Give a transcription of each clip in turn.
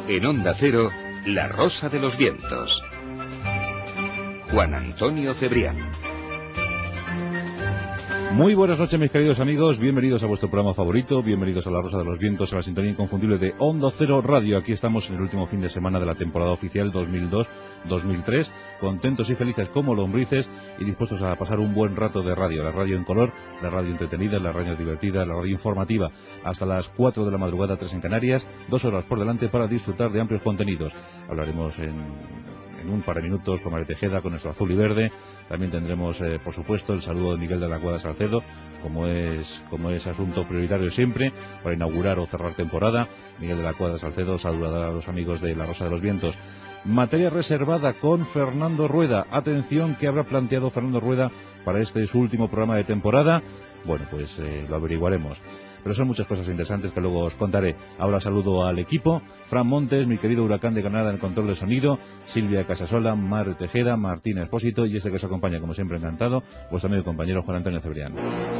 En Onda Cero, La Rosa de los Vientos. Juan Antonio Cebrián. Muy buenas noches, mis queridos amigos, bienvenidos a vuestro programa favorito, bienvenidos a La Rosa de los Vientos, a la sintonía inconfundible de Onda Cero Radio. Aquí estamos en el último fin de semana de la temporada oficial 2002-2003, contentos y felices como lombrices y dispuestos a pasar un buen rato de radio, la radio en color, la radio entretenida, la radio divertida, la radio informativa, hasta las 4 de la madrugada, 3 en Canarias, 2 horas por delante para disfrutar de amplios contenidos. Hablaremos en un par de minutos con María Tejeda, con nuestro azul y verde. También tendremos, por supuesto, el saludo de Miguel de la Cuadra Salcedo, como es asunto prioritario siempre, para inaugurar o cerrar temporada. Miguel de la Cuadra Salcedo saludará a los amigos de La Rosa de los Vientos. Materia reservada con Fernando Rueda. Atención, ¿qué habrá planteado Fernando Rueda para este su último programa de temporada? Bueno, pues lo averiguaremos. Pero son muchas cosas interesantes que luego os contaré. Ahora saludo al equipo: Fran Montes, mi querido Huracán de Granada en el control de sonido, Silvia Casasola, Mar Tejeda, Martín Espósito y este que os acompaña, como siempre encantado, vuestro amigo y compañero Juan Antonio Cebrián.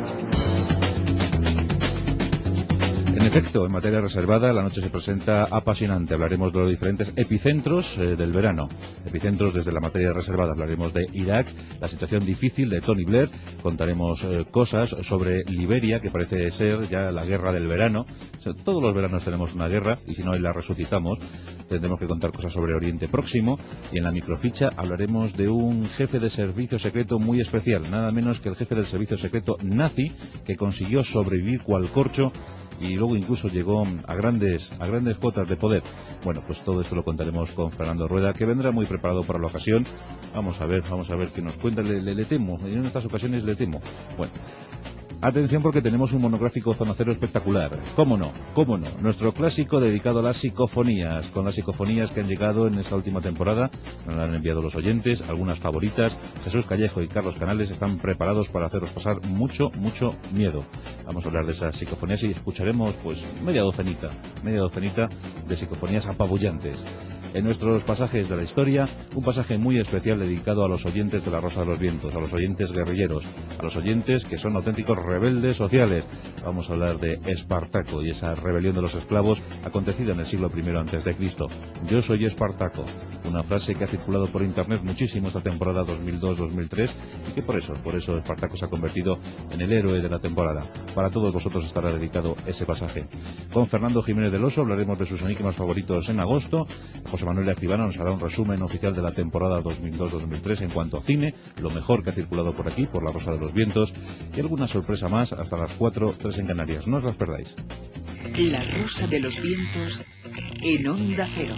En efecto, en materia reservada, la noche se presenta apasionante. Hablaremos de los diferentes epicentros del verano. Epicentros desde la materia reservada. Hablaremos de Irak, la situación difícil de Tony Blair. Contaremos cosas sobre Liberia, que parece ser ya la guerra del verano. O sea, todos los veranos tenemos una guerra, y si no, hoy la resucitamos. Tendremos que contar cosas sobre Oriente Próximo. Y en la microficha hablaremos de un jefe de servicio secreto muy especial. Nada menos que el jefe del servicio secreto nazi, que consiguió sobrevivir cual corcho y luego incluso llegó a grandes cuotas de poder. Bueno, pues todo esto lo contaremos con Fernando Rueda, que vendrá muy preparado para la ocasión. Vamos a ver qué nos cuenta. Le temo, en estas ocasiones le temo. Bueno, atención, porque tenemos un monográfico Zona Cero espectacular. ¿Cómo no? Nuestro clásico dedicado a las psicofonías, con las psicofonías que han llegado en esta última temporada. Nos las han enviado los oyentes, algunas favoritas. Jesús Callejo y Carlos Canales están preparados para haceros pasar mucho miedo. Vamos a hablar de esas psicofonías y escucharemos pues media docenita de psicofonías apabullantes. En nuestros pasajes de la historia, un pasaje muy especial dedicado a los oyentes de La Rosa de los Vientos, a los oyentes guerrilleros, a los oyentes que son auténticos rebeldes sociales. Vamos a hablar de Espartaco y esa rebelión de los esclavos acontecida en el siglo I a.C. Yo soy Espartaco, una frase que ha circulado por internet muchísimo esta temporada 2002-2003 y que por eso Espartaco se ha convertido en el héroe de la temporada. Para todos vosotros estará dedicado ese pasaje. Con Fernando Jiménez del Oso hablaremos de sus enigmas favoritos en agosto. José Manuel Activano nos hará un resumen oficial de la temporada 2002-2003 en cuanto a cine, lo mejor que ha circulado por aquí, por La Rosa de los Vientos, y alguna sorpresa más hasta las 4, 3 en Canarias. No os las perdáis. La Rosa de los Vientos en Onda Cero.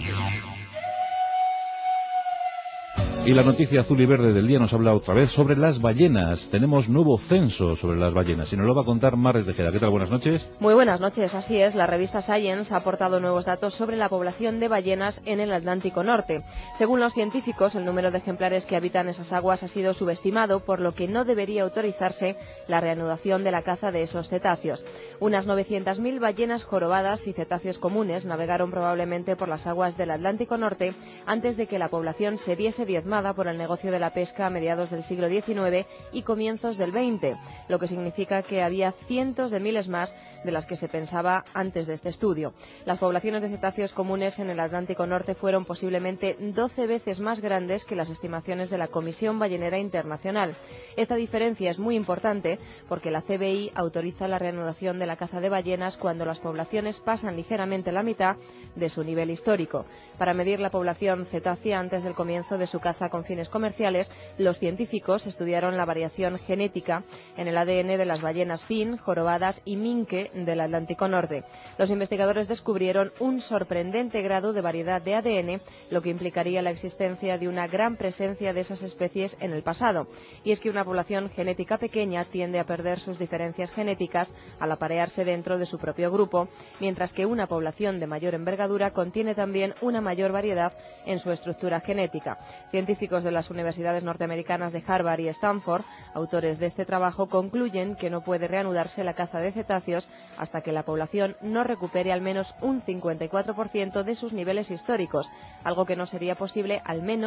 Y la noticia azul y verde del día nos habla otra vez sobre las ballenas. Tenemos nuevo censo sobre las ballenas y nos lo va a contar Mar Tejeda. ¿Qué tal? Buenas noches. Muy buenas noches, así es. La revista Science ha aportado nuevos datos sobre la población de ballenas en el Atlántico Norte. Según los científicos, el número de ejemplares que habitan esas aguas ha sido subestimado, por lo que no debería autorizarse la reanudación de la caza de esos cetáceos. Unas 900.000 ballenas jorobadas y cetáceos comunes navegaron probablemente por las aguas del Atlántico Norte antes de que la población se viese diezmada por el negocio de la pesca a mediados del siglo XIX y comienzos del XX, lo que significa que había cientos de miles más de las que se pensaba antes de este estudio. Las poblaciones de cetáceos comunes en el Atlántico Norte fueron posiblemente 12 veces más grandes que las estimaciones de la Comisión Ballenera Internacional. Esta diferencia es muy importante porque la CBI autoriza la reanudación de la caza de ballenas cuando las poblaciones pasan ligeramente la mitad de su nivel histórico. Para medir la población cetácea antes del comienzo de su caza con fines comerciales, los científicos estudiaron la variación genética en el ADN de las ballenas fin, jorobadas y minke del Atlántico Norte. Los investigadores descubrieron un sorprendente grado de variedad de ADN, lo que implicaría la existencia de una gran presencia de esas especies en el pasado. Y es que una población genética pequeña tiende a perder sus diferencias genéticas al aparearse dentro de su propio grupo, mientras que una población de mayor envergadura contiene también una mayor variedad en su estructura genética. Científicos de las universidades norteamericanas de Harvard y Stanford, autores de este trabajo, concluyen que no puede reanudarse la caza de cetáceos hasta que la población no recupere al menos un 54% de sus niveles históricos, algo que no sería posible al menos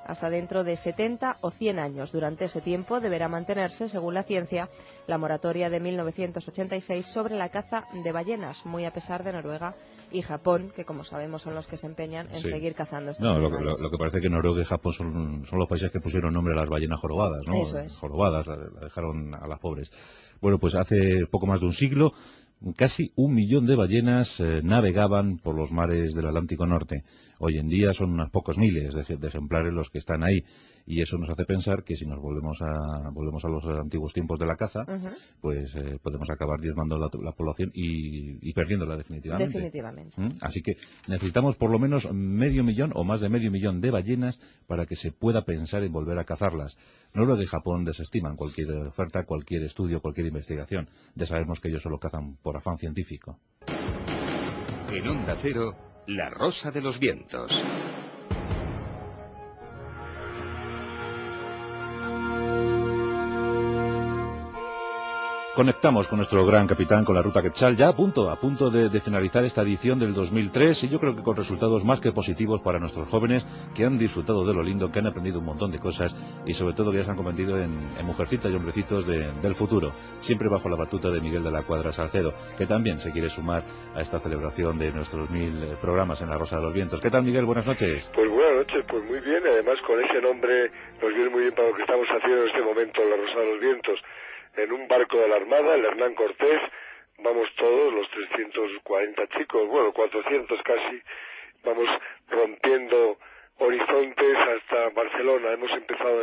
hasta dentro de 70 o 100 años. Durante ese tiempo deberá mantenerse, según la ciencia, la moratoria de 1986 sobre la caza de ballenas, muy a pesar de Noruega y Japón, que como sabemos son los que se empeñan en seguir cazando estos animales. Lo que parece que Noruega y Japón son los países que pusieron nombre a las ballenas jorobadas, ¿no? Eso es. Jorobadas, la dejaron a las pobres. Bueno, pues hace poco más de un siglo, casi 1 millón de ballenas navegaban por los mares del Atlántico Norte. Hoy en día son unos pocos miles de ejemplares los que están ahí. Y eso nos hace pensar que si nos volvemos a los antiguos tiempos de la caza, pues podemos acabar diezmando la población y perdiéndola definitivamente. Definitivamente. Así que necesitamos por lo menos 500.000 o más de 500.000 de ballenas para que se pueda pensar en volver a cazarlas. Noruega y Japón desestiman cualquier oferta, cualquier estudio, cualquier investigación. Ya sabemos que ellos solo cazan por afán científico. En Onda Cero, La Rosa de los Vientos. Conectamos con nuestro gran capitán, con la Ruta Quetzal, ya a punto de finalizar esta edición del 2003, y yo creo que con resultados más que positivos para nuestros jóvenes, que han disfrutado de lo lindo, que han aprendido un montón de cosas, y sobre todo que ya se han convertido en mujercitas y hombrecitos del futuro, siempre bajo la batuta de Miguel de la Cuadra Salcedo, que también se quiere sumar a esta celebración de nuestros 1000 programas en La Rosa de los Vientos. ¿Qué tal, Miguel? Buenas noches. Pues buenas noches, pues muy bien, además con ese nombre nos viene muy bien para lo que estamos haciendo en este momento en La Rosa de los Vientos. En un barco de la Armada, el Hernán Cortés, vamos todos, los 340 chicos, bueno, 400 casi, vamos rompiendo horizontes hasta Barcelona. Hemos empezado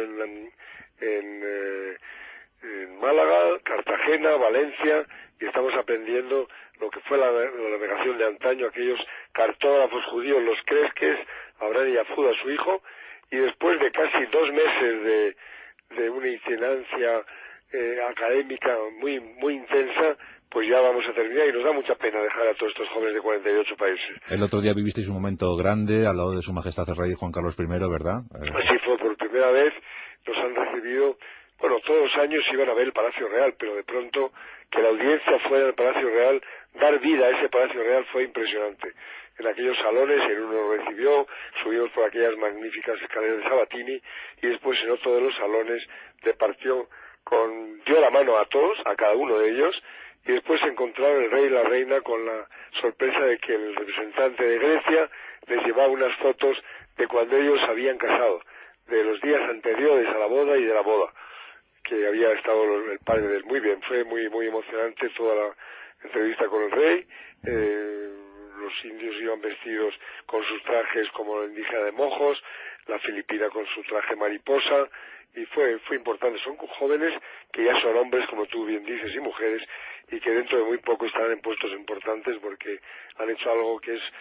en Málaga, Cartagena, Valencia, y estamos aprendiendo lo que fue la navegación de antaño, aquellos cartógrafos judíos, los Cresques, Abraham y Yafuda, su hijo, y después de casi 2 meses de una itinerancia académica muy intensa, pues ya vamos a terminar, y nos da mucha pena dejar a todos estos jóvenes de 48 países. El otro día vivisteis un momento grande al lado de Su Majestad el Rey Juan Carlos I, ¿verdad? Así fue, por primera vez nos han recibido, bueno, todos los años iban a ver el Palacio Real, pero de pronto que la audiencia fuera del Palacio Real, dar vida a ese Palacio Real fue impresionante. En aquellos salones, en uno nos recibió, subimos por aquellas magníficas escaleras de Sabatini, y después en otro de los salones departió dio la mano a todos, a cada uno de ellos, y después se encontraron el rey y la reina con la sorpresa de que el representante de Grecia les llevaba unas fotos de cuando ellos habían casado, de los días anteriores a la boda y de la boda, que había estado el padre de él. Muy bien, fue muy emocionante toda la entrevista con el rey. Los indios iban vestidos con sus trajes como la indígena de mojos, la filipina con su traje mariposa, y fue importante. Son jóvenes que ya son hombres, como tú bien dices, y mujeres, y que dentro de muy poco estarán en puestos importantes porque han hecho algo que es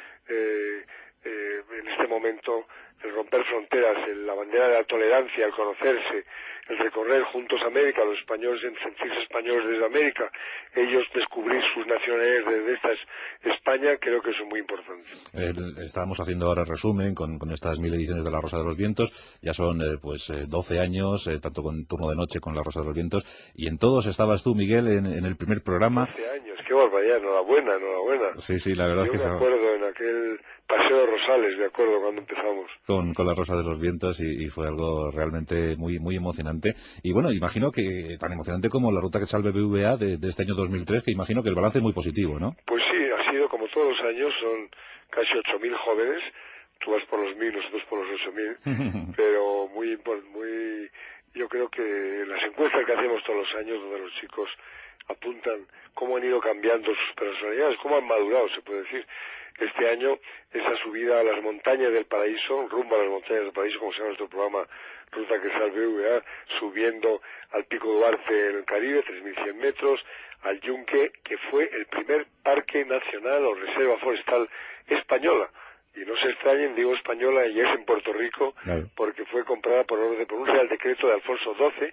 en este momento el romper fronteras, la bandera de la tolerancia, el conocerse, el recorrer juntos América, los españoles en sentirse españoles desde América, ellos descubrir sus nacionalidades desde esta España, creo que eso es muy importante. Estábamos haciendo ahora resumen con estas 1000 ediciones de La Rosa de los Vientos, ya son 12 años, tanto con Turno de Noche con La Rosa de los Vientos, y en todos estabas tú, Miguel, en el primer programa. 12 años, qué barbaridad, enhorabuena. Sí, la verdad Yo es que me acuerdo en aquel Paseo de Rosales, me acuerdo cuando empezamos. Con La Rosa de los Vientos, y fue algo realmente muy emocionante. Y bueno, imagino que tan emocionante como la Ruta Quetzal BBVA de este año 2003, que imagino que el balance es muy positivo, ¿no? Pues sí, ha sido como todos los años, son casi 8.000 jóvenes, tú vas por los 1.000, nosotros por los 8.000, pero muy, yo creo que las encuestas que hacemos todos los años, donde los chicos apuntan cómo han ido cambiando sus personalidades, cómo han madurado, se puede decir. Este año, esa subida a las montañas del paraíso, rumbo a las montañas del paraíso, como se llama nuestro programa Ruta Quetzal BBVA, subiendo al Pico Duarte en el Caribe, 3.100 metros, al Yunque, que fue el primer parque nacional o reserva forestal española. Y no se extrañen, digo española, y es en Puerto Rico, claro, porque fue comprada por un Real Decreto de Alfonso XII,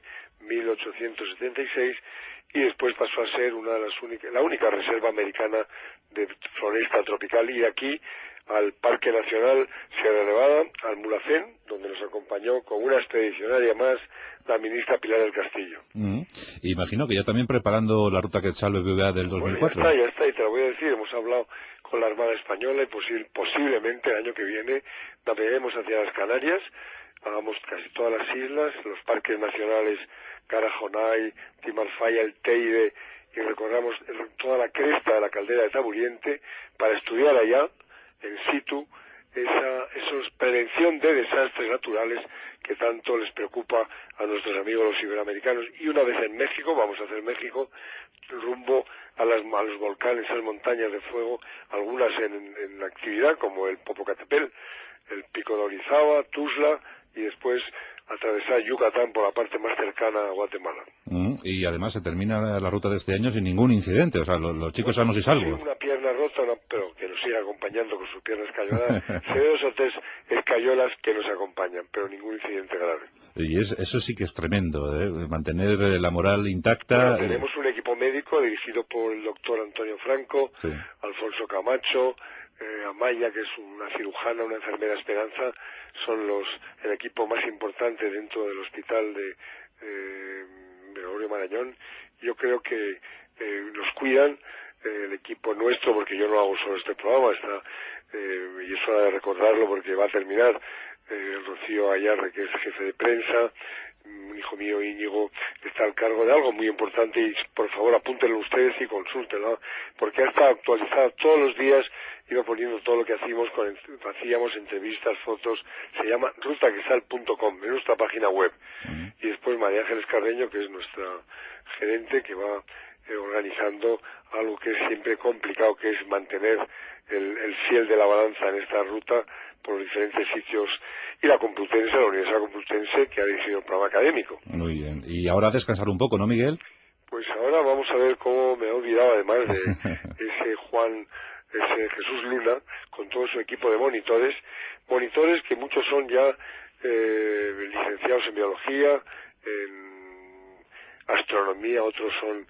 1876, y después pasó a ser la única reserva americana de floresta tropical. Y aquí al Parque Nacional Sierra Nevada, al Mulhacén, donde nos acompañó con una expedicionaria más la ministra Pilar del Castillo. Imagino que ya también preparando la Ruta Quetzal BBVA del 2004. Bueno, ya está, y te lo voy a decir, hemos hablado con la Armada Española y posiblemente el año que viene naveguemos hacia las Canarias, hagamos casi todas las islas, los parques nacionales Garajonay, Timarfaya, el Teide, y recorramos toda la cresta de la caldera de Taburiente para estudiar allá, en situ, esos prevención de desastres naturales que tanto les preocupa a nuestros amigos los iberoamericanos. Y una vez en México, vamos a hacer México, rumbo a los volcanes, a las montañas de fuego, algunas en la actividad, como el Popocatépetl, el Pico de Orizaba, Tuzla, y después atravesar Yucatán por la parte más cercana a Guatemala. Y además se termina la ruta de este año sin ningún incidente, o sea, los chicos sanos y salvos. Una pierna rota, pero que nos siga acompañando con su pierna escayola. Se ve 2 o 3 escayolas que nos acompañan, pero ningún incidente grave. Y eso sí que es tremendo, mantener la moral intacta. Bueno, tenemos un equipo médico dirigido por el doctor Antonio Franco, sí. Alfonso Camacho, Amaya, que es una cirujana, una enfermera Esperanza, son el equipo más importante dentro del hospital de Gregorio Marañón. Yo creo que nos cuidan, el equipo nuestro, porque yo no hago solo este programa, y es hora de recordarlo porque va a terminar. Rocío Ayarre, que es jefe de prensa, un hijo mío Íñigo está al cargo de algo muy importante, y por favor apúntenlo ustedes y consúltenlo, porque ha estado actualizado todos los días, iba poniendo todo lo que hacíamos, entrevistas, fotos, se llama rutaquesal.com, es nuestra página web. Y después María Ángeles Carreño, que es nuestra gerente, que va organizando algo que es siempre complicado, que es mantener el fiel de la balanza en esta ruta por los diferentes sitios, y la Complutense, la Universidad Complutense, que ha dirigido el programa académico. Muy bien. Y ahora descansar un poco, ¿no, Miguel? Pues ahora vamos a ver cómo me he olvidado, además de ese Jesús Luna, con todo su equipo de monitores que muchos son ya licenciados en biología, en astronomía, otros son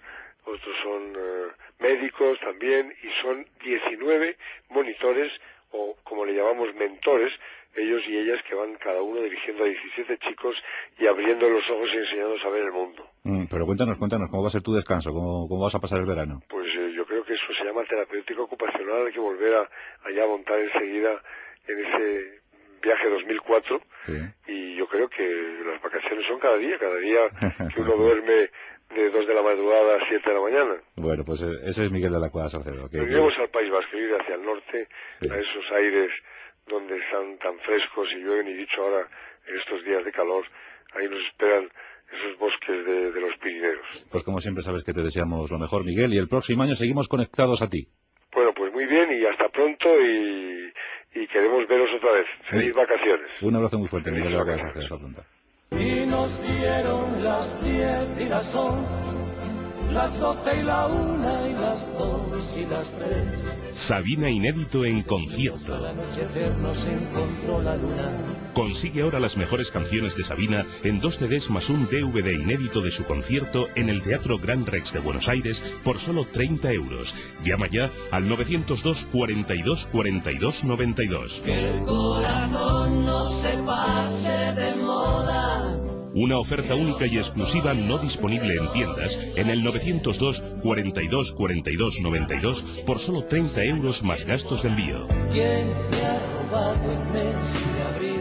médicos también, y son 19 monitores, o como le llamamos mentores, ellos y ellas, que van cada uno dirigiendo a 17 chicos y abriendo los ojos y enseñándonos a ver el mundo. Pero cuéntanos, ¿cómo va a ser tu descanso? ¿Cómo vas a pasar el verano? Pues yo creo que eso se llama terapéutico ocupacional, hay que volver allá a montar enseguida en ese viaje 2004, sí. Y yo creo que las vacaciones son cada día que uno duerme de 2 de la madrugada a 7 de la mañana. Bueno, pues ese es Miguel de la Cuadra Salcedo. Nos iremos al País Vasco, ir hacia el norte, sí. A esos aires donde están tan frescos y llueven, y dicho ahora, en estos días de calor, ahí nos esperan esos bosques de los Pirineos. Pues como siempre sabes que te deseamos lo mejor, Miguel, y el próximo año seguimos conectados a ti. Bueno, pues muy bien, y hasta pronto, y queremos veros otra vez. Feliz vacaciones. Un abrazo muy fuerte, Miguel de la Cuadra Salcedo. Hasta pronto. Y nos dieron las 10 y las 11, las 12 y la 1 y las 2 y las 3. Sabina inédito en concierto. Al anochecer nos encontró la luna. Consigue ahora las mejores canciones de Sabina en 2 CDs más un DVD inédito de su concierto en el Teatro Gran Rex de Buenos Aires por solo 30 euros. Llama ya al 902 42 42 92. Que el corazón no se pase de moda. Una oferta única y exclusiva no disponible en tiendas en el 902 42 42 92 por solo 30 euros más gastos de envío. ¿Quién me ha robado el mes de abril?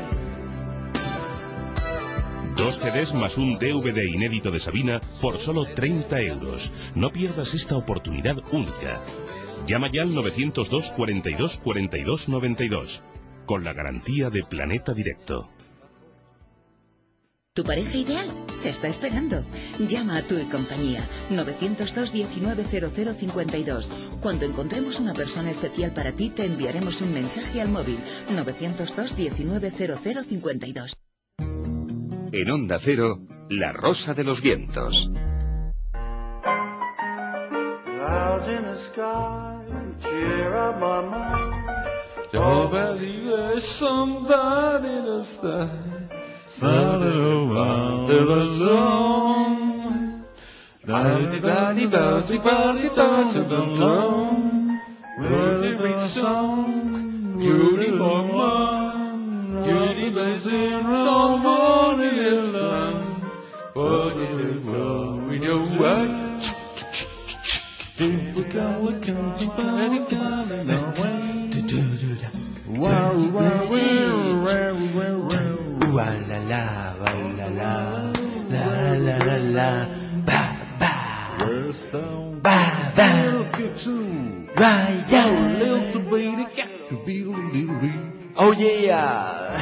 2 CDs más un DVD inédito de Sabina por solo 30 euros. No pierdas esta oportunidad única. Llama ya al 902 42 42 92 con la garantía de Planeta Directo. Tu pareja ideal te está esperando. Llama a Tu y Compañía 902 190052. Cuando encontremos una persona especial para ti, te enviaremos un mensaje al móvil 902 190052. En Onda Cero, La Rosa de los Vientos. la, baila la, la, la, la, ba, ba, ba, ba, oh yeah.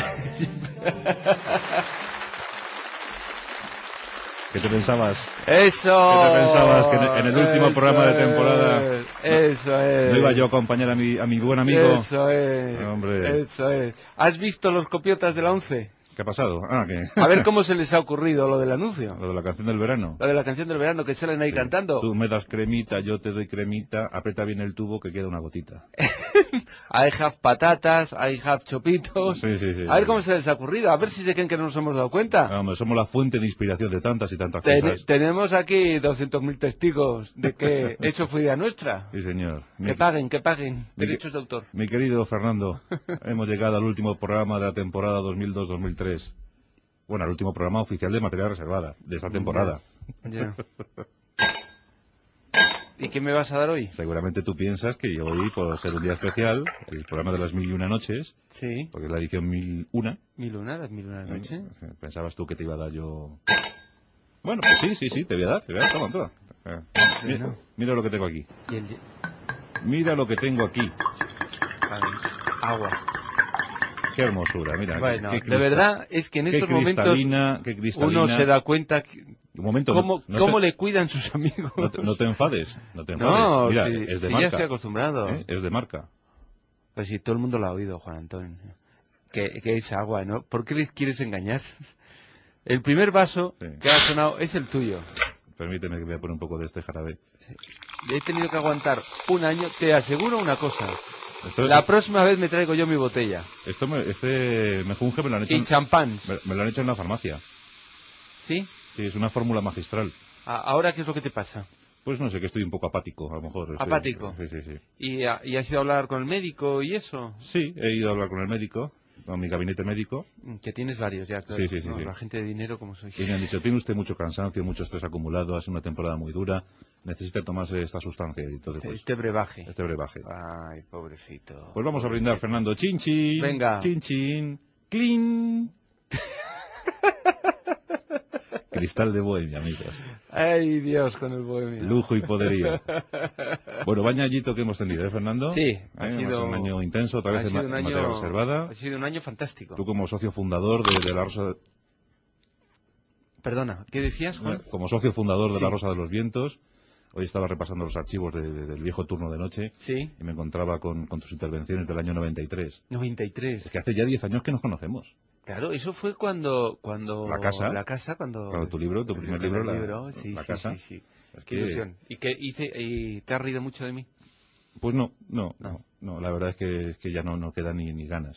¿Qué te pensabas? Eso. ¿Qué te pensabas? Que en el último programa de temporada eso es. no iba yo a acompañar a mi buen amigo. Eso es. Hombre. Eso es. ¿Has visto los copiotas de la 11? ¿Qué ha pasado? Que... A ver cómo se les ha ocurrido lo del anuncio. Lo de la canción del verano. Lo de la canción del verano que salen ahí cantando. Tú me das cremita, yo te doy cremita, aprieta bien el tubo que queda una gotita. I have patatas, I have chopitos. Sí. A ver cómo se les ha ocurrido, a ver si se creen que no nos hemos dado cuenta. Hombre, somos la fuente de inspiración de tantas y tantas cosas. Tenemos aquí 200.000 testigos de que eso fue idea nuestra. Sí, señor. Que paguen. Derechos de autor. Mi querido Fernando, hemos llegado al último programa de la temporada 2002-2003. Bueno, al último programa oficial de Materia Reservada, de esta temporada. Ya. ¿Y qué me vas a dar hoy? Seguramente tú piensas que hoy, por ser un día especial, el programa de las 1001 noches, sí, porque es la edición 1001. 1001, las 1001 noches. ¿Pensabas tú que te iba a dar yo...? Bueno, pues sí, te voy a dar, toma. Mira lo que tengo aquí. Mira lo que tengo aquí. Agua. Qué hermosura, mira. Bueno, de verdad es que en estos momentos uno se da cuenta cómo le cuidan sus amigos. No te enfades. No, mira, sí, es de sí, marca. ya estoy acostumbrado. Es de marca. Pues sí, todo el mundo lo ha oído, Juan Antonio. Que es agua, ¿no? ¿Por qué les quieres engañar? El primer vaso que ha sonado es el tuyo. Permíteme que voy a poner un poco de este jarabe. Sí. He tenido que aguantar un año. Te aseguro una cosa. La próxima vez me traigo yo mi botella. Este mejunje me lo han hecho... Y champán. Me lo han hecho en la farmacia. ¿Sí? Sí, es una fórmula magistral. ¿Ahora qué es lo que te pasa? Pues no sé, que estoy un poco apático, a lo mejor. ¿Apático? Sí. ¿Y has ido a hablar con el médico y eso? Sí, he ido a hablar con el médico, con mi gabinete médico. Que tienes varios ya, claro. Sí. La gente de dinero como soy. Y me han dicho, tiene usted mucho cansancio, mucho estrés acumulado, ha sido una temporada muy dura, necesita tomarse esta sustancia. Y entonces, pues, este brebaje. Ay, pobrecito. Pues vamos a brindar, Fernando. Chin, chin. Venga. Chin, chin. Clean. Cristal de Bohemia, amigos. Ay, Dios, con el Bohemia. Lujo y poderío. Bueno, bañallito que hemos tenido, Fernando? Sí, ha sido un año intenso, otra vez en Materia Reservada. Ha sido un año fantástico. Tú como socio fundador de la Rosa... Perdona, ¿qué decías, Juan? Como socio fundador de la Rosa de los Vientos, hoy estaba repasando los archivos del viejo turno de noche. Sí. Y me encontraba con tus intervenciones del año 93. 93. Es que hace ya 10 años que nos conocemos. Claro, eso fue cuando La casa, cuando tu libro, tu primer libro, la casa. Sí. Qué ilusión. ¿Y te has reído mucho de mí? Pues no, la verdad es que ya no quedan ni ganas.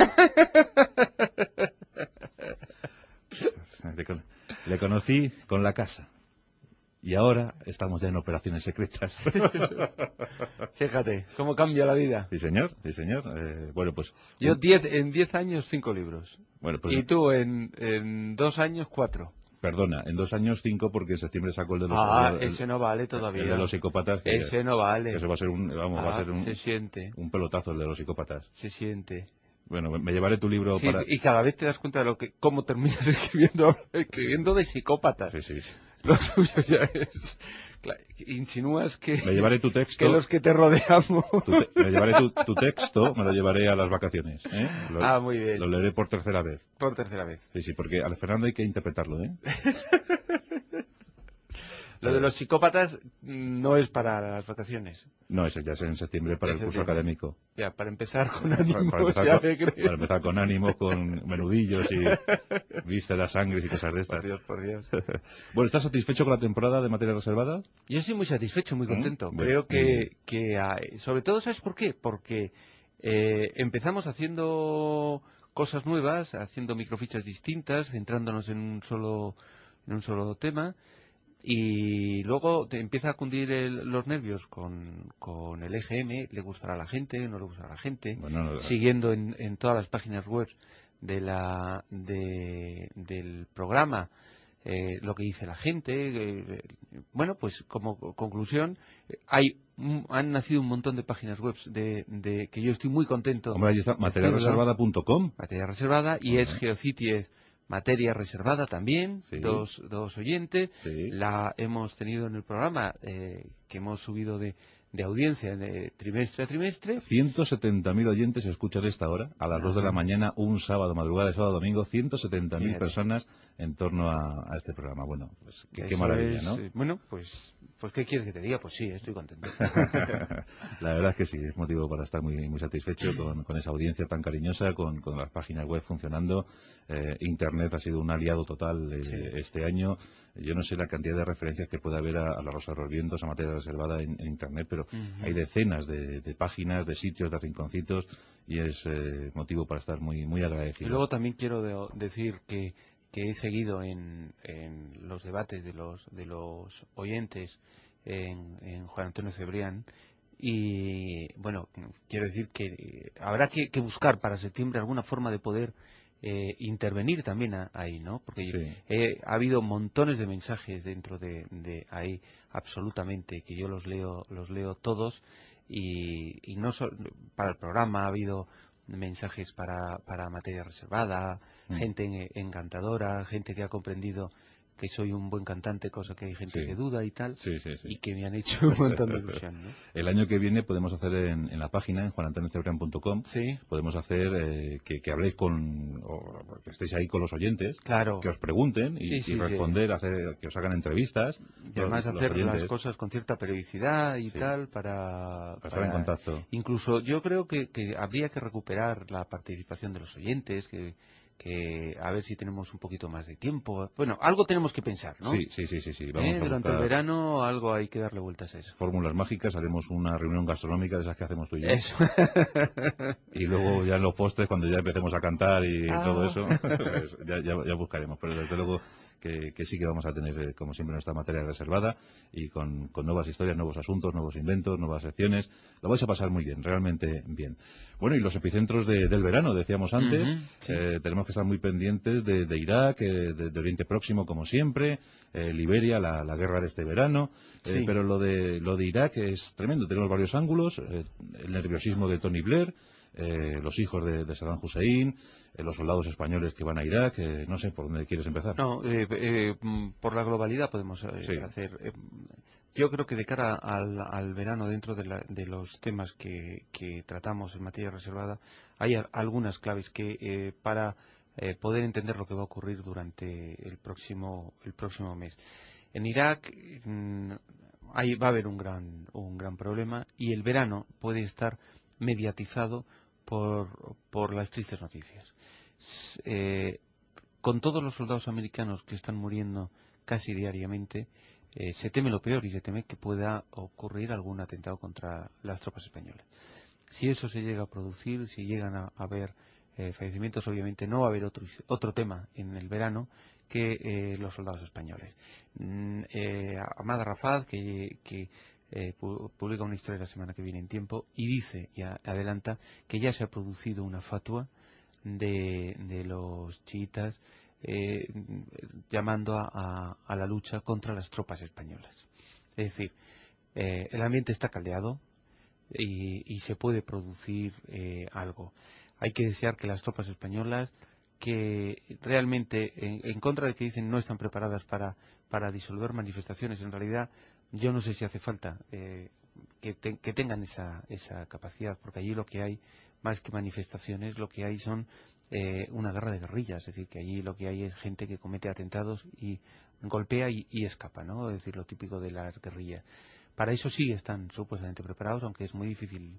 Le conocí con la casa. Y ahora estamos ya en operaciones secretas. Fíjate, cómo cambia la vida. Sí, señor. Bueno, pues... Yo en 10 años 5 libros. Bueno, pues... Y tú en 2 años 4. Perdona, en 2 años 5 porque en septiembre sacó el de los... ese no vale todavía. El de los psicópatas. Ese no vale. Eso va a ser un... Se siente. Un pelotazo el de los psicópatas. Se siente. Bueno, me llevaré tu libro para... Y cada vez te das cuenta de cómo terminas escribiendo de psicópatas. Sí. Lo tuyo ya es... Insinúas que... Me llevaré tu texto... Que los que te rodeamos... Me llevaré tu texto, me lo llevaré a las vacaciones. Muy bien. Lo leeré por tercera vez. Por tercera vez. Sí, porque al Fernando hay que interpretarlo, ¿eh? Lo de los psicópatas no es para las vacaciones. No, eso ya es en septiembre para el curso académico. Ya, para empezar con ánimos para empezar con ánimo, con menudillos y vísceras, sangres y cosas de estas. Por Dios. Bueno, ¿estás satisfecho con la temporada de Materia Reservada? Yo estoy muy satisfecho, muy contento. Creo que sobre todo, ¿sabes por qué? Porque empezamos haciendo cosas nuevas, haciendo microfichas distintas, centrándonos en un solo tema. Y luego te empieza a cundir los nervios con el EGM, le gustará a la gente, no le gustará a la gente, siguiendo en todas las páginas web del programa lo que dice la gente. Bueno, pues como conclusión, han nacido un montón de páginas web de que yo estoy muy contento. Hombre, ahí está, materialreservada.com. Materia Reservada, y es Geocities Materia Reservada también, Sí. dos oyentes. Sí. La hemos tenido en el programa que hemos subido de audiencia de trimestre a trimestre. 170.000 oyentes escuchan esta hora, a las 2 de la mañana, un sábado, madrugada de sábado a domingo, 170.000 personas en torno a este programa. Bueno, pues qué maravilla, ¿no? Bueno, pues ¿qué quieres que te diga? Pues sí, estoy contento. La verdad es que sí, es motivo para estar muy, muy satisfecho con esa audiencia tan cariñosa, con las páginas web funcionando. Internet ha sido un aliado total este año. Yo no sé la cantidad de referencias que puede haber a la Rosa de los Vientos, a Materia Reservada en Internet, pero hay decenas de páginas, de sitios, de rinconcitos, y es motivo para estar muy, muy agradecidos. Y luego también quiero decir que he seguido en los debates de los oyentes en Juan Antonio Cebrián, y bueno, quiero decir que habrá que buscar para septiembre alguna forma de poder intervenir también ahí, ¿no? Porque ha habido montones de mensajes dentro de ahí, absolutamente, que yo los leo todos, y no solo para el programa ha habido mensajes para Materia Reservada, gente encantadora, gente que ha comprendido que soy un buen cantante, cosa que hay gente que duda y tal, y que me han hecho un montón de ilusión, ¿no? El año que viene podemos hacer en la página, en juanantoniocebrián.com, podemos hacer que habléis que estéis ahí con los oyentes, que os pregunten y responder, que os hagan entrevistas. Y además hacer las cosas con cierta periodicidad y tal, para estar en contacto. Incluso yo creo que habría que recuperar la participación de los oyentes, que a ver si tenemos un poquito más de tiempo. Bueno, algo tenemos que pensar, ¿no? Sí. Vamos a durante el verano algo hay que darle vueltas a eso. Fórmulas mágicas, haremos una reunión gastronómica de esas que hacemos tú y yo. Eso. Y luego ya en los postres, cuando ya empecemos a cantar y todo eso, pues ya buscaremos. Pero desde luego que sí que vamos a tener, como siempre, nuestra materia reservada, y con nuevas historias, nuevos asuntos, nuevos inventos, nuevas secciones. Lo vais a pasar muy bien, realmente bien. Bueno, y los epicentros del verano, decíamos antes, tenemos que estar muy pendientes de Irak, de Oriente Próximo, como siempre, Liberia, la guerra de este verano, pero lo de Irak es tremendo. Tenemos varios ángulos: el nerviosismo de Tony Blair, los hijos de Saddam Hussein, los soldados españoles que van a Irak. No sé por dónde quieres empezar. No, por la globalidad podemos hacer. Yo creo que de cara al verano, dentro de los temas que tratamos en materia reservada, hay algunas claves que para poder entender lo que va a ocurrir durante el próximo mes. En Irak va a haber un gran problema, y el verano puede estar mediatizado por las tristes noticias. Con todos los soldados americanos que están muriendo casi diariamente, se teme lo peor, y se teme que pueda ocurrir algún atentado contra las tropas españolas. Si eso se llega a producir, si llegan a haber fallecimientos, obviamente no va a haber otro tema en el verano que los soldados españoles. Ahmad Arrafat, que publica una historia la semana que viene en Tiempo, y dice, y adelanta, que ya se ha producido una fatua de los chiitas llamando a la lucha contra las tropas españolas. Es decir, el ambiente está caldeado, y se puede producir algo. Hay que desear que las tropas españolas, que realmente, en contra de que dicen no están preparadas para disolver manifestaciones, en realidad yo no sé si hace falta que tengan esa capacidad, porque allí lo que hay, más que manifestaciones, lo que hay son una guerra de guerrillas. Es decir, que allí lo que hay es gente que comete atentados y golpea y escapa, ¿no? Es decir, lo típico de las guerrillas. Para eso sí están supuestamente preparados, aunque es muy difícil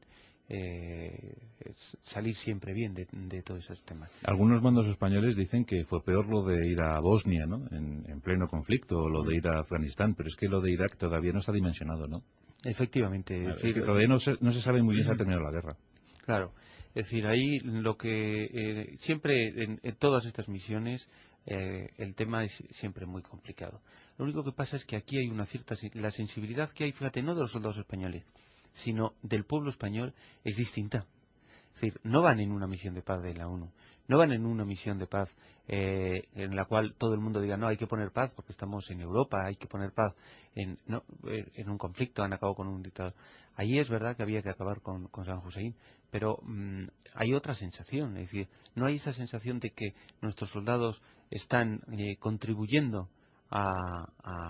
salir siempre bien de todos esos temas. Algunos mandos españoles dicen que fue peor lo de ir a Bosnia, ¿no?, en pleno conflicto, o lo de ir a Afganistán, pero es que lo de Irak todavía no está dimensionado, ¿no? Efectivamente. Es que todavía no se sabe muy bien si ha terminado la guerra. Claro. Es decir, ahí lo que siempre en todas estas misiones el tema es siempre muy complicado. Lo único que pasa es que aquí hay una cierta... La sensibilidad que hay, fíjate, no de los soldados españoles, sino del pueblo español, es distinta. Es decir, no van en una misión de paz de la ONU, no van en una misión de paz en la cual todo el mundo diga, no, hay que poner paz porque estamos en Europa, hay que poner paz en un conflicto, han acabado con un dictador. Ahí es verdad que había que acabar con Saddam Hussein, pero hay otra sensación, es decir, no hay esa sensación de que nuestros soldados están contribuyendo a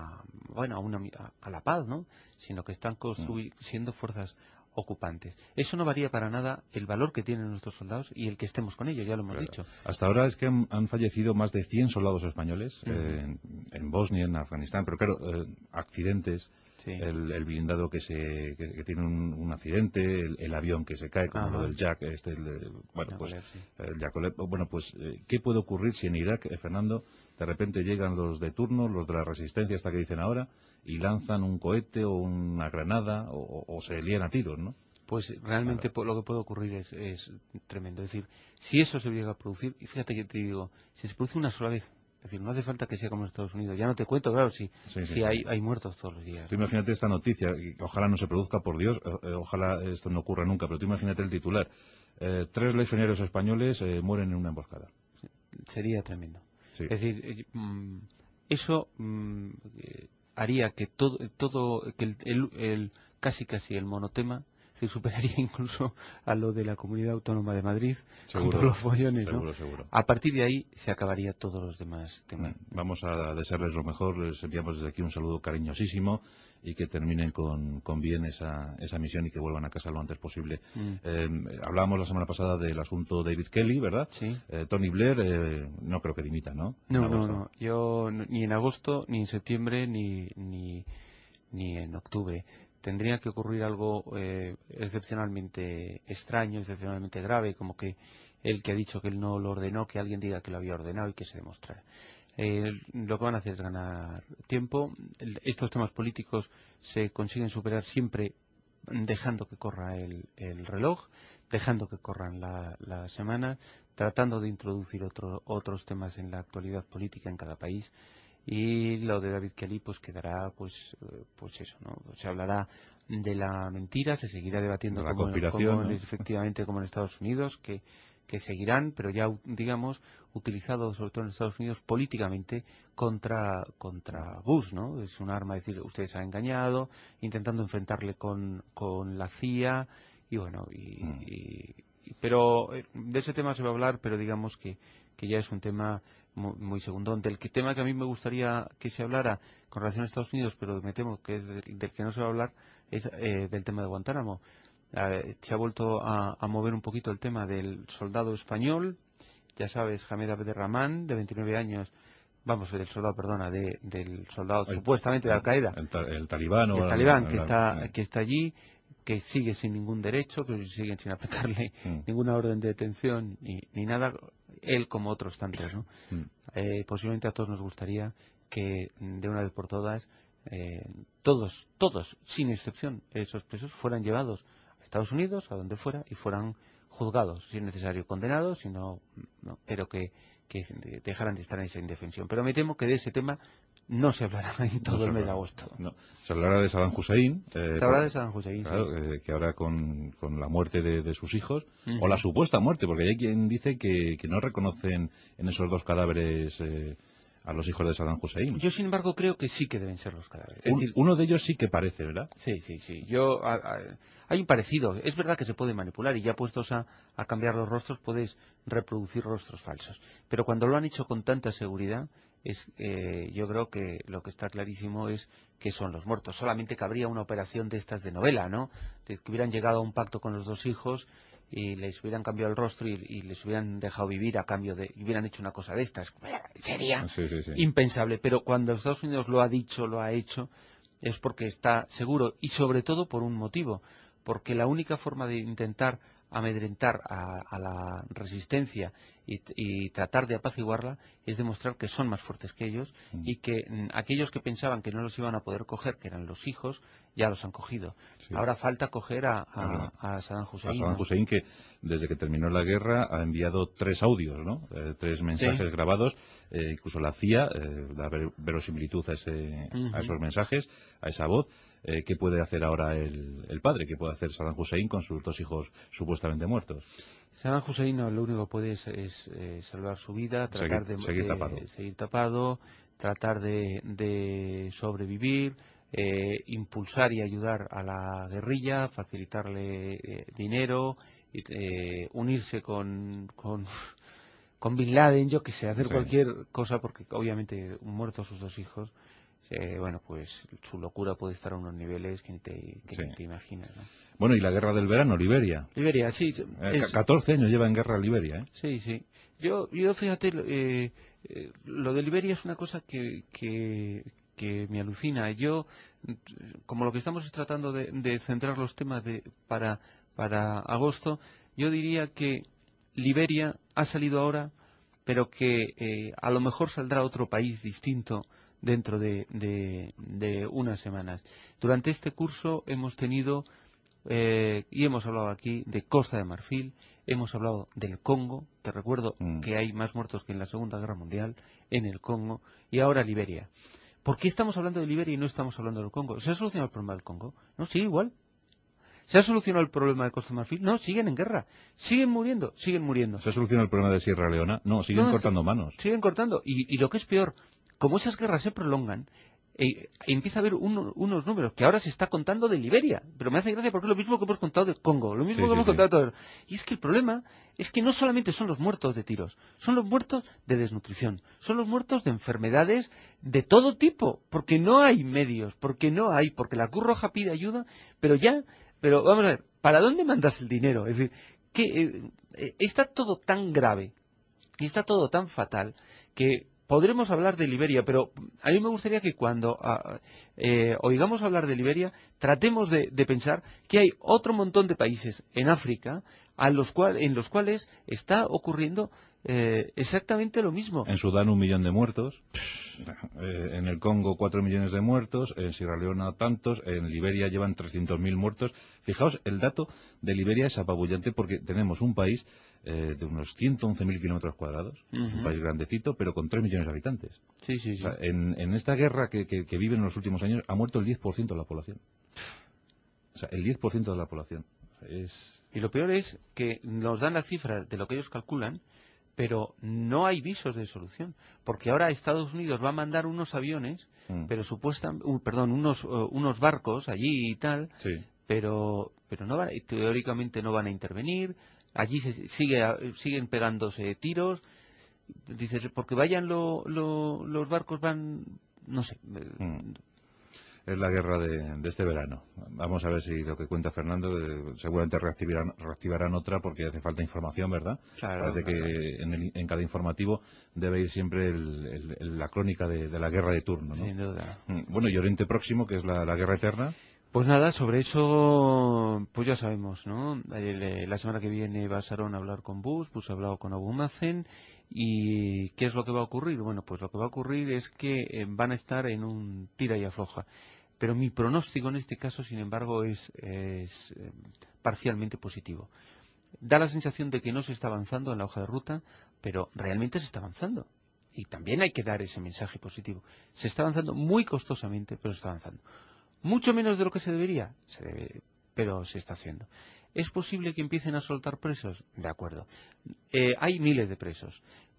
la paz, ¿no? Sino que están siendo fuerzas ocupantes. Eso no varía para nada el valor que tienen nuestros soldados y el que estemos con ellos, ya lo hemos dicho. Hasta ahora es que han fallecido más de 100 soldados españoles en Bosnia, en Afganistán, pero claro, accidentes, sí. El blindado que tiene un accidente, el avión que se cae, como lo del Jack, el Yakolev. Bueno, pues, ¿qué puede ocurrir si en Irak, Fernando, de repente llegan los de turno, los de la resistencia, hasta que dicen ahora, y lanzan un cohete o una granada o se lían a tiros, ¿no? Pues realmente lo que puede ocurrir es tremendo. Es decir, si eso se llega a producir, y fíjate que te digo, si se produce una sola vez, es decir, no hace falta que sea como en Estados Unidos. Ya no te cuento, claro, si hay muertos todos los días. Tú imagínate esta noticia, y ojalá no se produzca, por Dios, ojalá esto no ocurra nunca, pero tú imagínate el titular. 3 legionarios españoles mueren en una emboscada. Sería tremendo. Sí. Es decir, eso haría que casi el monotema se superaría incluso a lo de la Comunidad Autónoma de Madrid, seguro, con todos los follones, ¿no? Seguro. A partir de ahí se acabaría todos los demás temas. Vamos a desearles lo mejor, les enviamos desde aquí un saludo cariñosísimo y que terminen con bien esa misión y que vuelvan a casa lo antes posible. Hablábamos la semana pasada del asunto David Kelly, ¿verdad? Sí. Tony Blair, no creo que dimita, ¿no? No. Yo ni en agosto, ni en septiembre, ni en octubre. Tendría que ocurrir algo excepcionalmente extraño, excepcionalmente grave, como que él que ha dicho que él no lo ordenó, que alguien diga que lo había ordenado y que se demostrara. Lo que van a hacer es ganar tiempo. Estos temas políticos se consiguen superar siempre dejando que corra el reloj, dejando que corran las semanas, tratando de introducir otros temas en la actualidad política en cada país. Y lo de David Kelly pues quedará pues eso, ¿no? Se hablará de la mentira, se seguirá debatiendo efectivamente como en Estados Unidos, que seguirán, pero ya digamos utilizado sobre todo en Estados Unidos políticamente contra Bush, ¿no? Es un arma decir usted se ha engañado, intentando enfrentarle con la CIA y bueno pero de ese tema se va a hablar, pero digamos que ya es un tema muy segundón. Del tema que a mí me gustaría que se hablara con relación a Estados Unidos, pero me temo que es del que no se va a hablar, es del tema de Guantánamo. Se ha vuelto a mover un poquito el tema del soldado español, ya sabes, Hamed Abderrahman, de 29 años, del soldado supuestamente de Al-Qaeda. El talibán. El talibán que está allí, que sigue sin ningún derecho, que siguen sin aplicarle ninguna orden de detención ni nada, él como otros tantos, ¿no? Posiblemente a todos nos gustaría que de una vez por todas todos, sin excepción, esos presos fueran llevados a Estados Unidos, a donde fuera, y fueran juzgados, si es necesario condenados, pero que dejaran de estar en esa indefensión. Pero me temo que de ese tema no se hablará en todo el mes de agosto. No. Se hablará de Saddam Hussein. Se hablará de Saddam Hussein, claro, sí. Que ahora con la muerte de sus hijos, o la supuesta muerte, porque hay quien dice que no reconocen en esos 2 cadáveres a los hijos de Saddam Hussein. Yo, sin embargo, creo que sí que deben ser los cadáveres. Uno de ellos sí que parece, ¿verdad? Sí. Hay un parecido. Es verdad que se puede manipular y ya puestos a cambiar los rostros puedes reproducir rostros falsos. Pero cuando lo han hecho con tanta seguridad, yo creo que lo que está clarísimo es que son los muertos. Solamente cabría una operación de estas de novela, ¿no? De que hubieran llegado a un pacto con los 2 hijos y les hubieran cambiado el rostro y les hubieran dejado vivir a cambio y hubieran hecho una cosa de estas. Sería impensable. Pero cuando Estados Unidos lo ha dicho, lo ha hecho, es porque está seguro y sobre todo por un motivo. Porque la única forma de intentar amedrentar a la resistencia y tratar de apaciguarla es demostrar que son más fuertes que ellos y que aquellos que pensaban que no los iban a poder coger, que eran los hijos, ya los han cogido. Sí. Ahora falta coger a Saddam Hussein. A Saddam Hussein, que desde que terminó la guerra ha enviado 3 audios, ¿no? 3 mensajes grabados, incluso la CIA da verosimilitud a esos mensajes, a esa voz. ¿qué puede hacer ahora el padre? ¿Qué puede hacer Saddam Hussein con sus 2 hijos supuestamente muertos? Saddam Hussein lo único que puede es salvar su vida, tratar de seguir tapado, tratar de sobrevivir, impulsar y ayudar a la guerrilla, facilitarle dinero, unirse con Bin Laden, yo que sé, hacer cualquier cosa, porque obviamente muertos sus 2 hijos, bueno, pues su locura puede estar a unos niveles que ni te imaginas, ¿no? Bueno, y la guerra del verano, Liberia. Liberia, sí. 14 años lleva en guerra Liberia, ¿eh? Sí, sí. Yo fíjate, lo de Liberia es una cosa que me alucina. Yo, como lo que estamos es tratando de centrar los temas para agosto, yo diría que Liberia ha salido ahora, pero que a lo mejor saldrá otro país distinto dentro de unas semanas. Durante este curso hemos tenido, y hemos hablado aquí de Costa de Marfil, hemos hablado del Congo, te recuerdo que hay más muertos que en la Segunda Guerra Mundial en el Congo, y ahora Liberia. ¿Por qué estamos hablando de Liberia y no estamos hablando del Congo? ¿Se ha solucionado el problema del Congo? No, sí, igual. ¿Se ha solucionado el problema de Costa de Marfil? No, siguen en guerra. Siguen muriendo. ¿Se ha solucionado el problema de Sierra Leona? No, siguen cortando manos. Siguen cortando. Y lo que es peor, como esas guerras se prolongan, empieza a haber unos números que ahora se está contando de Liberia, pero me hace gracia porque es lo mismo que hemos contado del Congo, lo mismo que hemos contado de todo. Y es que el problema es que no solamente son los muertos de tiros, son los muertos de desnutrición, son los muertos de enfermedades de todo tipo, porque no hay medios, porque la Cruz Roja pide ayuda, pero vamos a ver, ¿para dónde mandas el dinero? Es decir, que está todo tan grave y está todo tan fatal que podremos hablar de Liberia, pero a mí me gustaría que cuando oigamos hablar de Liberia, tratemos de pensar que hay otro montón de países en África en los cuales está ocurriendo exactamente lo mismo. En Sudán 1 millón de muertos, en el Congo 4 millones de muertos, en Sierra Leona tantos, en Liberia llevan 300.000 muertos. Fijaos, el dato de Liberia es apabullante porque tenemos un país de unos 111.000 kilómetros cuadrados, un país grandecito, pero con 3 millones de habitantes. Sí, sí, sí. O sea, en esta guerra que viven en los últimos años ha muerto el 10% de la población. O sea, el 10% de la población. Y lo peor es que nos dan las cifras de lo que ellos calculan, pero no hay visos de solución, porque ahora Estados Unidos va a mandar unos aviones, pero unos barcos allí y tal, pero no teóricamente no van a intervenir. Allí siguen pegándose tiros. Dices, porque vayan los barcos van, no sé. Es la guerra de este verano. Vamos a ver si lo que cuenta Fernando, seguramente reactivarán otra porque hace falta información, ¿verdad? Claro, parece que en cada informativo debe ir siempre la crónica de la guerra de turno, ¿no? Sin duda. Bueno, y Oriente Próximo, que es la guerra eterna. Pues nada, sobre eso, pues ya sabemos, ¿no? La semana que viene va Sharon a hablar con Bush ha hablado con Abu Mazen, y ¿qué es lo que va a ocurrir? Bueno, pues lo que va a ocurrir es que van a estar en un tira y afloja. Pero mi pronóstico en este caso, sin embargo, es parcialmente positivo. Da la sensación de que no se está avanzando en la hoja de ruta, pero realmente se está avanzando. Y también hay que dar ese mensaje positivo. Se está avanzando muy costosamente, pero se está avanzando. Mucho menos de lo que se debería, pero se está haciendo. ¿Es posible que empiecen a soltar presos? De acuerdo. Hay miles de presos.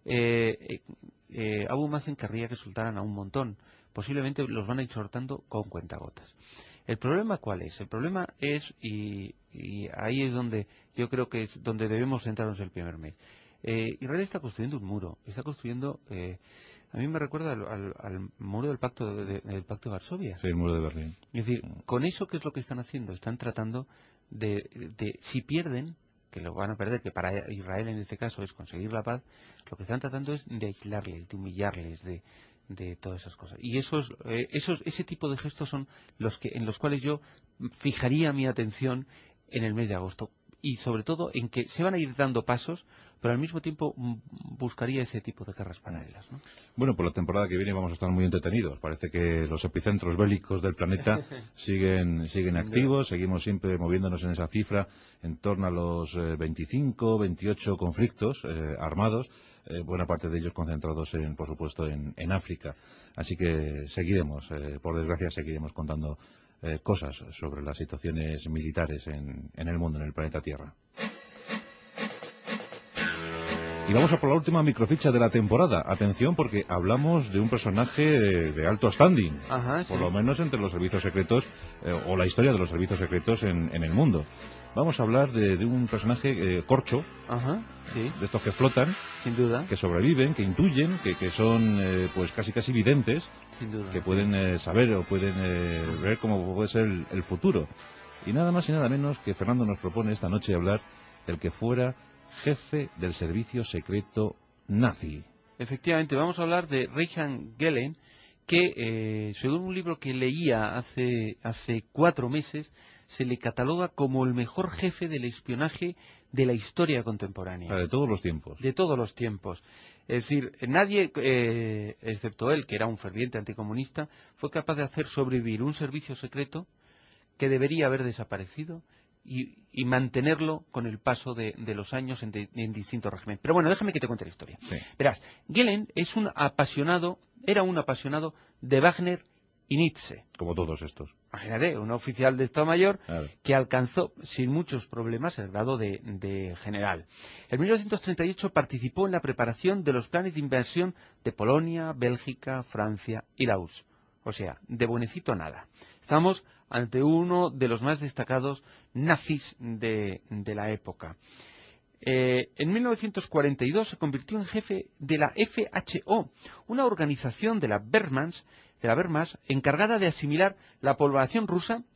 Abu Mazen querría que soltaran a un montón. Posiblemente los van a ir soltando con cuentagotas. ¿El problema cuál es? El problema es, y ahí es donde yo creo que es donde debemos centrarnos el primer mes. Israel está construyendo un muro. Está construyendo... a mí me recuerda al muro del pacto de Varsovia. Sí, el muro de Berlín. Es decir, con eso, ¿qué es lo que están haciendo? Están tratando de si pierden, que lo van a perder, que para Israel en este caso es conseguir la paz, lo que están tratando es de aislarles, de humillarles, de todas esas cosas. Y ese tipo de gestos son en los cuales yo fijaría mi atención en el mes de agosto. Y sobre todo en que se van a ir dando pasos, pero al mismo tiempo buscaría ese tipo de guerras paralelas, ¿no? Bueno, por la temporada que viene vamos a estar muy entretenidos. Parece que los epicentros bélicos del planeta siguen activos. Seguimos siempre moviéndonos en esa cifra, en torno a los 25, 28 conflictos armados, buena parte de ellos concentrados, por supuesto, en África. Así que seguiremos, por desgracia, seguiremos contando cosas sobre las situaciones militares en el mundo, en el planeta Tierra. Y vamos a por la última microficha de la temporada. Atención, porque hablamos de un personaje de alto standing, Ajá, sí. Por lo menos entre los servicios secretos, o la historia de los servicios secretos en el mundo. Vamos a hablar de un personaje corcho, Ajá, sí. de estos que flotan, Sin duda. que sobreviven, que intuyen, que son pues casi videntes, Sin duda. que pueden saber o pueden ver cómo puede ser el futuro. Y nada más y nada menos que Fernando nos propone esta noche hablar del que fuera jefe del servicio secreto nazi. Efectivamente, vamos a hablar de Reinhard Gehlen, que según un libro que leía hace 4 meses, se le cataloga como el mejor jefe del espionaje de la historia contemporánea. De todos los tiempos. De todos los tiempos. Es decir, nadie, excepto él, que era un ferviente anticomunista, fue capaz de hacer sobrevivir un servicio secreto que debería haber desaparecido y mantenerlo con el paso de los años en distintos regímenes. Pero bueno, déjame que te cuente la historia. Sí. Verás, Gehlen era un apasionado de Wagner y Nietzsche. Como todos estos. Imagínate, un oficial de Estado Mayor Claro. que alcanzó sin muchos problemas el grado de general. En 1938 participó en la preparación de los planes de invasión de Polonia, Bélgica, Francia y la URSS. O sea, de buenecito nada. Estamos ante uno de los más destacados nazis de la época. En 1942 se convirtió en jefe de la FHO, una organización de la Wehrmacht encargada de asimilar la población rusa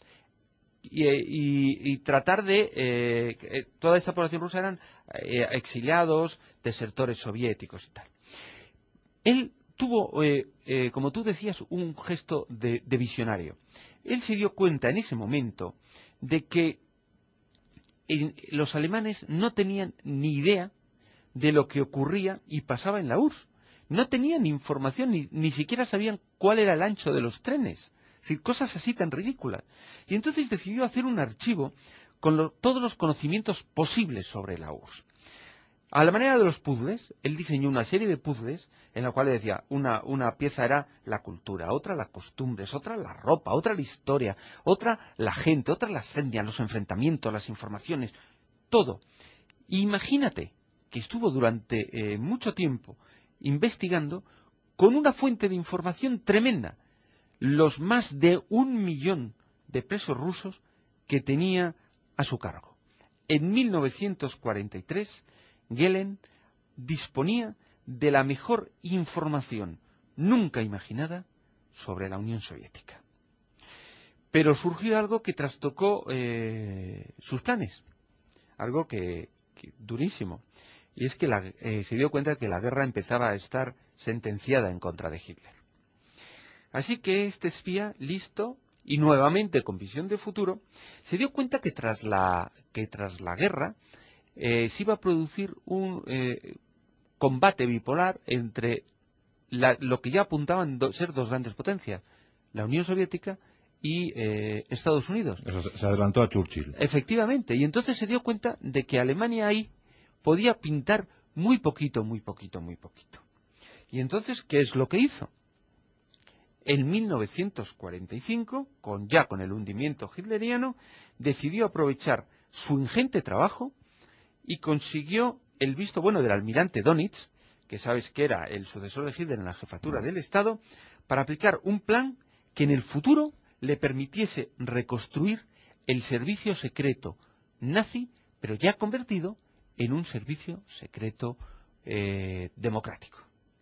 y tratar de... toda esta población rusa eran exiliados, desertores soviéticos y tal. Él tuvo, como tú decías, un gesto de visionario. Él se dio cuenta en ese momento de que los alemanes no tenían ni idea de lo que ocurría y pasaba en la URSS. No tenían información, ni siquiera sabían cuál era el ancho de los trenes. Es decir, cosas así tan ridículas. Y entonces decidió hacer un archivo con todos los conocimientos posibles sobre la URSS. A la manera de los puzzles, él diseñó una serie de puzzles en la cual decía, una pieza era la cultura, otra las costumbres, otra la ropa, otra la historia, otra la gente, otra las etnias, los enfrentamientos, las informaciones, todo. Y imagínate que estuvo durante mucho tiempo investigando con una fuente de información tremenda, los más de 1 millón de presos rusos que tenía a su cargo. En 1943, Gehlen disponía de la mejor información nunca imaginada sobre la Unión Soviética. Pero surgió algo que trastocó sus planes, algo que durísimo, y es que se dio cuenta de que la guerra empezaba a estar sentenciada en contra de Hitler. Así que este espía, listo, y nuevamente con visión de futuro, se dio cuenta que tras la guerra se iba a producir un combate bipolar entre lo que ya apuntaban ser dos grandes potencias, la Unión Soviética y Estados Unidos. Eso se adelantó a Churchill. Efectivamente, y entonces se dio cuenta de que Alemania ahí podía pintar muy poquito. Y entonces, ¿qué es lo que hizo? En 1945, con el hundimiento hitleriano, decidió aprovechar su ingente trabajo y consiguió el visto bueno del almirante Dönitz, que sabes que era el sucesor de Hitler en la jefatura del Estado, para aplicar un plan que en el futuro le permitiese reconstruir el servicio secreto nazi, pero ya convertido en un servicio secreto democrático.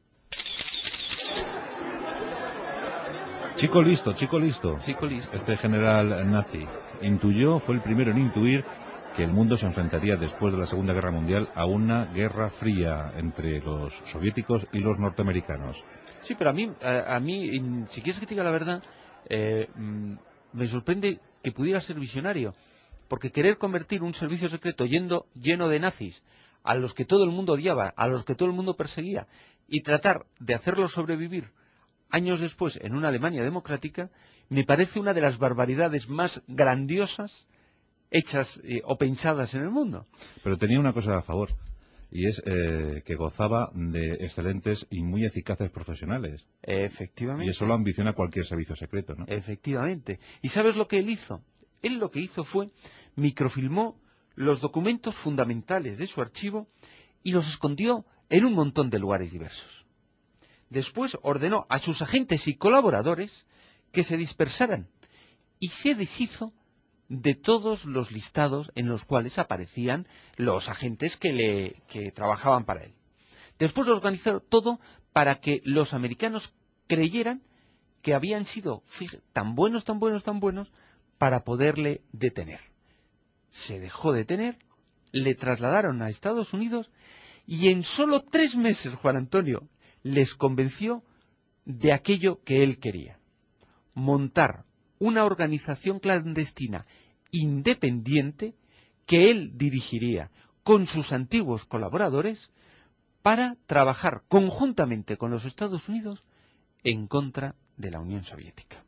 Chico listo. Este general nazi fue el primero en intuir que el mundo se enfrentaría después de la Segunda Guerra Mundial a una guerra fría entre los soviéticos y los norteamericanos. Sí, pero a mí, si quieres que te diga la verdad, me sorprende que pudiera ser visionario, porque querer convertir un servicio secreto lleno de nazis, a los que todo el mundo odiaba, a los que todo el mundo perseguía, y tratar de hacerlos sobrevivir años después en una Alemania democrática, me parece una de las barbaridades más grandiosas hechas o pensadas en el mundo. Pero tenía una cosa a favor, y es que gozaba de excelentes y muy eficaces profesionales. Efectivamente. Y eso lo ambiciona cualquier servicio secreto, ¿no? Efectivamente. ¿Y sabes lo que él hizo? Él lo que hizo fue microfilmó los documentos fundamentales de su archivo y los escondió en un montón de lugares diversos. Después ordenó a sus agentes y colaboradores que se dispersaran y se deshizo de todos los listados en los cuales aparecían los agentes que trabajaban para él. Después lo organizó todo para que los americanos creyeran que habían sido tan buenos para poderle detener. Se dejó detener, le trasladaron a Estados Unidos y en solo 3 meses, Juan Antonio, les convenció de aquello que él quería: montar una organización clandestina independiente que él dirigiría con sus antiguos colaboradores para trabajar conjuntamente con los Estados Unidos en contra de la Unión Soviética.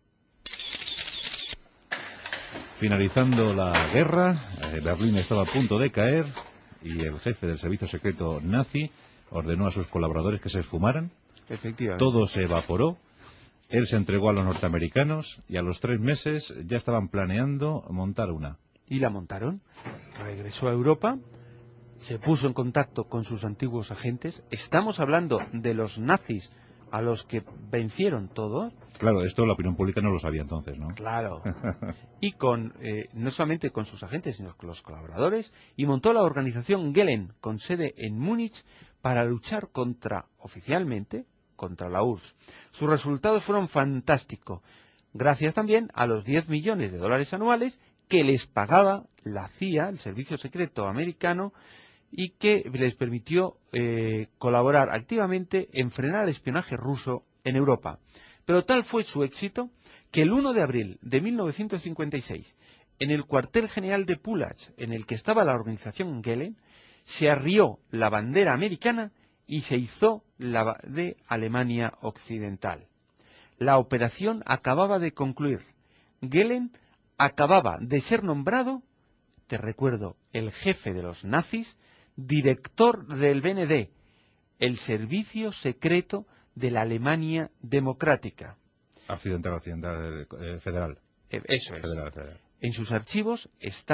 Finalizando la guerra, Berlín estaba a punto de caer y el jefe del servicio secreto nazi ordenó a sus colaboradores que se esfumaran. Efectivamente. Todo se evaporó. Él se entregó a los norteamericanos y a los 3 meses ya estaban planeando montar una. Y la montaron. Regresó a Europa, se puso en contacto con sus antiguos agentes. Estamos hablando de los nazis a los que vencieron todos. Claro, esto la opinión pública no lo sabía entonces, ¿no? Claro. Y no solamente con sus agentes, sino con los colaboradores, y montó la organización Gehlen, con sede en Múnich, para luchar oficialmente, contra la URSS. Sus resultados fueron fantásticos, gracias también a los $10 millones anuales que les pagaba la CIA, el Servicio Secreto Americano, y que les permitió colaborar activamente en frenar el espionaje ruso en Europa. Pero tal fue su éxito que el 1 de abril de 1956, en el cuartel general de Pullach, en el que estaba la organización Gehlen, se arrió la bandera americana y se izó la de Alemania Occidental. La operación acababa de concluir. Gehlen acababa de ser nombrado, te recuerdo, el jefe de los nazis, director del BND, el servicio secreto de la Alemania democrática. Federal. Eso es. Federal. En sus archivos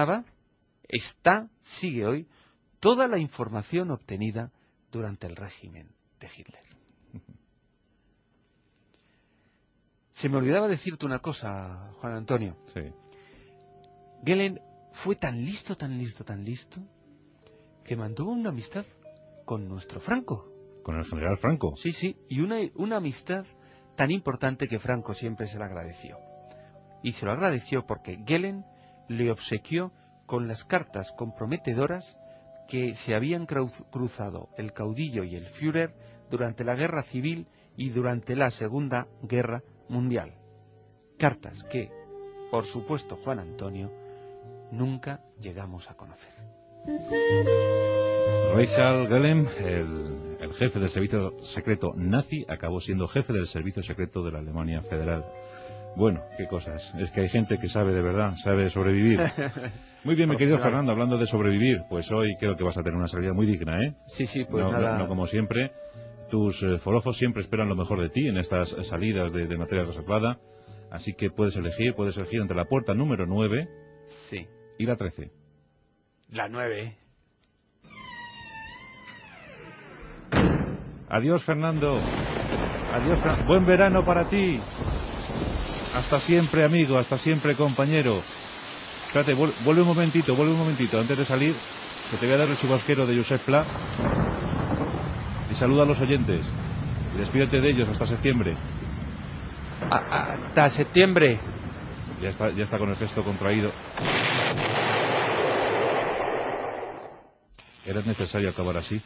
sigue hoy, toda la información obtenida durante el régimen de Hitler. Se me olvidaba decirte una cosa, Juan Antonio. Sí. Gehlen fue tan listo, que mantuvo una amistad con nuestro Franco. ¿Con el general Franco? Sí, y una amistad tan importante que Franco siempre se la agradeció. Y se lo agradeció porque Gehlen le obsequió con las cartas comprometedoras que se habían cruzado el caudillo y el Führer durante la Guerra Civil y durante la Segunda Guerra Mundial. Cartas que, por supuesto, Juan Antonio, nunca llegamos a conocer. Reichald Gehlen, el jefe del servicio secreto nazi, acabó siendo jefe del servicio secreto de la Alemania Federal. Bueno, qué cosas. Es que hay gente que sabe de verdad, sabe sobrevivir. Muy bien, mi querido Fernando, hablando de sobrevivir, pues hoy creo que vas a tener una salida muy digna, ¿eh? Sí, pues nada. No como siempre. Tus forofos siempre esperan lo mejor de ti en estas salidas de materia reservada. Así que puedes elegir entre la puerta número 9 sí. y la 13. La 9. Adiós, Fernando. Adiós, buen verano para ti. Hasta siempre, amigo, hasta siempre, compañero. Espérate, vuelve un momentito, antes de salir, que te voy a dar el chubasquero de Josep Pla. Y saluda a los oyentes. Y despídete de ellos hasta septiembre. Hasta septiembre. Ya está con el gesto contraído. ¿Era necesario acabar así?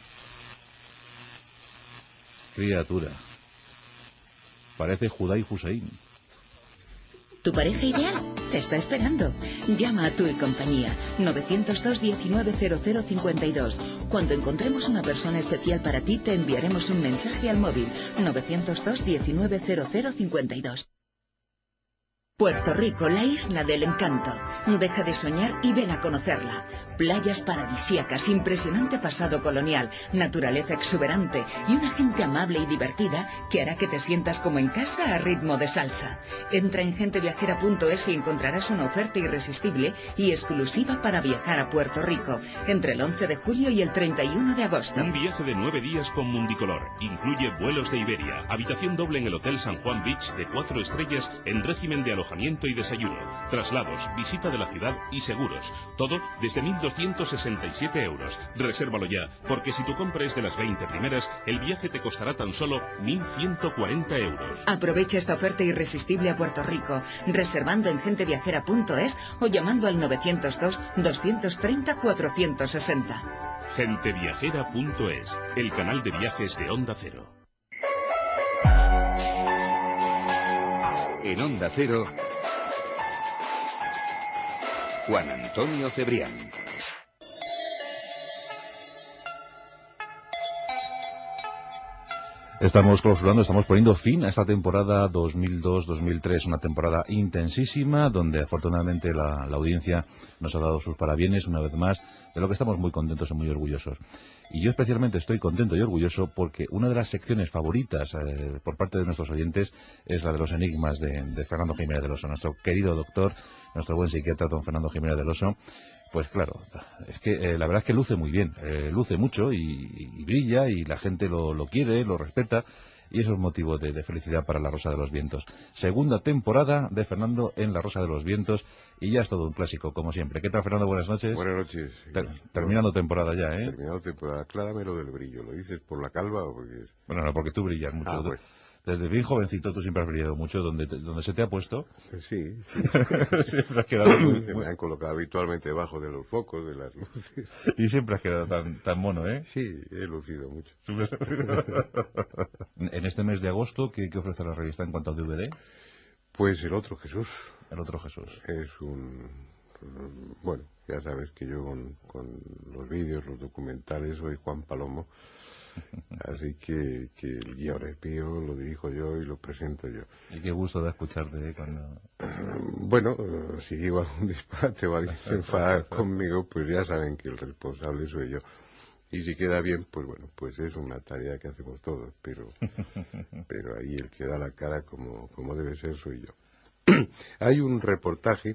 Criatura. Parece Judá y Hussein. Tu pareja ideal te está esperando. Llama a Tu y Compañía 902 19 0052. Cuando encontremos una persona especial para ti, te enviaremos un mensaje al móvil 902 19 0052. Puerto Rico, la isla del encanto. Deja de soñar y ven a conocerla. Playas paradisíacas, impresionante pasado colonial, naturaleza exuberante y una gente amable y divertida que hará que te sientas como en casa a ritmo de salsa. Entra en genteviajera.es y encontrarás una oferta irresistible y exclusiva para viajar a Puerto Rico entre el 11 de julio y el 31 de agosto. Un viaje de 9 días con Mundicolor. Incluye vuelos de Iberia, habitación doble en el Hotel San Juan Beach de 4 estrellas en régimen de alojamiento y desayuno, traslados, visita de la ciudad y seguros. Todo desde 1.267 euros. Resérvalo ya, porque si tu compra es de las 20 primeras, el viaje te costará tan solo 1.140 euros. Aprovecha esta oferta irresistible a Puerto Rico, reservando en genteviajera.es o llamando al 902-230-460. Genteviajera.es, el canal de viajes de Onda Cero. En Onda Cero, Juan Antonio Cebrián. Estamos clausurando, estamos poniendo fin a esta temporada 2002-2003, una temporada intensísima donde afortunadamente la audiencia nos ha dado sus parabienes una vez más, de lo que estamos muy contentos y muy orgullosos. Y yo especialmente estoy contento y orgulloso porque una de las secciones favoritas por parte de nuestros oyentes es la de los enigmas de Fernando Jiménez del Oso, nuestro querido doctor, nuestro buen psiquiatra don Fernando Jiménez del Oso. Pues claro, es que la verdad es que luce muy bien, luce mucho y brilla y la gente lo quiere, lo respeta y eso es motivo de felicidad para La Rosa de los Vientos. Segunda temporada de Fernando en La Rosa de los Vientos y ya es todo un clásico, como siempre. ¿Qué tal, Fernando? Buenas noches. Buenas noches. Terminando temporada ya, ¿eh? Terminando temporada. Aclárame lo del brillo. ¿Lo dices por la calva o porque...? Bueno, no, porque tú brillas mucho. Ah, bueno. Desde bien jovencito tú siempre has brillado mucho, donde se te ha puesto. Sí. Siempre has quedado muy... Me han colocado habitualmente debajo de los focos, de las luces. Y siempre has quedado tan mono, ¿eh? Sí, he lucido mucho. En este mes de agosto, ¿qué ofrece la revista en cuanto a DVD? Pues El Otro Jesús. El Otro Jesús. Es bueno, ya sabes que yo con los vídeos, los documentales, soy Juan Palomo. Así que el guion es mío, lo dirijo yo y lo presento yo. Y qué gusto da escucharte cuando... Bueno, si digo algún disparate o alguien se enfada conmigo, pues ya saben que el responsable soy yo. Y si queda bien, pues bueno, pues es una tarea que hacemos todos, pero ahí el que da la cara como debe ser soy yo. Hay un reportaje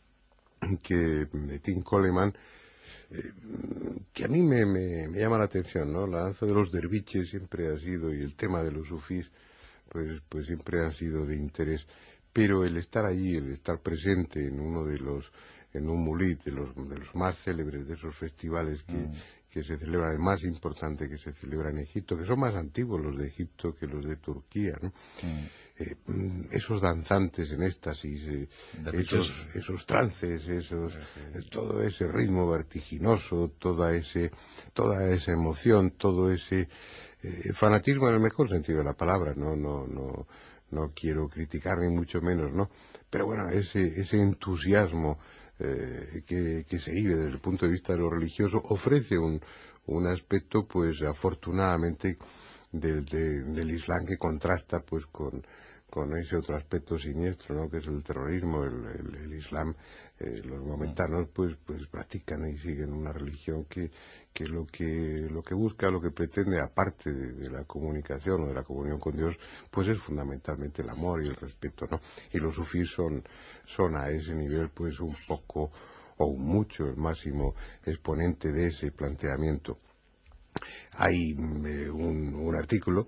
de Tim Coleman que a mí me llama la atención, ¿no? La danza de los derviches siempre ha sido, y el tema de los sufís, pues siempre han sido de interés, pero el estar allí, el estar presente en en un mulid de los más célebres de esos festivales que se celebran, el más importante que se celebra en Egipto, que son más antiguos los de Egipto que los de Turquía, ¿no? Esos danzantes en éxtasis, esos trances, todo ese ritmo vertiginoso, toda esa emoción, todo ese fanatismo en el mejor sentido de la palabra, no quiero criticar ni mucho menos, ¿no? Pero bueno, ese entusiasmo que se vive desde el punto de vista de lo religioso ofrece un aspecto, pues afortunadamente, del Islam que contrasta pues con ese otro aspecto siniestro, ¿no? Que es el terrorismo. El Islam, los momentanos pues practican y siguen una religión que lo que busca, lo que pretende, aparte de la comunicación o de la comunión con Dios, pues es fundamentalmente el amor y el respeto, ¿no? Y los sufís son a ese nivel pues un poco o mucho el máximo exponente de ese planteamiento. Hay un artículo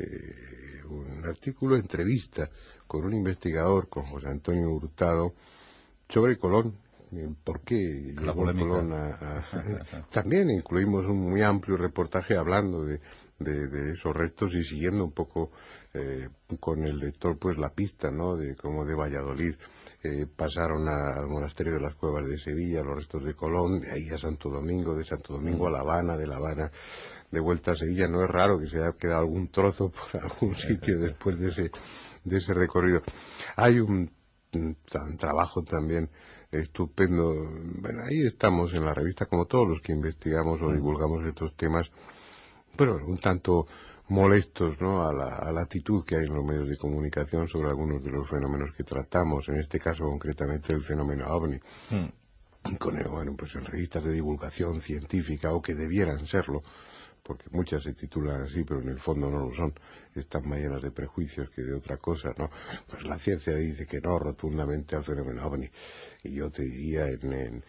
entrevista con un investigador, con José Antonio Hurtado, sobre Colón, por qué llegó Colón También incluimos un muy amplio reportaje hablando de esos restos y siguiendo un poco con el lector pues la pista, ¿no? De cómo de Valladolid pasaron al monasterio de las Cuevas de Sevilla los restos de Colón, de ahí a Santo Domingo, de Santo Domingo a La Habana, de La Habana de vuelta a Sevilla. No es raro que se haya quedado algún trozo por algún sitio después de ese recorrido. Hay un trabajo también estupendo. Bueno, ahí estamos en la revista, como todos los que investigamos o divulgamos estos temas, pero un tanto molestos, ¿no?, a la actitud que hay en los medios de comunicación sobre algunos de los fenómenos que tratamos, en este caso concretamente el fenómeno OVNI. Con el, bueno, pues en revistas de divulgación científica, o que debieran serlo, porque muchas se titulan así, pero en el fondo no lo son, están más llenas de prejuicios que de otra cosa, ¿no? Pues la ciencia dice que no rotundamente al fenómeno OVNI, y yo te diría en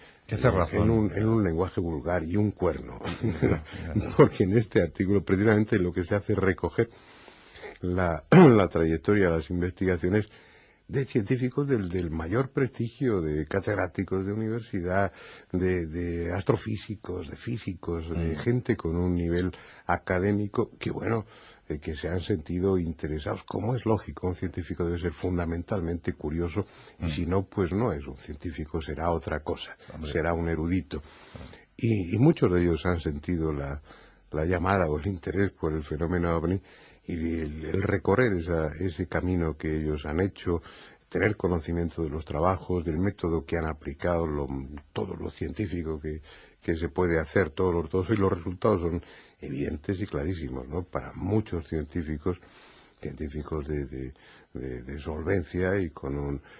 un lenguaje vulgar y un cuerno, porque en este artículo precisamente lo que se hace es recoger la trayectoria de las investigaciones de científicos del mayor prestigio, de catedráticos de universidad, de astrofísicos, de físicos, de gente con un nivel académico que, bueno, que se han sentido interesados. Como es lógico, un científico debe ser fundamentalmente curioso, y si no, pues no es un científico, será otra cosa, será un erudito. Y muchos de ellos han sentido la llamada o el interés por el fenómeno OVNI, y el recorrer ese camino que ellos han hecho, tener conocimiento de los trabajos, del método que han aplicado, todo lo científico que se puede hacer, y los resultados son evidentes y clarísimos, ¿no? Para muchos científicos de solvencia y con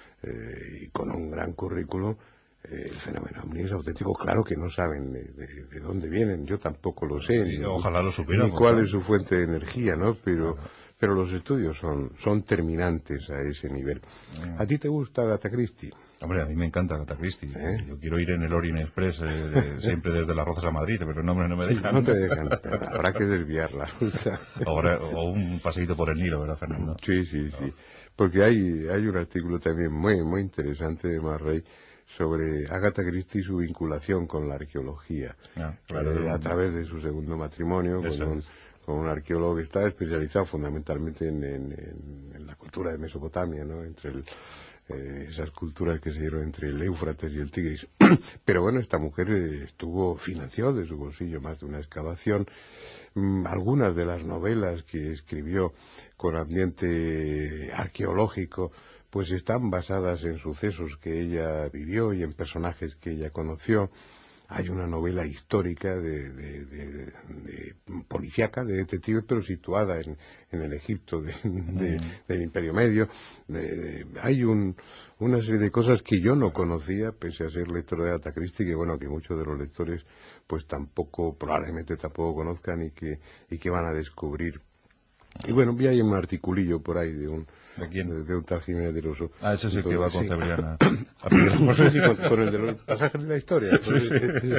un gran currículum, el fenómeno OVNI es auténtico. Claro que no saben de dónde vienen, yo tampoco lo sé, ojalá lo supiéramos, ni cuál es su fuente de energía, ¿no? Pero los estudios son terminantes a ese nivel. ¿A ti te gusta Agatha Christie? Hombre, a mí me encanta Agatha Christie. Yo quiero ir en el Orient Express siempre desde Las Rozas a Madrid, pero no me dejan. No te dejan, habrá que desviar la ruta. O un paseíto por el Nilo, ¿verdad, Fernando? Sí. Porque hay un artículo también muy, muy interesante de Marrey sobre Agatha Christie y su vinculación con la arqueología, a través de su segundo matrimonio con un arqueólogo que está especializado fundamentalmente en la cultura de Mesopotamia, ¿no? Entre esas culturas que se dieron entre el Éufrates y el Tigris. Pero bueno, esta mujer estuvo financiado de su bolsillo más de una excavación. Algunas de las novelas que escribió con ambiente arqueológico pues están basadas en sucesos que ella vivió y en personajes que ella conoció. Hay una novela histórica de policíaca, de detective, pero situada en el Egipto del Imperio Medio. Hay una serie de cosas que yo no conocía, pese a ser lector de Agatha Christie, que bueno, que muchos de los lectores pues probablemente tampoco conozcan, y que van a descubrir. Y bueno, vi ahí un articulillo por ahí de un tal Jiménez del Oso. Ese es el que va con Cebriana. No sé si con el de los pasajes de la historia. Sí.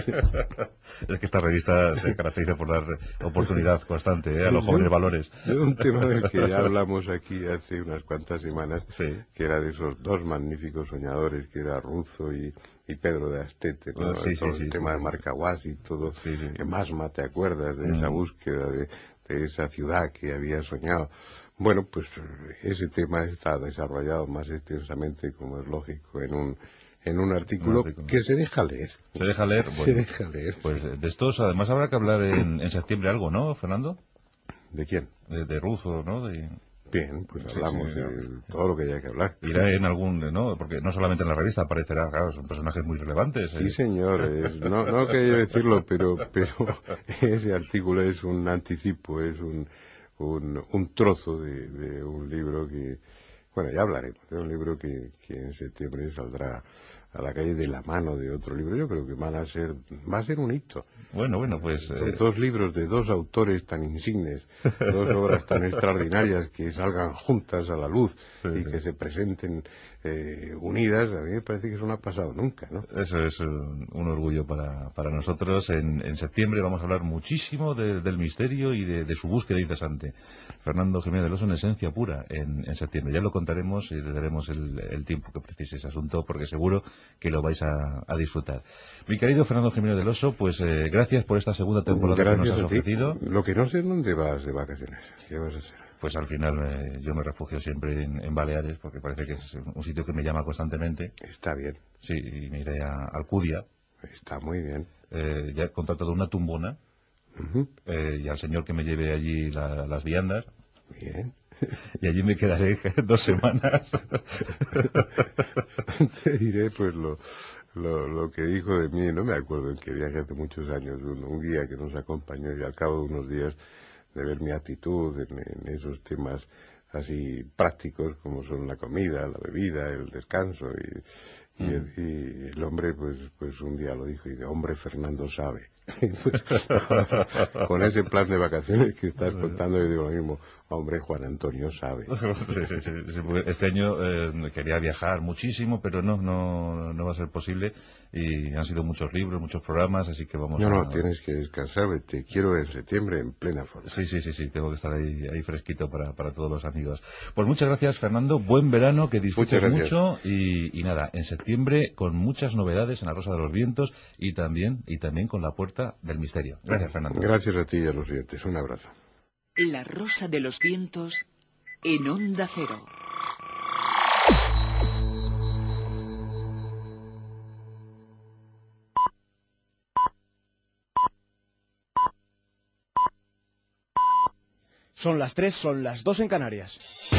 Es que esta revista se caracteriza por dar oportunidad constante a los jóvenes valores. De un tema del que ya hablamos aquí hace unas cuantas semanas, que era de esos dos magníficos soñadores, que era Ruzo y Pedro de Astete, ¿no? El tema de Marcahuasi y todo. Masma, ¿te acuerdas de esa búsqueda de esa ciudad que había soñado? Bueno, pues ese tema está desarrollado más extensamente, como es lógico, en un artículo que se deja leer. ¿Se deja leer? Bueno, se deja leer. Pues de estos, además, habrá que hablar en septiembre algo, ¿no, Fernando? ¿De quién? De Ruzo, ¿no? Bien, pues hablamos de todo lo que haya que hablar. Irá en algún, ¿no? Porque no solamente en la revista aparecerá, claro, son personajes muy relevantes. Sí, señor, no quería decirlo, pero ese artículo es un anticipo, es un trozo de un libro que, bueno, ya hablaremos, de un libro que en septiembre saldrá a la calle de la mano de otro libro. Yo creo que va a ser un hito. Bueno, pues... Son dos libros de dos autores tan insignes, dos obras tan extraordinarias que salgan juntas a la luz y que se presenten unidas. A mí me parece que eso no ha pasado nunca, ¿no? Eso es un orgullo para nosotros. En septiembre vamos a hablar muchísimo del misterio y de su búsqueda incesante. Fernando Jiménez del Oso, en esencia pura, en septiembre. Ya lo contaremos y le daremos el tiempo que precise ese asunto, porque seguro que lo vais a disfrutar. Mi querido Fernando Jiménez del Oso, pues gracias por esta segunda temporada que nos has ofrecido. Lo que no sé es dónde vas de vacaciones. ¿Qué vas a hacer? Pues al final yo me refugio siempre en Baleares, porque parece que es un sitio que me llama constantemente. Está bien. Sí, y me iré a Alcudia. Está muy bien. Ya he contratado una tumbona. Y al señor que me lleve allí las viandas. Bien. Y allí me quedaré 2 semanas. Te diré pues lo que dijo de mí, no me acuerdo en qué viaje, hace muchos años, un guía que nos acompañó, y al cabo de unos días ver mi actitud en esos temas así prácticos como son la comida, la bebida, el descanso y el hombre pues un día lo dijo y de hombre Fernando sabe. Pues, con ese plan de vacaciones que estás contando yo digo lo mismo, hombre Juan Antonio sabe. Sí, este año quería viajar muchísimo, pero no va a ser posible y han sido muchos libros, muchos programas, así que vamos No, tienes que descansar, te quiero en septiembre en plena forma. Sí, tengo que estar ahí fresquito para todos los amigos. Pues muchas gracias, Fernando, buen verano, que disfrutes mucho y nada, en septiembre con muchas novedades en La Rosa de los Vientos y también con La Puerta del Misterio. Gracias, Fernando. Gracias a ti y a los oyentes, un abrazo. La Rosa de los Vientos en Onda Cero. Son las 3, son las 2 en Canarias.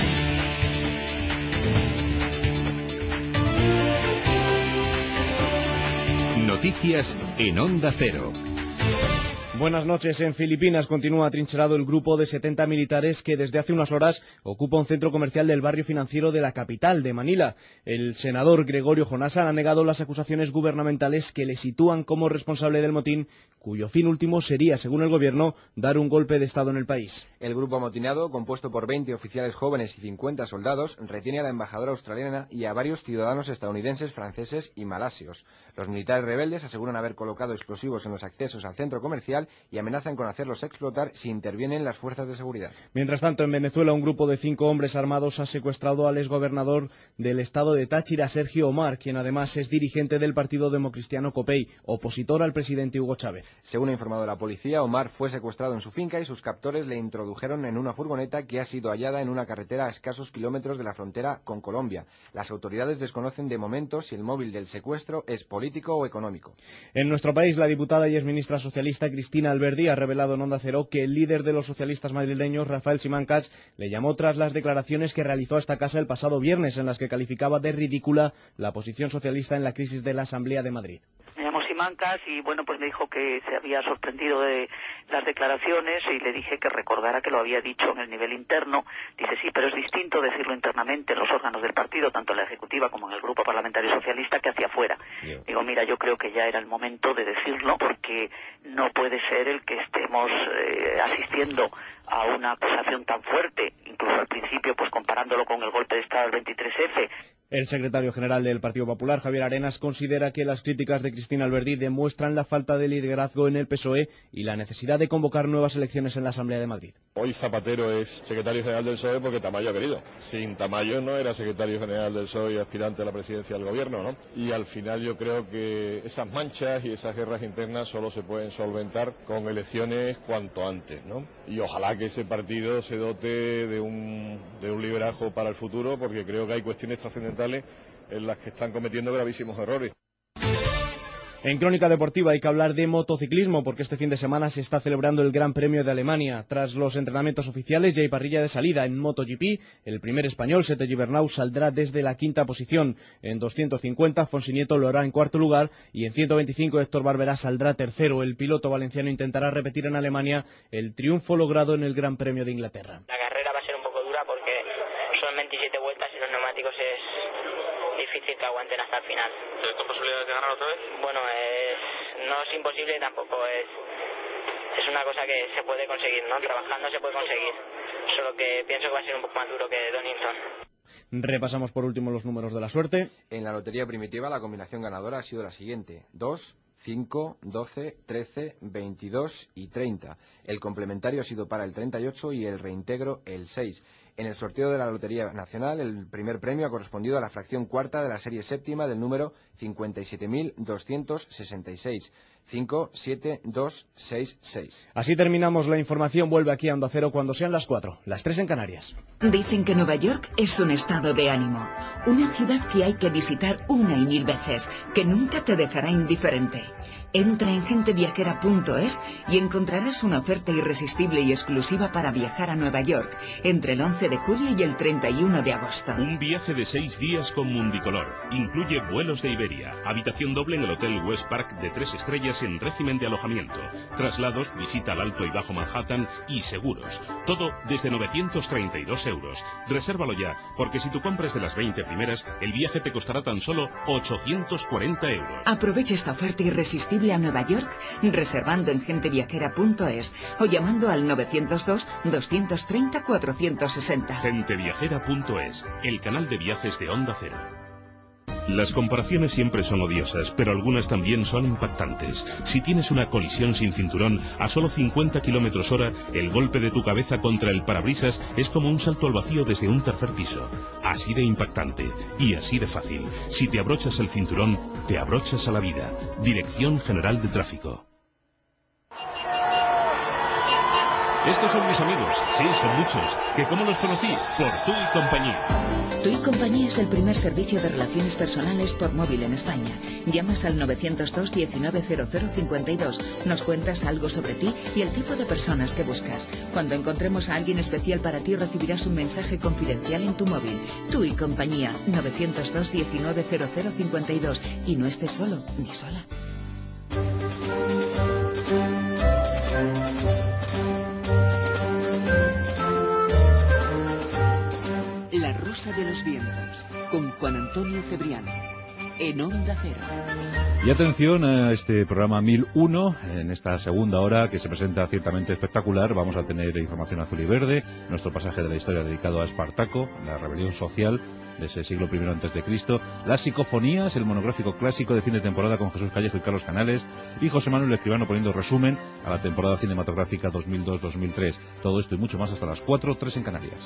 Noticias en Onda Cero. Buenas noches. En Filipinas continúa atrincherado el grupo de 70 militares que desde hace unas horas ocupa un centro comercial del barrio financiero de la capital, de Manila. El senador Gregorio Jonasa ha negado las acusaciones gubernamentales que le sitúan como responsable del motín, cuyo fin último sería, según el gobierno, dar un golpe de Estado en el país. El grupo amotinado, compuesto por 20 oficiales jóvenes y 50 soldados, retiene a la embajadora australiana y a varios ciudadanos estadounidenses, franceses y malasios. Los militares rebeldes aseguran haber colocado explosivos en los accesos al centro comercial y amenazan con hacerlos explotar si intervienen las fuerzas de seguridad. Mientras tanto, en Venezuela, un grupo de 5 hombres armados ha secuestrado al exgobernador del estado de Táchira, Sergio Omar, quien además es dirigente del partido democristiano COPEI, opositor al presidente Hugo Chávez. Según ha informado la policía, Omar fue secuestrado en su finca y sus captores le introdujeron en una furgoneta que ha sido hallada en una carretera a escasos kilómetros de la frontera con Colombia. Las autoridades desconocen de momento si el móvil del secuestro es político o económico. En nuestro país, la diputada y exministra socialista Cristina Alberdi ha revelado en Onda Cero que el líder de los socialistas madrileños, Rafael Simancas, le llamó tras las declaraciones que realizó a esta casa el pasado viernes, en las que calificaba de ridícula la posición socialista en la crisis de la Asamblea de Madrid. Me llamó Simancas y bueno, pues me dijo que se había sorprendido de las declaraciones y le dije que recordara que lo había dicho en el nivel interno. Dice, sí, pero es distinto decirlo internamente en los órganos del partido, tanto en la ejecutiva como en el grupo parlamentario socialista, que hacia afuera. Digo, mira, yo creo que ya era el momento de decirlo porque no puede ser el que estemos asistiendo a una acusación tan fuerte, incluso al principio pues comparándolo con el golpe de Estado del 23F. El secretario general del Partido Popular, Javier Arenas, considera que las críticas de Cristina Alberdi demuestran la falta de liderazgo en el PSOE y la necesidad de convocar nuevas elecciones en la Asamblea de Madrid. Hoy Zapatero es secretario general del PSOE porque Tamayo ha querido. Sin Tamayo no era secretario general del PSOE y aspirante a la presidencia del gobierno, ¿no? Y al final yo creo que esas manchas y esas guerras internas solo se pueden solventar con elecciones cuanto antes, ¿no? Y ojalá que ese partido se dote de un liderazgo para el futuro, porque creo que hay cuestiones trascendentales en las que están cometiendo gravísimos errores. En Crónica Deportiva hay que hablar de motociclismo porque este fin de semana se está celebrando el Gran Premio de Alemania. Tras los entrenamientos oficiales ya hay parrilla de salida. En MotoGP, el primer español, Sete Gibernau, saldrá desde la quinta posición. En 250, Fonsi Nieto lo hará en cuarto lugar y en 125, Héctor Barberá saldrá tercero. El piloto valenciano intentará repetir en Alemania el triunfo logrado en el Gran Premio de Inglaterra. La carrera va a ser un poco dura porque son 27 vueltas y los neumáticos es difícil que aguanten hasta el final. ¿Tienes posibilidades de ganar otra vez? Bueno, no es imposible y tampoco es una cosa que se puede conseguir, ¿no? Trabajando se puede conseguir, solo que pienso que va a ser un poco más duro que Donington. Repasamos por último los números de la suerte. En la lotería primitiva la combinación ganadora ha sido la siguiente: 2, 5, 12, 13, 22 y 30. El complementario ha sido para el 38 y el reintegro el 6. En el sorteo de la Lotería Nacional, el primer premio ha correspondido a la fracción cuarta de la serie séptima del número 57.266. 57266. Así terminamos la información. Vuelve aquí a Onda Cero cuando sean las 4, las 3 en Canarias. Dicen que Nueva York es un estado de ánimo, una ciudad que hay que visitar una y mil veces, que nunca te dejará indiferente. Entra en genteviajera.es y encontrarás una oferta irresistible y exclusiva para viajar a Nueva York entre el 11 de julio y el 31 de agosto. Un viaje de 6 días con Mundicolor. Incluye vuelos de Iberia, habitación doble en el Hotel West Park de 3 estrellas en régimen de alojamiento, traslados, visita al Alto y Bajo Manhattan y seguros. Todo desde 932 euros. Resérvalo ya, porque si tú compras de las 20 primeras, el viaje te costará tan solo 840 euros. Aprovecha esta oferta irresistible a Nueva York reservando en genteviajera.es o llamando al 902-230-460. Genteviajera.es, el canal de viajes de Onda Cero. Las comparaciones siempre son odiosas, pero algunas también son impactantes. Si tienes una colisión sin cinturón, a solo 50 km/h, el golpe de tu cabeza contra el parabrisas es como un salto al vacío desde un tercer piso. Así de impactante y así de fácil. Si te abrochas el cinturón, te abrochas a la vida. Dirección General de Tráfico. Estos son mis amigos, sí, son muchos. ¿Que cómo los conocí? Por Tú y Compañía. Tú y Compañía es el primer servicio de relaciones personales por móvil en España. Llamas al 902 190052, nos cuentas algo sobre ti y el tipo de personas que buscas. Cuando encontremos a alguien especial para ti, recibirás un mensaje confidencial en tu móvil. Tú y Compañía, 902 190052. Y no estés solo ni sola. La Rosa de los Vientos, con Juan Antonio Cebriano, en Onda Cero. Y atención a este programa 1001, en esta segunda hora que se presenta ciertamente espectacular. Vamos a tener información azul y verde, nuestro pasaje de la historia dedicado a Espartaco, la rebelión social de ese siglo I a.C., las psicofonías, el monográfico clásico de fin de temporada con Jesús Callejo y Carlos Canales, y José Manuel Escribano poniendo resumen a la temporada cinematográfica 2002-2003. Todo esto y mucho más hasta las 4, 3 en Canarias.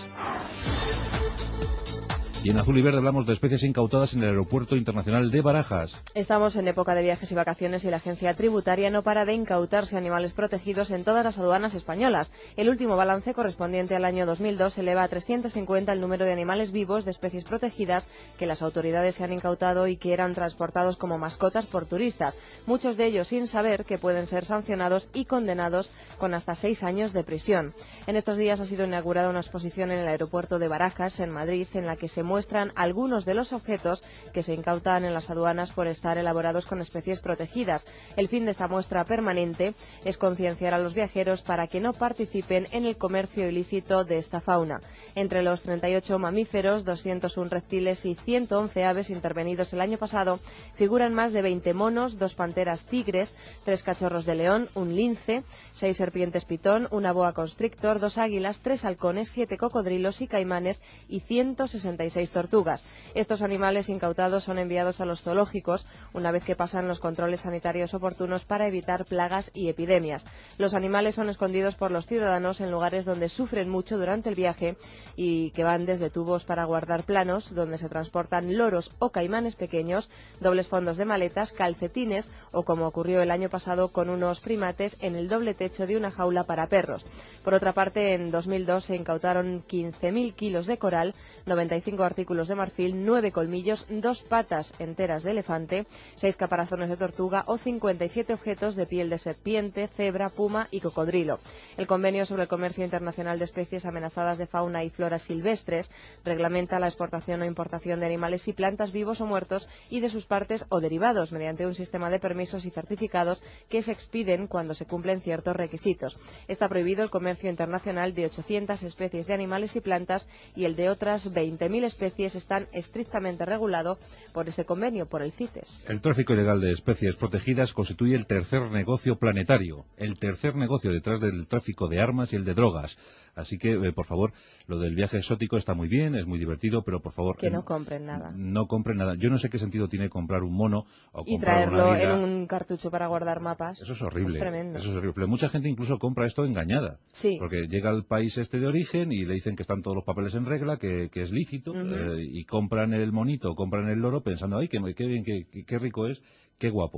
Y en Azul y Verde hablamos de especies incautadas en el Aeropuerto Internacional de Barajas. Estamos en época de viajes y vacaciones y la agencia tributaria no para de incautarse animales protegidos en todas las aduanas españolas. El último balance, correspondiente al año 2002, eleva a 350 el número de animales vivos de especies protegidas que las autoridades se han incautado y que eran transportados como mascotas por turistas, muchos de ellos sin saber que pueden ser sancionados y condenados con hasta 6 años de prisión. En estos días ha sido inaugurada una exposición en el aeropuerto de Barajas, en Madrid, en la que se muestran algunos de los objetos que se incautan en las aduanas por estar elaborados con especies protegidas. El fin de esta muestra permanente es concienciar a los viajeros para que no participen en el comercio ilícito de esta fauna. Entre los 38 mamíferos, 201 reptiles y 111 aves intervenidos el año pasado, figuran más de 20 monos, 2 panteras tigres, 3 cachorros de león, un lince, 6 serpientes pitón, una boa constrictor, 2 águilas, 3 halcones, 7 cocodrilos y caimanes y 166 tortugas. Estos animales incautados son enviados a los zoológicos una vez que pasan los controles sanitarios oportunos para evitar plagas y epidemias. Los animales son escondidos por los ciudadanos en lugares donde sufren mucho durante el viaje y que van desde tubos para guardar planos, donde se transportan loros o caimanes pequeños, dobles fondos de maletas, calcetines o, como ocurrió el año pasado con unos primates, en el doble techo de una jaula para perros. Por otra parte, en 2002 se incautaron 15.000 kilos de coral, 95 artículos de marfil, 9 colmillos, 2 patas enteras de elefante, 6 caparazones de tortuga o 57 objetos de piel de serpiente, cebra, puma y cocodrilo. El Convenio sobre el Comercio Internacional de Especies Amenazadas de Fauna y Flora Silvestres reglamenta la exportación o importación de animales y plantas vivos o muertos y de sus partes o derivados mediante un sistema de permisos y certificados que se expiden cuando se cumplen ciertos requisitos. Está prohibido el comercio internacional de 800 especies de animales y plantas y el de otras 20.000 especies están estrictamente regulado por este convenio, por el CITES. El tráfico ilegal de especies protegidas constituye el tercer negocio planetario, el tercer negocio detrás del tráfico de armas y el de drogas. Así que, por favor, lo del viaje exótico está muy bien, es muy divertido, pero por favor... Que no compren nada. No compren nada. Yo no sé qué sentido tiene comprar un mono o y comprar traerlo una en un cartucho para guardar mapas. Eso es horrible. Es tremendo. Eso es horrible. Pero mucha gente incluso compra esto engañada. Sí. Porque llega al país este de origen y le dicen que están todos los papeles en regla, que es lícito, y compran el monito, compran el loro pensando, ay, qué bien, qué rico es, qué guapo.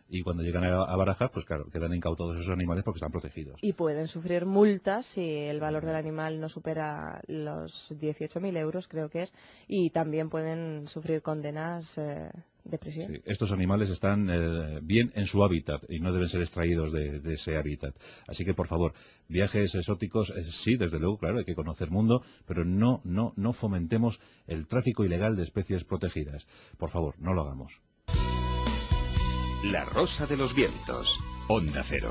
y cuando llegan a Barajas, pues claro, quedan incautados esos animales porque están protegidos. Y pueden sufrir multas si el valor del animal no supera los 18.000 euros, creo que es, y también pueden sufrir condenas de prisión. Sí, estos animales están bien en su hábitat y no deben ser extraídos de ese hábitat. Así que, por favor, viajes exóticos, sí, desde luego, claro, hay que conocer mundo, pero no fomentemos el tráfico ilegal de especies protegidas. Por favor, no lo hagamos. La Rosa de los Vientos, Onda Cero.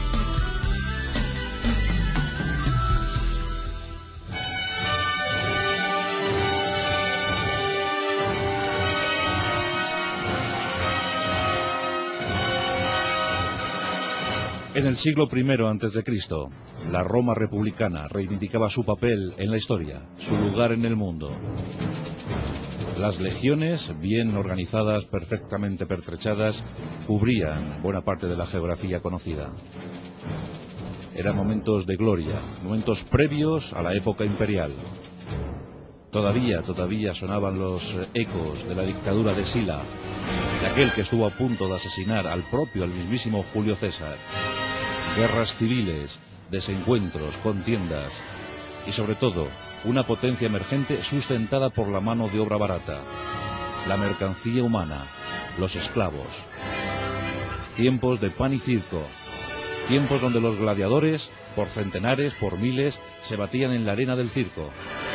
En el siglo I a.C., la Roma republicana reivindicaba su papel en la historia, su lugar en el mundo. Las legiones, bien organizadas, perfectamente pertrechadas, cubrían buena parte de la geografía conocida. Eran momentos de gloria, momentos previos a la época imperial. Todavía sonaban los ecos de la dictadura de Sila, de aquel que estuvo a punto de asesinar al mismísimo Julio César. Guerras civiles, desencuentros, contiendas y sobre todo una potencia emergente sustentada por la mano de obra barata, la mercancía humana, los esclavos. Tiempos de pan y circo, tiempos donde los gladiadores, por centenares, por miles, se batían en la arena del circo.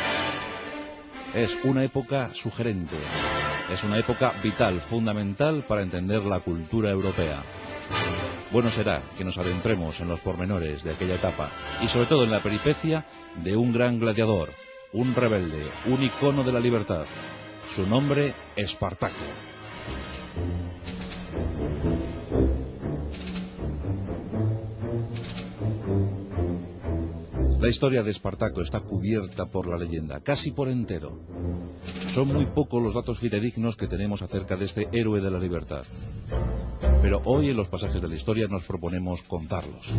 Es una época sugerente, es una época vital, fundamental para entender la cultura europea. Bueno será que nos adentremos en los pormenores de aquella etapa y sobre todo en la peripecia de un gran gladiador, un rebelde, un icono de la libertad. Su nombre, Espartaco. La historia de Espartaco está cubierta por la leyenda, casi por entero. Son muy pocos los datos fidedignos que tenemos acerca de este héroe de la libertad. Pero hoy en los pasajes de la historia nos proponemos contarlos.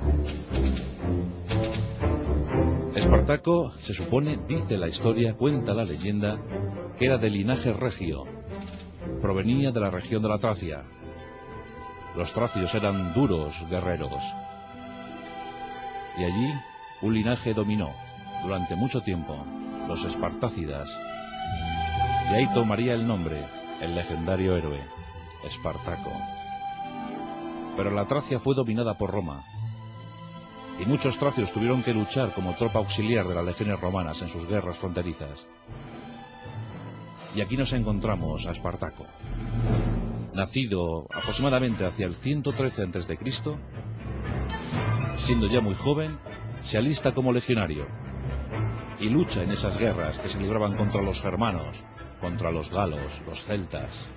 Espartaco, se supone, dice la historia, cuenta la leyenda, que era de linaje regio. Provenía de la región de la Tracia. Los tracios eran duros guerreros. Y allí un linaje dominó durante mucho tiempo, los espartácidas. De ahí tomaría el nombre, el legendario héroe, Espartaco. Pero la Tracia fue dominada por Roma, y muchos tracios tuvieron que luchar como tropa auxiliar de las legiones romanas en sus guerras fronterizas. Y aquí nos encontramos a Espartaco, nacido aproximadamente hacia el 113 a.C., siendo ya muy joven, se alista como legionario y lucha en esas guerras que se libraban contra los germanos, contra los galos, los celtas.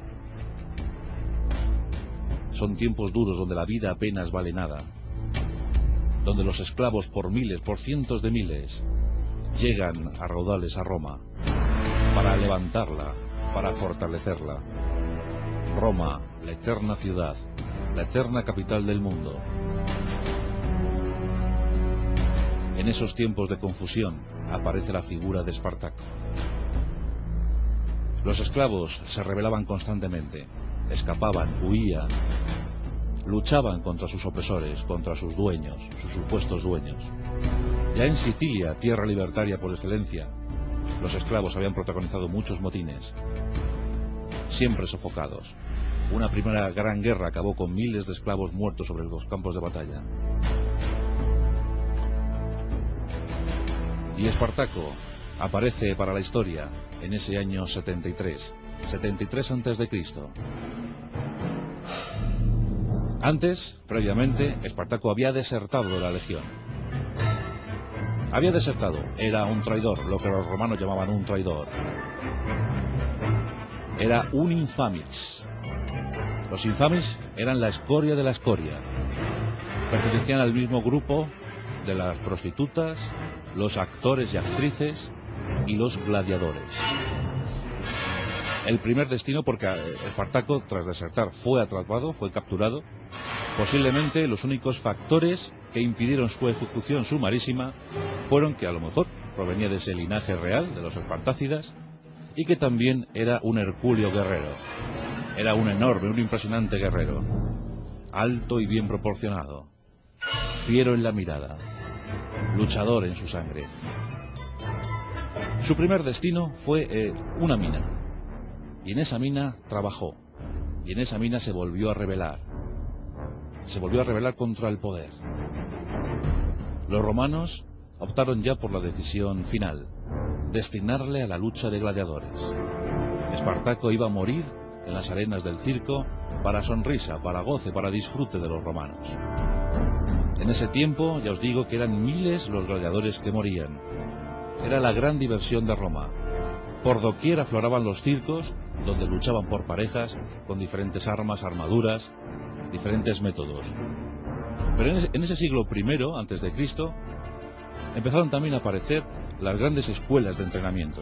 Son tiempos duros donde la vida apenas vale nada, donde los esclavos por miles, por cientos de miles, llegan a raudales a Roma para levantarla, para fortalecerla. Roma, la eterna ciudad, la eterna capital del mundo. En esos tiempos de confusión aparece la figura de Espartaco. Los esclavos se rebelaban constantemente, escapaban, huían, luchaban contra sus opresores, contra sus dueños, sus supuestos dueños. Ya en Sicilia, tierra libertaria por excelencia, los esclavos habían protagonizado muchos motines, siempre sofocados. Una primera gran guerra acabó con miles de esclavos muertos sobre los campos de batalla. Y Espartaco aparece para la historia en ese año 73 a.C. Antes, previamente, Espartaco había desertado de la legión. Había desertado, era un traidor, lo que los romanos llamaban un traidor. Era un infamis. Los infamis eran la escoria de la escoria. Pertenecían al mismo grupo de las prostitutas, los actores y actrices y los gladiadores. El primer destino, porque Espartaco, tras desertar, fue atrapado, fue capturado. Posiblemente los únicos factores que impidieron su ejecución sumarísima fueron que a lo mejor provenía de ese linaje real, de los espartácidas, y que también era un hercúleo guerrero. Era un enorme, un impresionante guerrero. alto y bien proporcionado, fiero en la mirada, luchador en su sangre. Su primer destino fue una mina, y en esa mina trabajó, y en esa mina se volvió a rebelar contra el poder. Los romanos optaron ya por la decisión final, destinarle a la lucha de gladiadores. Espartaco iba a morir en las arenas del circo para sonrisa, para goce, para disfrute de los romanos. En ese tiempo, ya os digo que eran miles los gladiadores que morían. Era la gran diversión de Roma. Por doquier afloraban los circos, donde luchaban por parejas, con diferentes armas, armaduras, diferentes métodos. Pero en ese siglo I, antes de Cristo, empezaron también a aparecer las grandes escuelas de entrenamiento.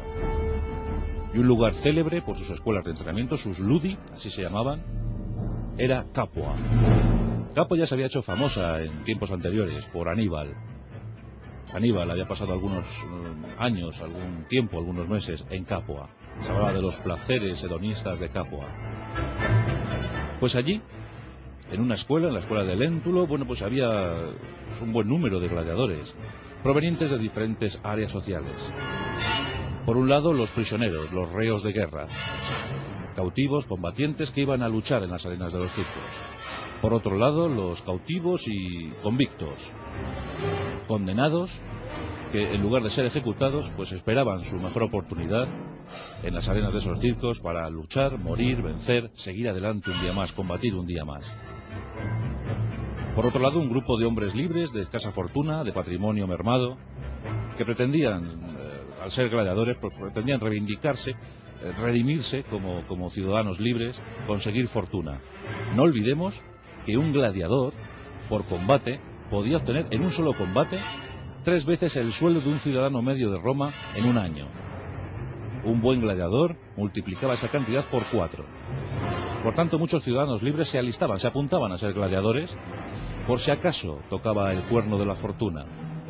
Y un lugar célebre por sus escuelas de entrenamiento, sus ludi, así se llamaban, era Capua. Capua ya se había hecho famosa en tiempos anteriores por Aníbal. Aníbal había pasado algunos años, algún tiempo, algunos meses en Capua. Se hablaba de los placeres hedonistas de Capua. Pues allí, en una escuela, en la escuela de Léntulo, pues había un buen número de gladiadores, provenientes de diferentes áreas sociales. Por un lado, los prisioneros, los reos de guerra, cautivos, combatientes que iban a luchar en las arenas de los circos. Por otro lado, los cautivos y convictos, condenados, que en lugar de ser ejecutados, pues esperaban su mejor oportunidad en las arenas de esos circos para luchar, morir, vencer, seguir adelante un día más, combatir un día más. Por otro lado, un grupo de hombres libres, de escasa fortuna, de patrimonio mermado, que pretendían, al ser gladiadores, pretendían reivindicarse, redimirse como ciudadanos libres, conseguir fortuna. No olvidemos que un gladiador, por combate, podía obtener en un solo combate 3 veces el sueldo de un ciudadano medio de Roma en un año. Un buen gladiador multiplicaba esa cantidad por 4. Por tanto, muchos ciudadanos libres se alistaban, se apuntaban a ser gladiadores, por si acaso tocaba el cuerno de la fortuna.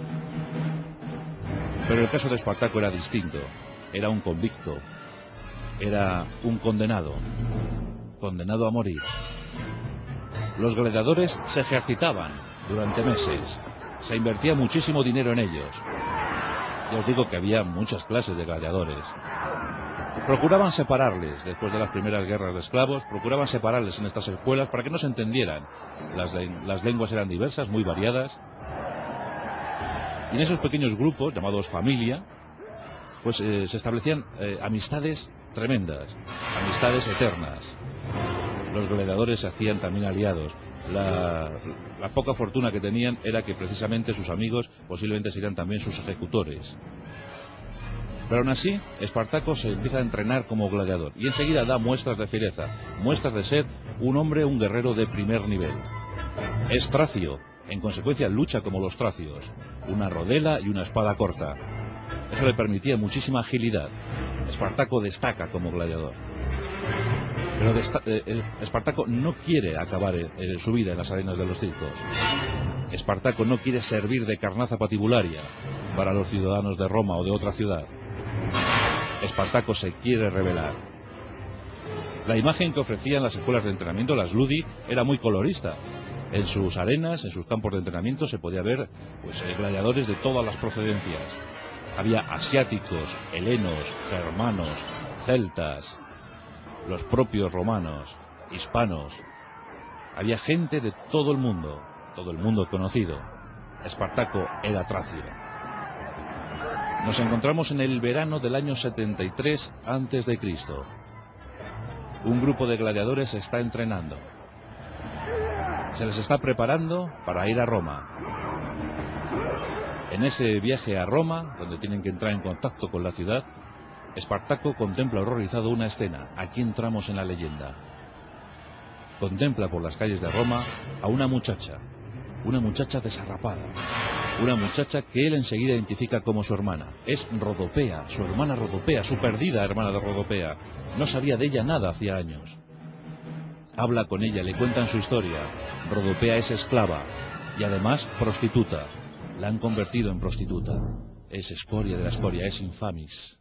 Pero el caso de Espartaco era distinto. Era un convicto, era un condenado a morir. Los gladiadores se ejercitaban durante meses, se invertía muchísimo dinero en ellos. Ya os digo que había muchas clases de gladiadores. Procuraban separarles, después de las primeras guerras de esclavos, procuraban separarles en estas escuelas para que no se entendieran. Las lenguas eran diversas, muy variadas. Y en esos pequeños grupos, llamados familia, pues se establecían amistades tremendas, amistades eternas. Los gladiadores se hacían también aliados. La poca fortuna que tenían era que precisamente sus amigos posiblemente serían también sus ejecutores. Pero aún así, Espartaco se empieza a entrenar como gladiador y enseguida da muestras de fiereza, muestras de ser un hombre, un guerrero de primer nivel. Es tracio, en consecuencia lucha como los tracios, una rodela y una espada corta. Eso le permitía muchísima agilidad. Espartaco destaca como gladiador. Pero Espartaco no quiere acabar su vida en las arenas de los circos. Espartaco no quiere servir de carnaza patibularia para los ciudadanos de Roma o de otra ciudad. Espartaco se quiere rebelar. La imagen que ofrecían las escuelas de entrenamiento, las ludi, era muy colorista. En sus arenas, en sus campos de entrenamiento, se podía ver gladiadores de todas las procedencias. Había asiáticos, helenos, germanos, celtas, los propios romanos, hispanos. Había gente de todo el mundo conocido. Espartaco era tracio. Nos encontramos en el verano del año 73 a.C. Un grupo de gladiadores se está entrenando. Se les está preparando para ir a Roma. En ese viaje a Roma, donde tienen que entrar en contacto con la ciudad, Espartaco contempla horrorizado una escena. Aquí entramos en la leyenda. Contempla por las calles de Roma a una muchacha desarrapada, una muchacha que él enseguida identifica como su hermana. Es Rodopea, su hermana Rodopea, su perdida hermana de Rodopea. No sabía de ella nada hacía años. Habla con ella, le cuentan su historia. Rodopea es esclava y además prostituta. La han convertido en prostituta. Es escoria de la escoria, es infamis.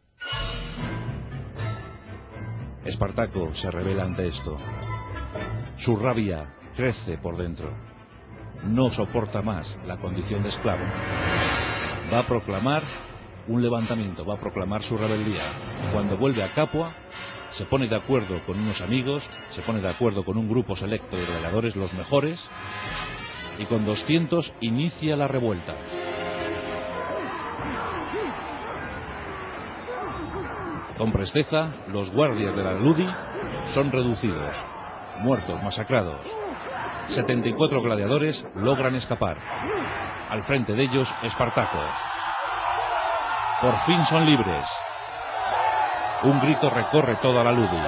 Espartaco se rebela ante esto. Su rabia, crece por dentro. No soporta más la condición de esclavo. Va a proclamar un levantamiento, va a proclamar su rebeldía. Cuando vuelve a Capua, se pone de acuerdo con unos amigos, se pone de acuerdo con un grupo selecto de gladiadores, los mejores, y con 200 inicia la revuelta. Con presteza, los guardias de la Ludi son reducidos, muertos, masacrados. 74 gladiadores logran escapar. Al frente de ellos, Espartaco. Por fin son libres. Un grito recorre toda la Ludi.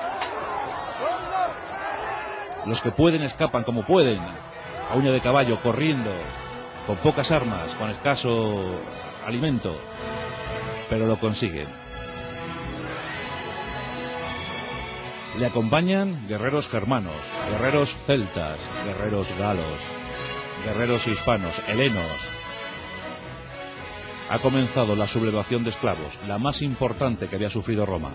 Los que pueden escapan como pueden, a uña de caballo, corriendo, con pocas armas, con escaso alimento, pero lo consiguen. Le acompañan guerreros germanos, guerreros celtas, guerreros galos, guerreros hispanos, helenos. Ha comenzado la sublevación de esclavos, la más importante que había sufrido Roma.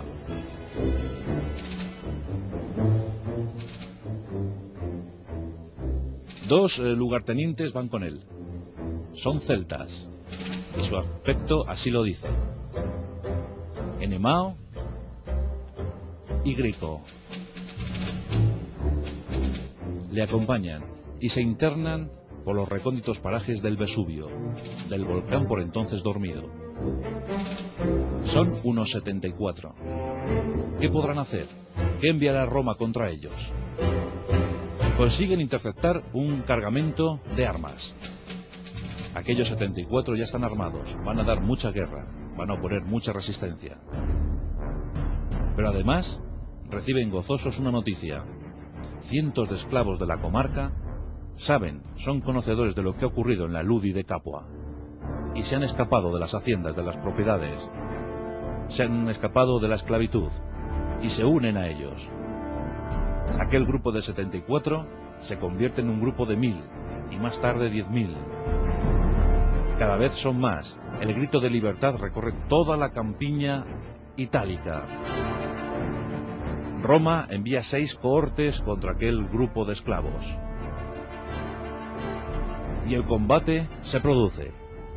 Dos lugartenientes van con él. Son celtas, y su aspecto así lo dice. Enemao y Grico. Le acompañan y se internan por los recónditos parajes del Vesubio, del volcán por entonces dormido. Son unos 74. ¿Qué podrán hacer? ¿Qué enviará Roma contra ellos? Consiguen interceptar un cargamento de armas. Aquellos 74 ya están armados, van a dar mucha guerra, van a oponer mucha resistencia. Pero además reciben gozosos una noticia. Cientos de esclavos de la comarca saben, son conocedores de lo que ha ocurrido en la Ludi de Capua, y se han escapado de las haciendas, de las propiedades, se han escapado de la esclavitud y se unen a ellos. Aquel grupo de 74 se convierte en un grupo de 1000 y más tarde 10.000. Cada vez son más. El grito de libertad recorre toda la campiña itálica. Roma envía 6 cohortes contra aquel grupo de esclavos. Y el combate se produce.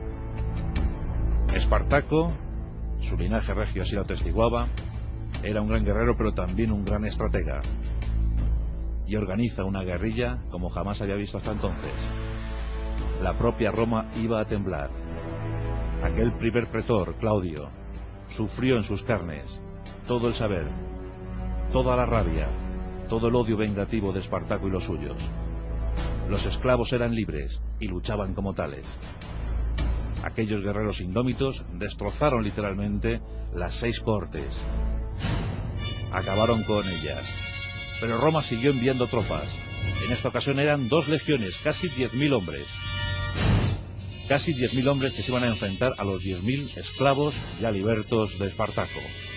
Espartaco, su linaje regio así lo atestiguaba, era un gran guerrero pero también un gran estratega. Y organiza una guerrilla como jamás había visto hasta entonces. La propia Roma iba a temblar. Aquel primer pretor, Claudio, sufrió en sus carnes todo el saber, toda la rabia, todo el odio vengativo de Espartaco y los suyos. Los esclavos eran libres y luchaban como tales. Aquellos guerreros indómitos destrozaron literalmente las 6 cohortes. Acabaron con ellas. Pero Roma siguió enviando tropas. En esta ocasión eran 2 legiones, casi 10.000 hombres. Casi 10.000 hombres que se iban a enfrentar a los 10.000 esclavos ya libertos de Espartaco.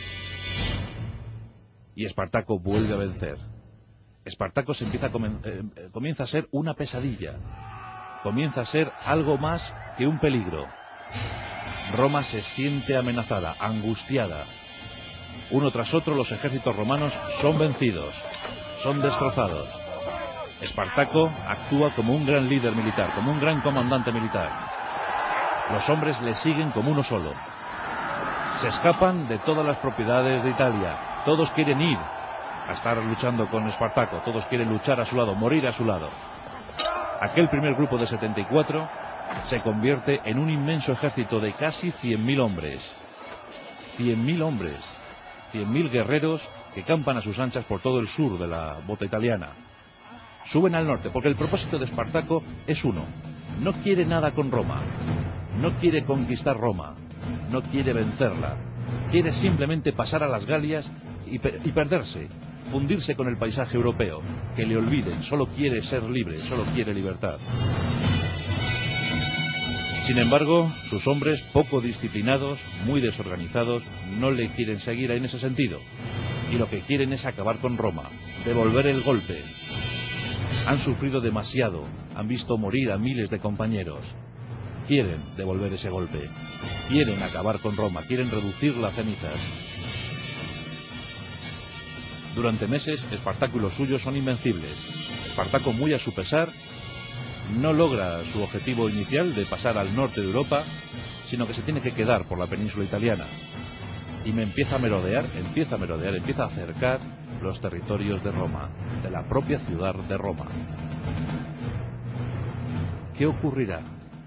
Y Espartaco vuelve a vencer. Espartaco comienza a ser una pesadilla. Comienza a ser algo más que un peligro. Roma se siente amenazada, angustiada. Uno tras otro los ejércitos romanos son vencidos, son destrozados. Espartaco actúa como un gran líder militar, como un gran comandante militar. Los hombres le siguen como uno solo. Se escapan de todas las propiedades de Italia. Todos quieren ir a estar luchando con Espartaco. Todos quieren luchar a su lado, morir a su lado. Aquel primer grupo de 74 se convierte en un inmenso ejército de casi 100.000 hombres. 100.000 hombres. 100.000 guerreros que campan a sus anchas por todo el sur de la bota italiana. Suben al norte porque el propósito de Espartaco es uno. No quiere nada con Roma. No quiere conquistar Roma. No quiere vencerla. Quiere simplemente pasar a las Galias y perderse, fundirse con el paisaje europeo, que le olviden. Solo quiere ser libre, solo quiere libertad. Sin embargo, sus hombres, poco disciplinados, muy desorganizados, no le quieren seguir en ese sentido. Y lo que quieren es acabar con Roma, devolver el golpe. Han sufrido demasiado, han visto morir a miles de compañeros. Quieren devolver ese golpe. Quieren acabar con Roma, quieren reducirla a cenizas. Durante meses, Espartaco y los suyos son invencibles. Espartaco, muy a su pesar, no logra su objetivo inicial de pasar al norte de Europa, sino que se tiene que quedar por la península italiana. Y empieza a merodear, empieza a acercar los territorios de Roma, de la propia ciudad de Roma. ¿Qué ocurrirá?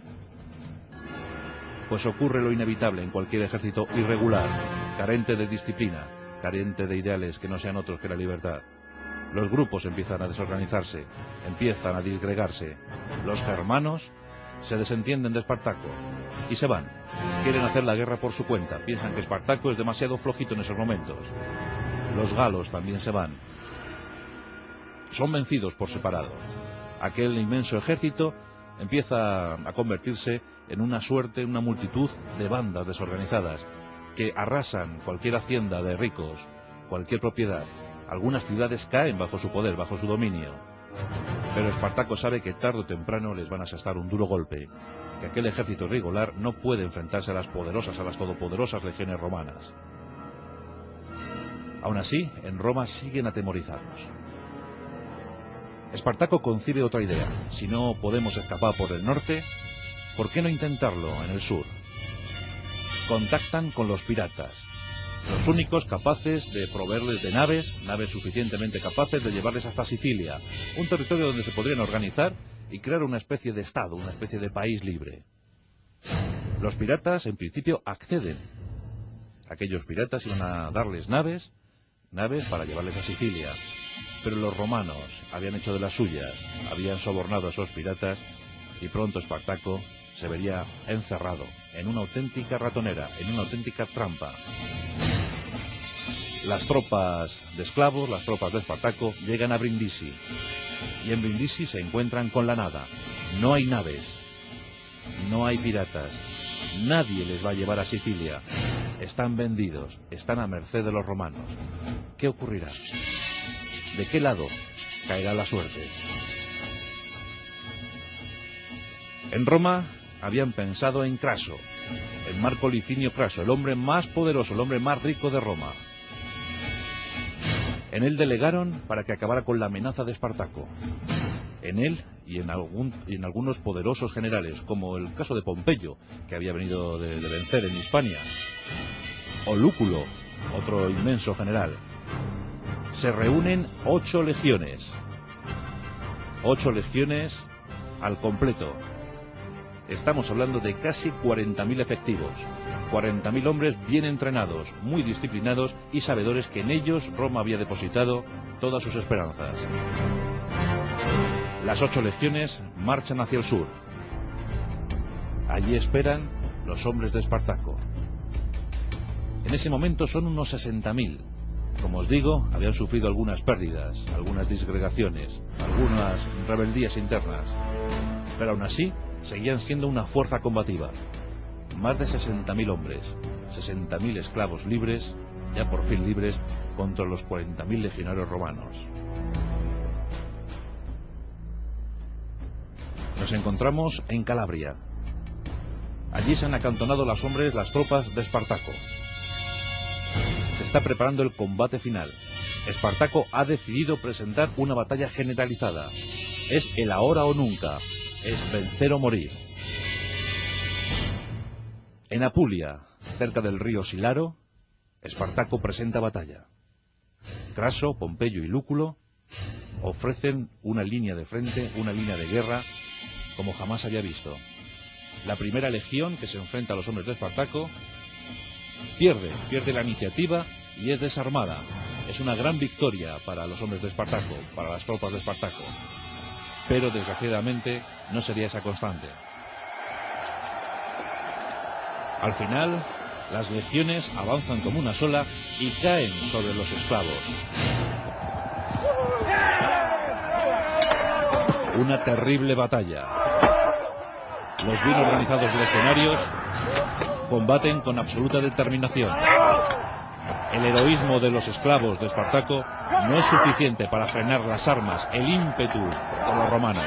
Pues ocurre lo inevitable en cualquier ejército irregular, carente de disciplina, carente de ideales que no sean otros que la libertad. Los grupos empiezan a desorganizarse, empiezan a disgregarse. Los germanos se desentienden de Espartaco y se van. Quieren hacer la guerra por su cuenta, piensan que Espartaco es demasiado flojito en esos momentos. Los galos también se van. Son vencidos por separado. Aquel inmenso ejército empieza a convertirse en una suerte, una multitud de bandas desorganizadas que arrasan cualquier hacienda de ricos, cualquier propiedad. Algunas ciudades caen bajo su poder, bajo su dominio. Pero Espartaco sabe que tarde o temprano les van a asestar un duro golpe, que aquel ejército irregular no puede enfrentarse a las poderosas, a las todopoderosas legiones romanas. Aún así, en Roma siguen atemorizados. Espartaco concibe otra idea. Si no podemos escapar por el norte, ¿por qué no intentarlo en el sur? Contactan con los piratas, los únicos capaces de proveerles de naves suficientemente capaces de llevarles hasta Sicilia, un territorio donde se podrían organizar y crear una especie de estado, una especie de país libre. Los piratas, en principio, acceden. Aquellos piratas iban a darles naves para llevarles a Sicilia. Pero los romanos habían hecho de las suyas, habían sobornado a esos piratas y pronto Espartaco se vería encerrado en una auténtica ratonera, en una auténtica trampa. Las tropas de esclavos, las tropas de Espartaco, llegan a Brindisi. Y en Brindisi se encuentran con la nada. No hay naves, no hay piratas, nadie les va a llevar a Sicilia. Están vendidos, están a merced de los romanos. ¿Qué ocurrirá? ¿De qué lado caerá la suerte? En Roma habían pensado en Craso, en Marco Licinio Craso, el hombre más poderoso, el hombre más rico de Roma. En él delegaron para que acabara con la amenaza de Espartaco. En él y en algunos poderosos generales, como el caso de Pompeyo, que había venido de vencer en Hispania, o Lúculo, otro inmenso general. Se reúnen 8 legiones. 8 legiones al completo. Estamos hablando de casi 40.000 efectivos. 40.000 hombres bien entrenados, muy disciplinados y sabedores que en ellos Roma había depositado todas sus esperanzas. Las 8 legiones marchan hacia el sur. Allí esperan los hombres de Espartaco. En ese momento son unos 60.000. Como os digo, habían sufrido algunas pérdidas, algunas disgregaciones, algunas rebeldías internas. Pero aún así, seguían siendo una fuerza combativa. Más de 60.000 hombres, 60.000 esclavos libres, ya por fin libres, contra los 40.000 legionarios romanos. Nos encontramos en Calabria. Allí se han acantonado las tropas de Espartaco. Se está preparando el combate final. Espartaco ha decidido presentar una batalla generalizada. Es el ahora o nunca. Es vencer o morir. En Apulia, cerca del río Silaro, Espartaco presenta batalla. Craso, Pompeyo y Lúculo ofrecen una línea de frente, una línea de guerra, como jamás había visto. La primera legión que se enfrenta a los hombres de Espartaco pierde la iniciativa y es desarmada. Es una gran victoria para los hombres de Espartaco, para las tropas de Espartaco. Pero desgraciadamente no sería esa constante. Al final, las legiones avanzan como una sola y caen sobre los esclavos. Una terrible batalla. Los bien organizados legionarios combaten con absoluta determinación. El heroísmo de los esclavos de Espartaco no es suficiente para frenar las armas, el ímpetu de los romanos.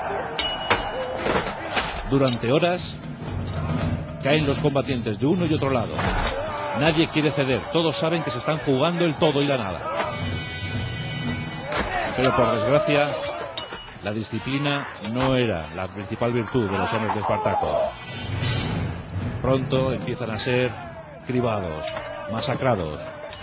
Durante horas caen los combatientes de uno y otro lado. Nadie quiere ceder, todos saben que se están jugando el todo y la nada. Pero por desgracia, La disciplina no era la principal virtud de los hombres de Espartaco. Pronto empiezan a ser cribados, masacrados.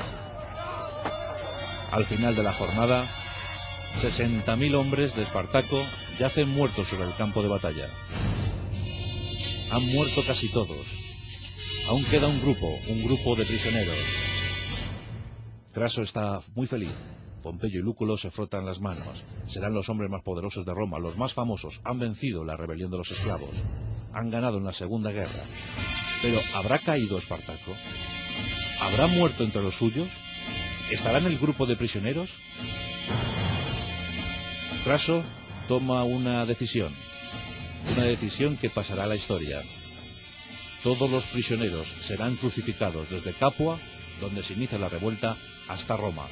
Al final de la jornada, 60.000 hombres de Espartaco yacen muertos sobre el campo de batalla. Han muerto casi todos. Aún queda un grupo de prisioneros. Craso está muy feliz. Pompeyo y Lúculo se frotan las manos. Serán los hombres más poderosos de Roma, los más famosos. Han vencido la rebelión de los esclavos. Han ganado en la Segunda Guerra. Pero ¿habrá caído Espartaco? ¿Habrá muerto entre los suyos? ¿Estará en el grupo de prisioneros? Craso toma una decisión que pasará a la historia. Todos los prisioneros serán crucificados desde Capua, donde se inicia la revuelta, hasta Roma.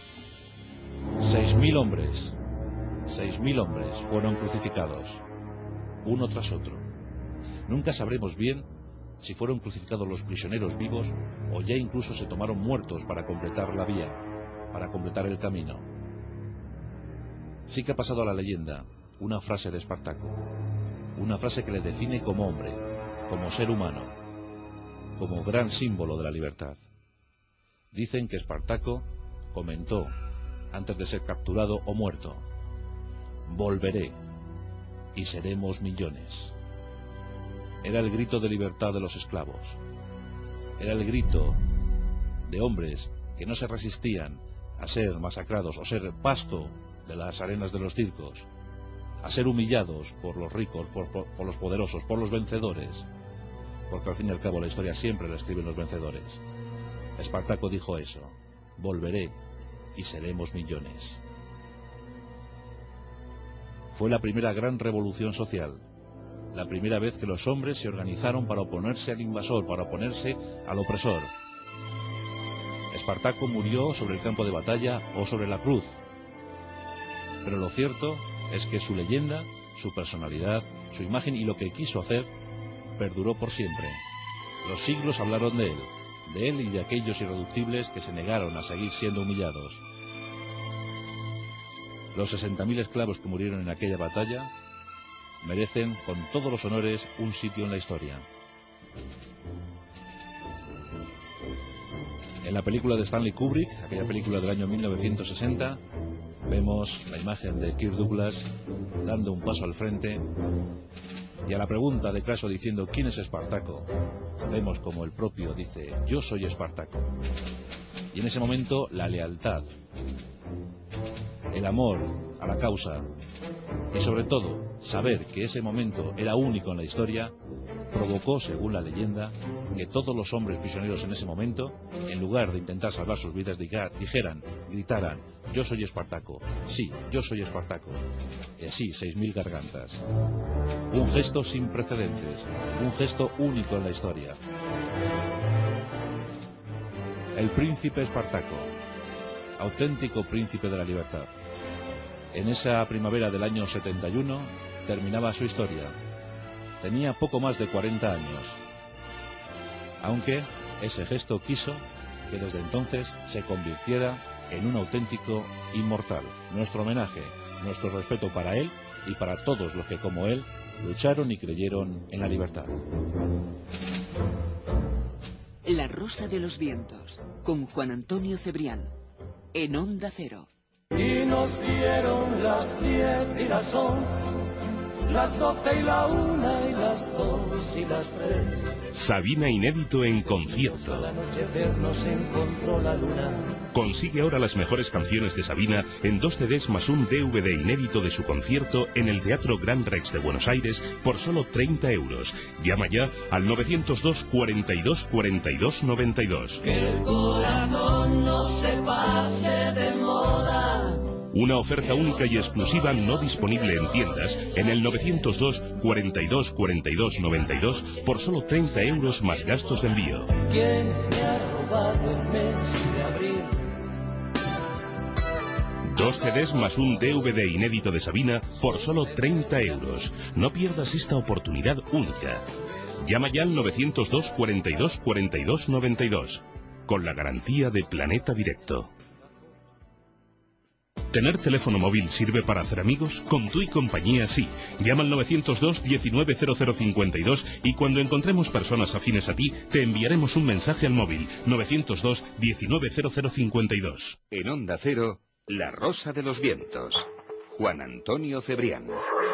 6.000 hombres fueron crucificados, uno tras otro. Nunca sabremos bien si fueron crucificados los prisioneros vivos o ya incluso se tomaron muertos para completar la vía, para completar el camino. Sí que ha pasado a la leyenda una frase de Espartaco, una frase que le define como hombre, como ser humano, como gran símbolo de la libertad. Dicen que Espartaco comentó antes de ser capturado o muerto: volveré y seremos millones. Era el grito de libertad de los esclavos. Era el grito de hombres que no se resistían a ser masacrados o ser pasto de las arenas de los circos, a ser humillados por los ricos, por los poderosos, por los vencedores, porque al fin y al cabo la historia siempre la escriben los vencedores. Espartaco dijo eso: volveré y seremos millones. Fue la primera gran revolución social, la primera vez que los hombres se organizaron para oponerse al invasor, para oponerse al opresor. Espartaco murió sobre el campo de batalla o sobre la cruz, pero lo cierto es que su leyenda, su personalidad, su imagen y lo que quiso hacer perduró por siempre. Los siglos hablaron de él y de aquellos irreductibles que se negaron a seguir siendo humillados. Los 60.000 esclavos que murieron en aquella batalla merecen con todos los honores un sitio en la historia. En la película de Stanley Kubrick, aquella película del año 1960, vemos la imagen de Kirk Douglas dando un paso al frente, y a la pregunta de Craso diciendo ¿quién es Espartaco?, vemos como el propio dice: yo soy Espartaco. Y en ese momento la lealtad, el amor a la causa y sobre todo saber que ese momento era único en la historia provocó, según la leyenda, que todos los hombres prisioneros en ese momento, en lugar de intentar salvar sus vidas, gritaran: yo soy Espartaco, sí, yo soy Espartaco. Y así 6.000 gargantas. Un gesto sin precedentes, un gesto único en la historia. El príncipe Espartaco, auténtico príncipe de la libertad. En esa primavera del año 71 terminaba su historia. Tenía poco más de 40 años. Aunque ese gesto quiso que desde entonces se convirtiera en un auténtico inmortal. Nuestro homenaje, nuestro respeto para él y para todos los que como él lucharon y creyeron en la libertad. La Rosa de los Vientos, con Juan Antonio Cebrián, en Onda Cero. Y nos dieron las 10 y las 11, las 12 y la 1 y las 2 y las 3. Sabina inédito en concierto. Al anochecer nos encontró la luna. Consigue ahora las mejores canciones de Sabina en 2 CDs más un DVD inédito de su concierto en el Teatro Gran Rex de Buenos Aires por solo 30 euros. Llama ya al 902 42 42 92. Que el corazón no se pase de moda. Una oferta única y exclusiva no disponible en tiendas en el 902 42 42 92 por solo 30 euros más gastos de envío. ¿Quién me ha robado el mes de abril? 2 CDs más un DVD inédito de Sabina por solo 30 euros. No pierdas esta oportunidad única. Llama ya al 902 42 42 92 con la garantía de Planeta Directo. ¿Tener teléfono móvil sirve para hacer amigos? Con Tu y Compañía sí. Llama al 902 190052 y cuando encontremos personas afines a ti, te enviaremos un mensaje al móvil 902 190052. En Onda Cero, La Rosa de los Vientos. Juan Antonio Cebrián.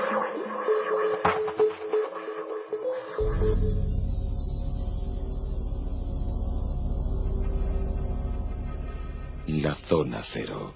La Zona Cero.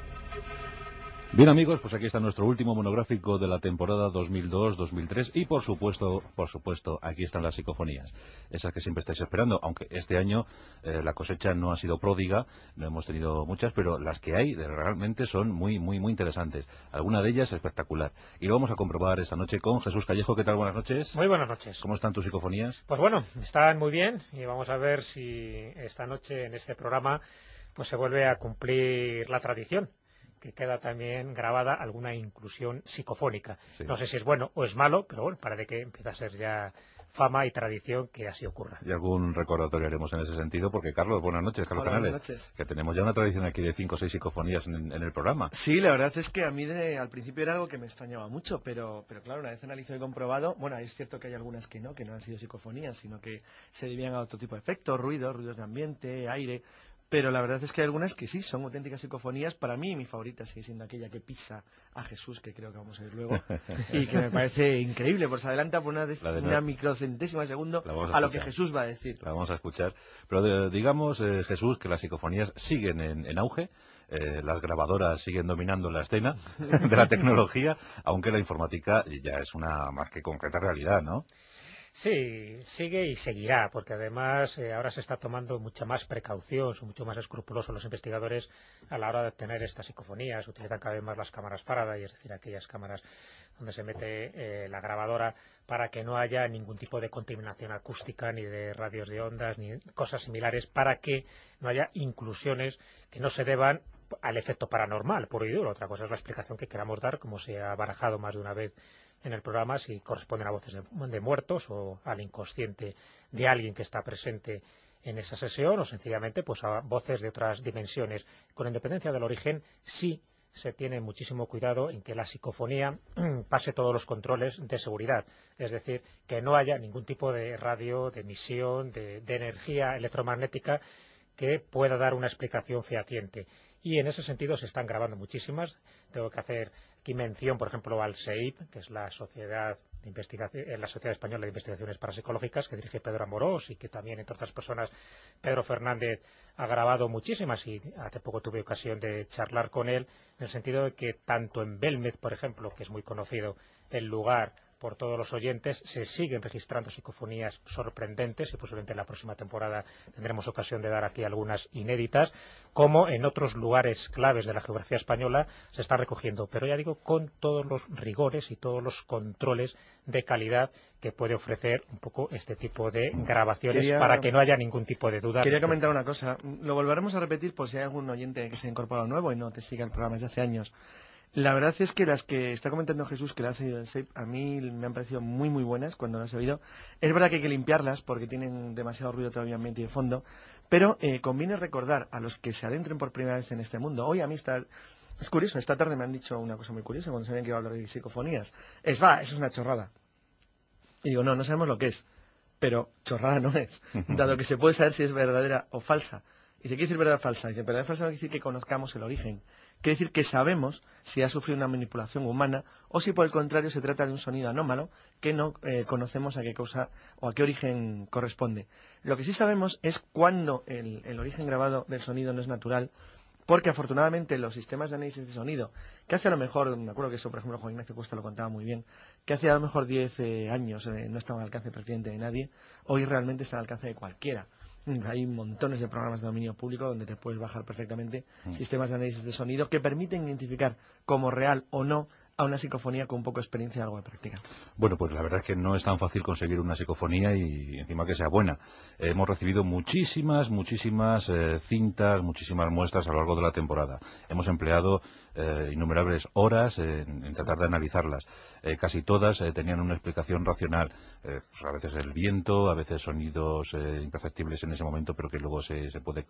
Bien, amigos, pues aquí está nuestro último monográfico de la temporada 2002-2003 y por supuesto, aquí están las psicofonías, esas que siempre estáis esperando, aunque este año la cosecha no ha sido pródiga, no hemos tenido muchas, pero las que hay realmente son muy interesantes, alguna de ellas espectacular. Y lo vamos a comprobar esta noche con Jesús Callejo. ¿Qué tal? Buenas noches. Muy buenas noches. ¿Cómo están tus psicofonías? Pues bueno, están muy bien y vamos a ver si esta noche en este programa pues se vuelve a cumplir la tradición, que queda también grabada alguna inclusión psicofónica. Sí. No sé si es bueno o es malo, pero bueno, parece que empieza a ser ya fama y tradición que así ocurra. Y algún recordatorio haremos en ese sentido, porque Carlos, buenas noches, Carlos Hola, Canales. Buenas noches. Que tenemos ya una tradición aquí de 5 o 6 psicofonías en el programa. Sí, la verdad es que a mí al principio era algo que me extrañaba mucho, pero claro, una vez analizado y comprobado, bueno, es cierto que hay algunas que no han sido psicofonías, sino que se debían a otro tipo de efectos, ruidos de ambiente, aire. Pero la verdad es que hay algunas que sí, son auténticas psicofonías. Para mí, mi favorita sigue siendo aquella que pisa a Jesús, que creo que vamos a ir luego, y que me parece increíble, pues se adelanta por una microcentésima de segundo a lo que Jesús va a decir. La vamos a escuchar. Pero digamos, Jesús, que las psicofonías siguen en auge. Las grabadoras siguen dominando la escena de la tecnología, aunque la informática ya es una más que concreta realidad, ¿no? Sí, sigue y seguirá, porque además ahora se está tomando mucha más precaución, son mucho más escrupulosos los investigadores a la hora de obtener estas psicofonías, utilizan cada vez más las cámaras Faraday, es decir, aquellas cámaras donde se mete la grabadora para que no haya ningún tipo de contaminación acústica, ni de radios de ondas, ni cosas similares, para que no haya inclusiones que no se deban al efecto paranormal, puro y duro. Otra cosa es la explicación que queramos dar, como se ha barajado más de una vez en el programa, si corresponden a voces de muertos o al inconsciente de alguien que está presente en esa sesión, o sencillamente pues a voces de otras dimensiones. Con independencia del origen, sí se tiene muchísimo cuidado en que la psicofonía pase todos los controles de seguridad, es decir, que no haya ningún tipo de radio, de emisión, de energía electromagnética que pueda dar una explicación fehaciente. Y en ese sentido se están grabando muchísimas. Tengo que hacer aquí mención, por ejemplo, al SEIP, que es la Sociedad de Investigación, la Sociedad Española de Investigaciones Parapsicológicas, que dirige Pedro Amorós y que también, entre otras personas, Pedro Fernández ha grabado muchísimas, y hace poco tuve ocasión de charlar con él, en el sentido de que tanto en Belmez, por ejemplo, que es muy conocido el lugar por todos los oyentes, se siguen registrando psicofonías sorprendentes y posiblemente en la próxima temporada tendremos ocasión de dar aquí algunas inéditas, como en otros lugares claves de la geografía española se está recogiendo, pero ya digo, con todos los rigores y todos los controles de calidad que puede ofrecer un poco este tipo de grabaciones para que no haya ningún tipo de duda. Quería comentar una cosa, lo volveremos a repetir por si hay algún oyente que se ha incorporado nuevo y no te siga el programa desde hace años. La verdad es que las que está comentando Jesús, que las ha oído en SEIP, a mí me han parecido muy buenas cuando las he oído. Es verdad que hay que limpiarlas porque tienen demasiado ruido todavía en ambiente y de fondo, pero conviene recordar a los que se adentren por primera vez en este mundo. Hoy a mí es curioso, esta tarde me han dicho una cosa muy curiosa cuando sabían que iba a hablar de psicofonías. Eso es una chorrada. Y digo, no sabemos lo que es, pero chorrada no es, dado que se puede saber si es verdadera o falsa. Dice, ¿qué decir verdad o falsa? Dice, verdad o falsa no quiere decir que conozcamos el origen. Quiere decir que sabemos si ha sufrido una manipulación humana o si por el contrario se trata de un sonido anómalo que no conocemos a qué causa o a qué origen corresponde. Lo que sí sabemos es cuándo el origen grabado del sonido no es natural, porque afortunadamente los sistemas de análisis de sonido, que hace a lo mejor, me acuerdo que eso por ejemplo Juan Ignacio Cuesta lo contaba muy bien, que hace a lo mejor 10 años no estaba al alcance prácticamente de nadie, hoy realmente está al alcance de cualquiera. Hay montones de programas de dominio público donde te puedes bajar perfectamente sistemas de análisis de sonido que permiten identificar como real o no a una psicofonía con un poco de experiencia y algo de práctica? Bueno, pues la verdad es que no es tan fácil conseguir una psicofonía y encima que sea buena. Hemos recibido muchísimas cintas, muchísimas muestras a lo largo de la temporada. Hemos empleado innumerables horas en tratar de analizarlas. Casi todas tenían una explicación racional. Pues a veces el viento, a veces sonidos imperceptibles en ese momento, pero que luego se puede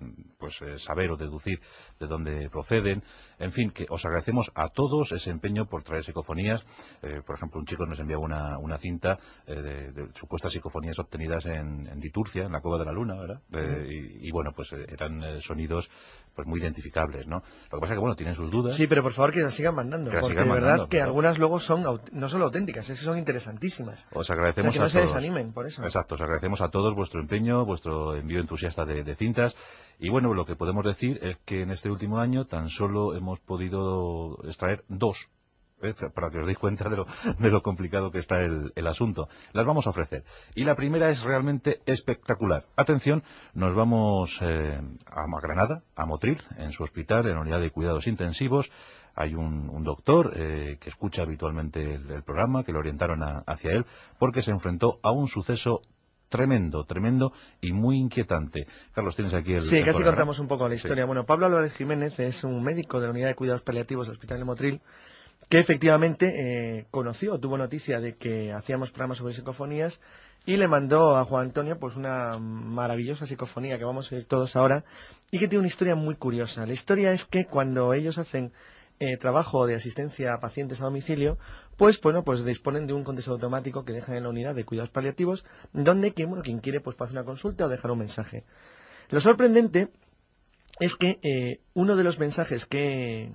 saber o deducir de dónde proceden. En fin, que os agradecemos a todos ese empeño por traer psicofonías. Por ejemplo, un chico nos enviaba una cinta de supuestas psicofonías obtenidas en Diturcia, en la Cueva de la Luna, ¿verdad? Y bueno, pues eran sonidos pues muy identificables, ¿no? Lo que pasa es que, bueno, tienen sus dudas. Sí, pero por favor que las sigan mandando, porque de verdad que algunas luego son no solo auténticas, es que son interesantísimas. Os agradecemos que no se desanimen por eso. Exacto, os agradecemos a todos vuestro empeño, vuestro envío entusiasta de cintas. Y bueno, lo que podemos decir es que en este último año tan solo hemos podido extraer 2. Para que os deis cuenta de lo complicado que está el asunto. Las vamos a ofrecer. Y la primera es realmente espectacular. Atención, nos vamos a Granada, a Motril, en su hospital, en la unidad de cuidados intensivos. Hay un doctor que escucha habitualmente el programa, que lo orientaron hacia él, porque se enfrentó a un suceso tremendo y muy inquietante. Carlos, tienes aquí el... Sí, casi contamos un poco la historia. Sí. Bueno, Pablo Álvarez Jiménez es un médico de la unidad de cuidados paliativos del Hospital de Motril, que efectivamente tuvo noticia de que hacíamos programas sobre psicofonías y le mandó a Juan Antonio pues una maravillosa psicofonía que vamos a oír todos ahora y que tiene una historia muy curiosa. La historia es que cuando ellos hacen trabajo de asistencia a pacientes a domicilio, pues disponen de un contestador automático que dejan en la unidad de cuidados paliativos, donde quien quiere pues puede hacer una consulta o dejar un mensaje. Lo sorprendente es que uno de los mensajes que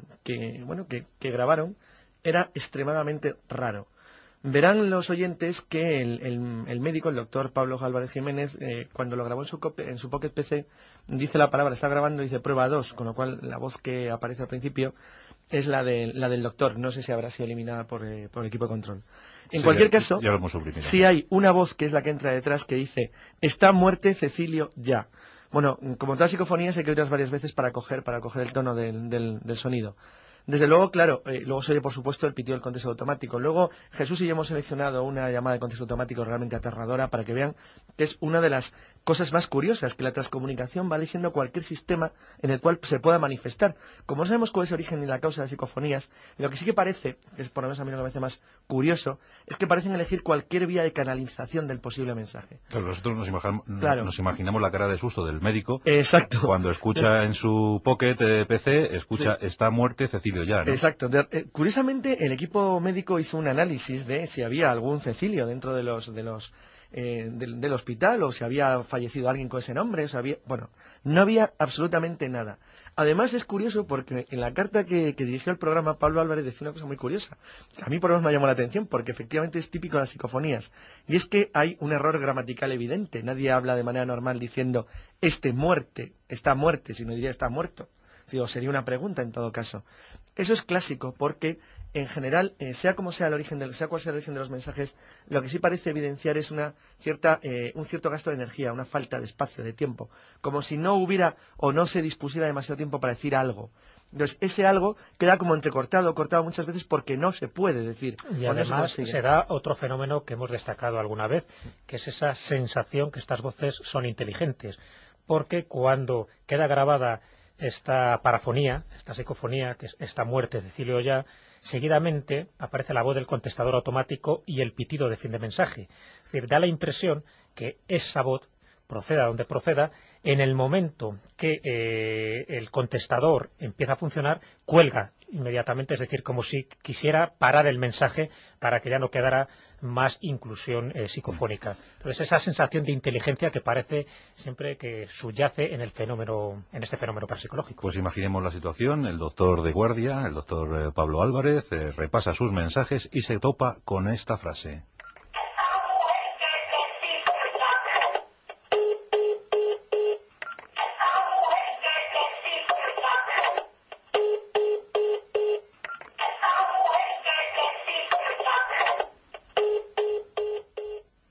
grabaron era extremadamente raro. Verán los oyentes que el médico, el doctor Pablo Álvarez Jiménez, cuando lo grabó en su Pocket PC, dice la palabra, está grabando, dice prueba 2, con lo cual la voz que aparece al principio es la del doctor. No sé si habrá sido eliminada por el equipo de control. En cualquier caso, sí hay una voz que es la que entra detrás que dice, está muerte Cecilio ya. Bueno, como todas las psicofonías hay que oírlas varias veces para coger el tono del sonido. Desde luego, claro, luego se oye por supuesto el pitido del contestador automático. Luego Jesús y yo hemos seleccionado una llamada de contestador automático realmente aterradora para que vean que es una de las cosas más curiosas, que la transcomunicación va eligiendo cualquier sistema en el cual se pueda manifestar. Como no sabemos cuál es el origen ni la causa de las psicofonías, lo que sí que parece, que es por lo menos a mí lo que me parece más curioso, es que parecen elegir cualquier vía de canalización del posible mensaje. Claro, nosotros nos imaginamos la cara de susto del médico. Exacto. Cuando escucha en su Pocket PC, escucha sí. Está muerte Cecilio ya, ¿no? Exacto. Curiosamente, el equipo médico hizo un análisis de si había algún Cecilio dentro del hospital o si había fallecido alguien con ese nombre. No había absolutamente nada. Además es curioso porque en la carta que dirigió el programa Pablo Álvarez decía una cosa muy curiosa. A mí por lo menos me llamó la atención porque efectivamente es típico de las psicofonías. Y es que hay un error gramatical evidente. Nadie habla de manera normal diciendo está muerte, sino diría está muerto. Sería una pregunta en todo caso. Eso es clásico porque en general, sea cual sea el origen de los mensajes, lo que sí parece evidenciar es un cierto gasto de energía, una falta de espacio, de tiempo, como si no hubiera o no se dispusiera demasiado tiempo para decir algo. Entonces, ese algo queda como cortado muchas veces porque no se puede decir. Y además se da otro fenómeno que hemos destacado alguna vez, que es esa sensación que estas voces son inteligentes, porque cuando queda grabada esta parafonía, esta psicofonía, que es esta muerte de Cecilio ya, seguidamente aparece la voz del contestador automático y el pitido de fin de mensaje. Es decir, da la impresión que esa voz, proceda donde proceda, en el momento que el contestador empieza a funcionar, cuelga inmediatamente, es decir, como si quisiera parar el mensaje para que ya no quedara más inclusión psicofónica. Entonces, esa sensación de inteligencia que parece siempre que subyace en este fenómeno parapsicológico. Pues imaginemos la situación, el doctor de guardia, el doctor Pablo Álvarez, repasa sus mensajes y se topa con esta frase.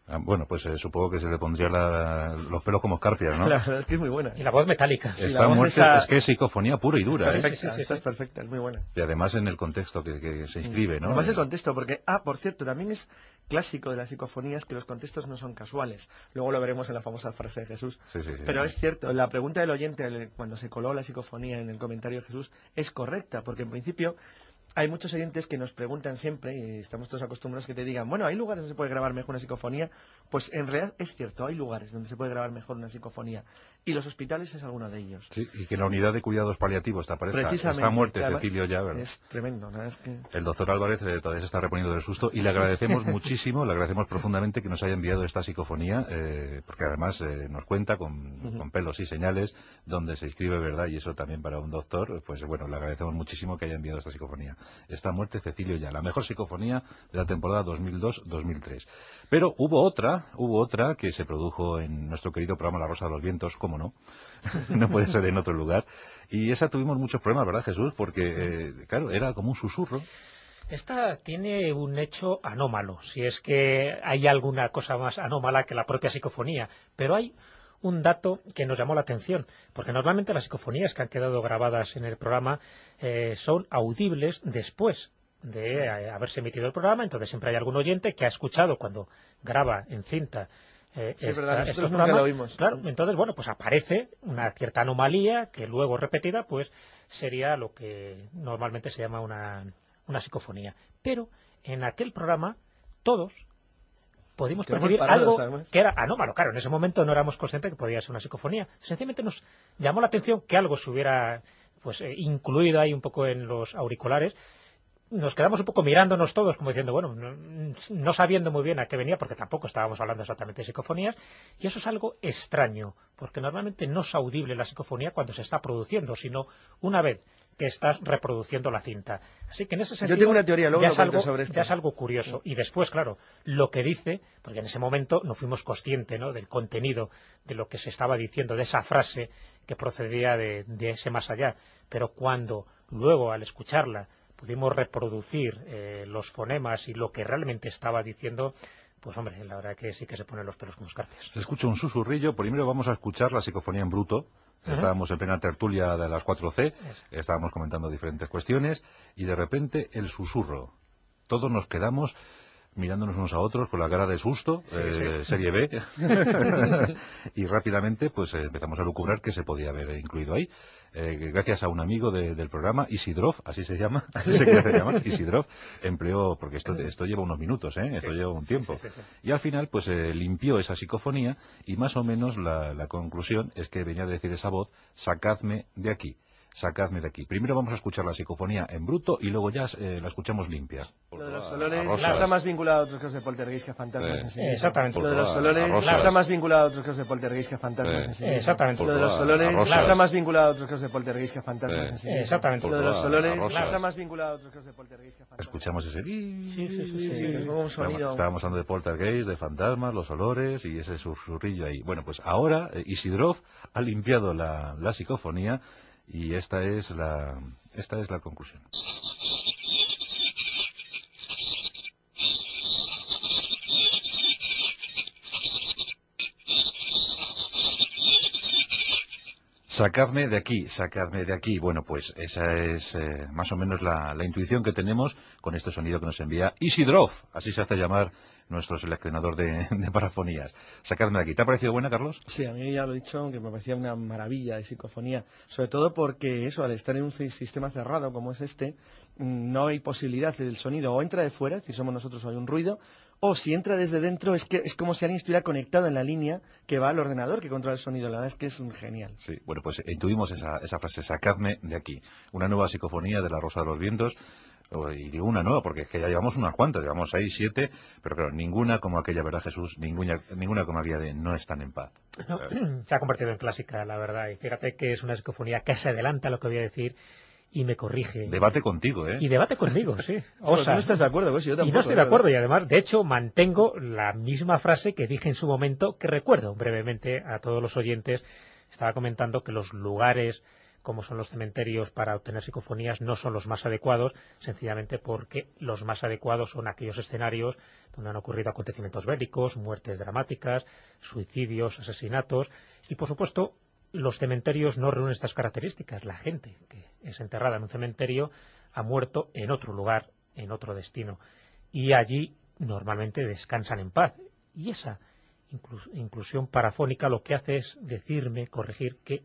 Bueno, pues supongo que se le pondría los pelos como escarpias, ¿no? La verdad es que es muy buena. Y la voz metálica. Esta muerte es que es psicofonía pura y dura, ¿eh? Esta es perfecta, es muy buena. Y además en el contexto que se inscribe, ¿no? Además el contexto, porque, por cierto, también es clásico de las psicofonías que los contextos no son casuales. Luego lo veremos en la famosa frase de Jesús. Sí. Pero es cierto, la pregunta del oyente cuando se coló la psicofonía en el comentario de Jesús es correcta, porque en principio hay muchos oyentes que nos preguntan siempre, y estamos todos acostumbrados que te digan, bueno, ¿hay lugares donde se puede grabar mejor una psicofonía? Pues en realidad es cierto, hay lugares donde se puede grabar mejor una psicofonía. Y los hospitales es alguno de ellos. Sí, y que la unidad de cuidados paliativos está muerto Cecilio ya, ¿verdad? Es tremendo, ¿no? Es que... El doctor Álvarez todavía se está reponiendo del susto y le agradecemos muchísimo, le agradecemos profundamente que nos haya enviado esta psicofonía, porque además nos cuenta con pelos y señales donde se inscribe, ¿verdad? Y eso también para un doctor, pues bueno, le agradecemos muchísimo que haya enviado esta psicofonía. Está muerte Cecilio ya, la mejor psicofonía de la temporada 2002-2003. Pero hubo otra que se produjo en nuestro querido programa La Rosa de los Vientos, ¿cómo no? No puede ser en otro lugar. Y esa tuvimos muchos problemas, ¿verdad, Jesús? Porque, claro, era como un susurro. Esta tiene un hecho anómalo, si es que hay alguna cosa más anómala que la propia psicofonía, pero hay un dato que nos llamó la atención, porque normalmente las psicofonías que han quedado grabadas en el programa son audibles después de haberse emitido el programa, entonces siempre hay algún oyente que ha escuchado cuando graba en cinta nosotros nunca lo oímos. Claro, entonces, bueno, pues aparece una cierta anomalía que luego repetida, pues sería lo que normalmente se llama una psicofonía. Pero en aquel programa todos pudimos percibir algo que era anómalo. Claro, en ese momento no éramos conscientes que podía ser una psicofonía. Sencillamente nos llamó la atención que algo se hubiera incluido ahí un poco en los auriculares. Nos quedamos un poco mirándonos todos como diciendo, bueno, no sabiendo muy bien a qué venía, porque tampoco estábamos hablando exactamente de psicofonías, y eso es algo extraño, porque normalmente no es audible la psicofonía cuando se está produciendo, sino una vez que estás reproduciendo la cinta. Así que en ese sentido yo tengo una teoría, luego sobre esto. Ya es algo curioso. Y después, claro, lo que dice, porque en ese momento no fuimos conscientes, ¿no?, del contenido de lo que se estaba diciendo, de esa frase que procedía de ese más allá, pero cuando luego al escucharla pudimos reproducir los fonemas y lo que realmente estaba diciendo, pues hombre, la verdad que sí que se ponen los pelos como escarpias. Se escucha un susurrillo. Primero vamos a escuchar la psicofonía en bruto. Estábamos en plena tertulia de las 4C, estábamos comentando diferentes cuestiones y de repente el susurro. Todos nos quedamos mirándonos unos a otros con la cara de susto, serie B, y rápidamente pues empezamos a lucubrar que se podía haber incluido ahí. Gracias a un amigo del programa, Isidrov, así se llama, Isidrov, empleó, porque esto lleva unos minutos, esto lleva un tiempo, y al final pues limpió esa psicofonía y más o menos la conclusión es que venía a decir esa voz, sacadme de aquí. Sacadme de aquí. Primero vamos a escuchar la psicofonía en bruto y luego ya la escuchamos limpia. Lo de los olores está más vinculado a otros casos de poltergeist que a fantasmas. Exactamente. Lo de los olores está más vinculado a otros casos de poltergeist que a fantasmas. Exactamente. Lo de los olores está más vinculado a otros casos de poltergeist que a fantasmas. Exactamente. Lo de los olores está más vinculado a otros casos de poltergeist que a fantasmas. Escuchamos ese sí. Como un sonido. Estábamos hablando de poltergeist, de fantasmas, los olores y ese susurrillo ahí. Bueno, pues ahora Isidrov ha limpiado la psicofonía. Y esta es la conclusión. Sacadme de aquí, sacadme de aquí. Bueno, pues esa es más o menos la intuición que tenemos con este sonido que nos envía Isidrov, así se hace llamar nuestro seleccionador de parafonías. Sacadme de aquí. ¿Te ha parecido buena, Carlos? Sí, a mí ya lo he dicho, que me parecía una maravilla de psicofonía, sobre todo porque eso, al estar en un sistema cerrado como es este, no hay posibilidad del sonido, o entra de fuera, si somos nosotros o hay un ruido, o si entra desde dentro es como si alguien estuviera conectado en la línea que va al ordenador que controla el sonido. La verdad es que es un genial. Sí, bueno, pues intuimos esa frase, sacadme de aquí. Una nueva psicofonía de La Rosa de los Vientos. Y digo una nueva, porque es que ya llevamos unas cuantas, llevamos 6, 7, pero claro, ninguna como aquella, ¿verdad, Jesús? Ninguna como aquella de No están en paz. No, se ha convertido en clásica, la verdad, y fíjate que es una psicofonía que se adelanta a lo que voy a decir y me corrige. Debate contigo, ¿eh? Y debate conmigo, sí. O sea, no estás de acuerdo, pues yo tampoco. Y no estoy de acuerdo, y además, de hecho, mantengo la misma frase que dije en su momento, que recuerdo brevemente a todos los oyentes. Estaba comentando que los lugares como son los cementerios para obtener psicofonías, no son los más adecuados, sencillamente porque los más adecuados son aquellos escenarios donde han ocurrido acontecimientos bélicos, muertes dramáticas, suicidios, asesinatos, y por supuesto los cementerios no reúnen estas características. La gente que es enterrada en un cementerio ha muerto en otro lugar, en otro destino, y allí normalmente descansan en paz. Y esa inclusión parafónica lo que hace es decirme, corregir, que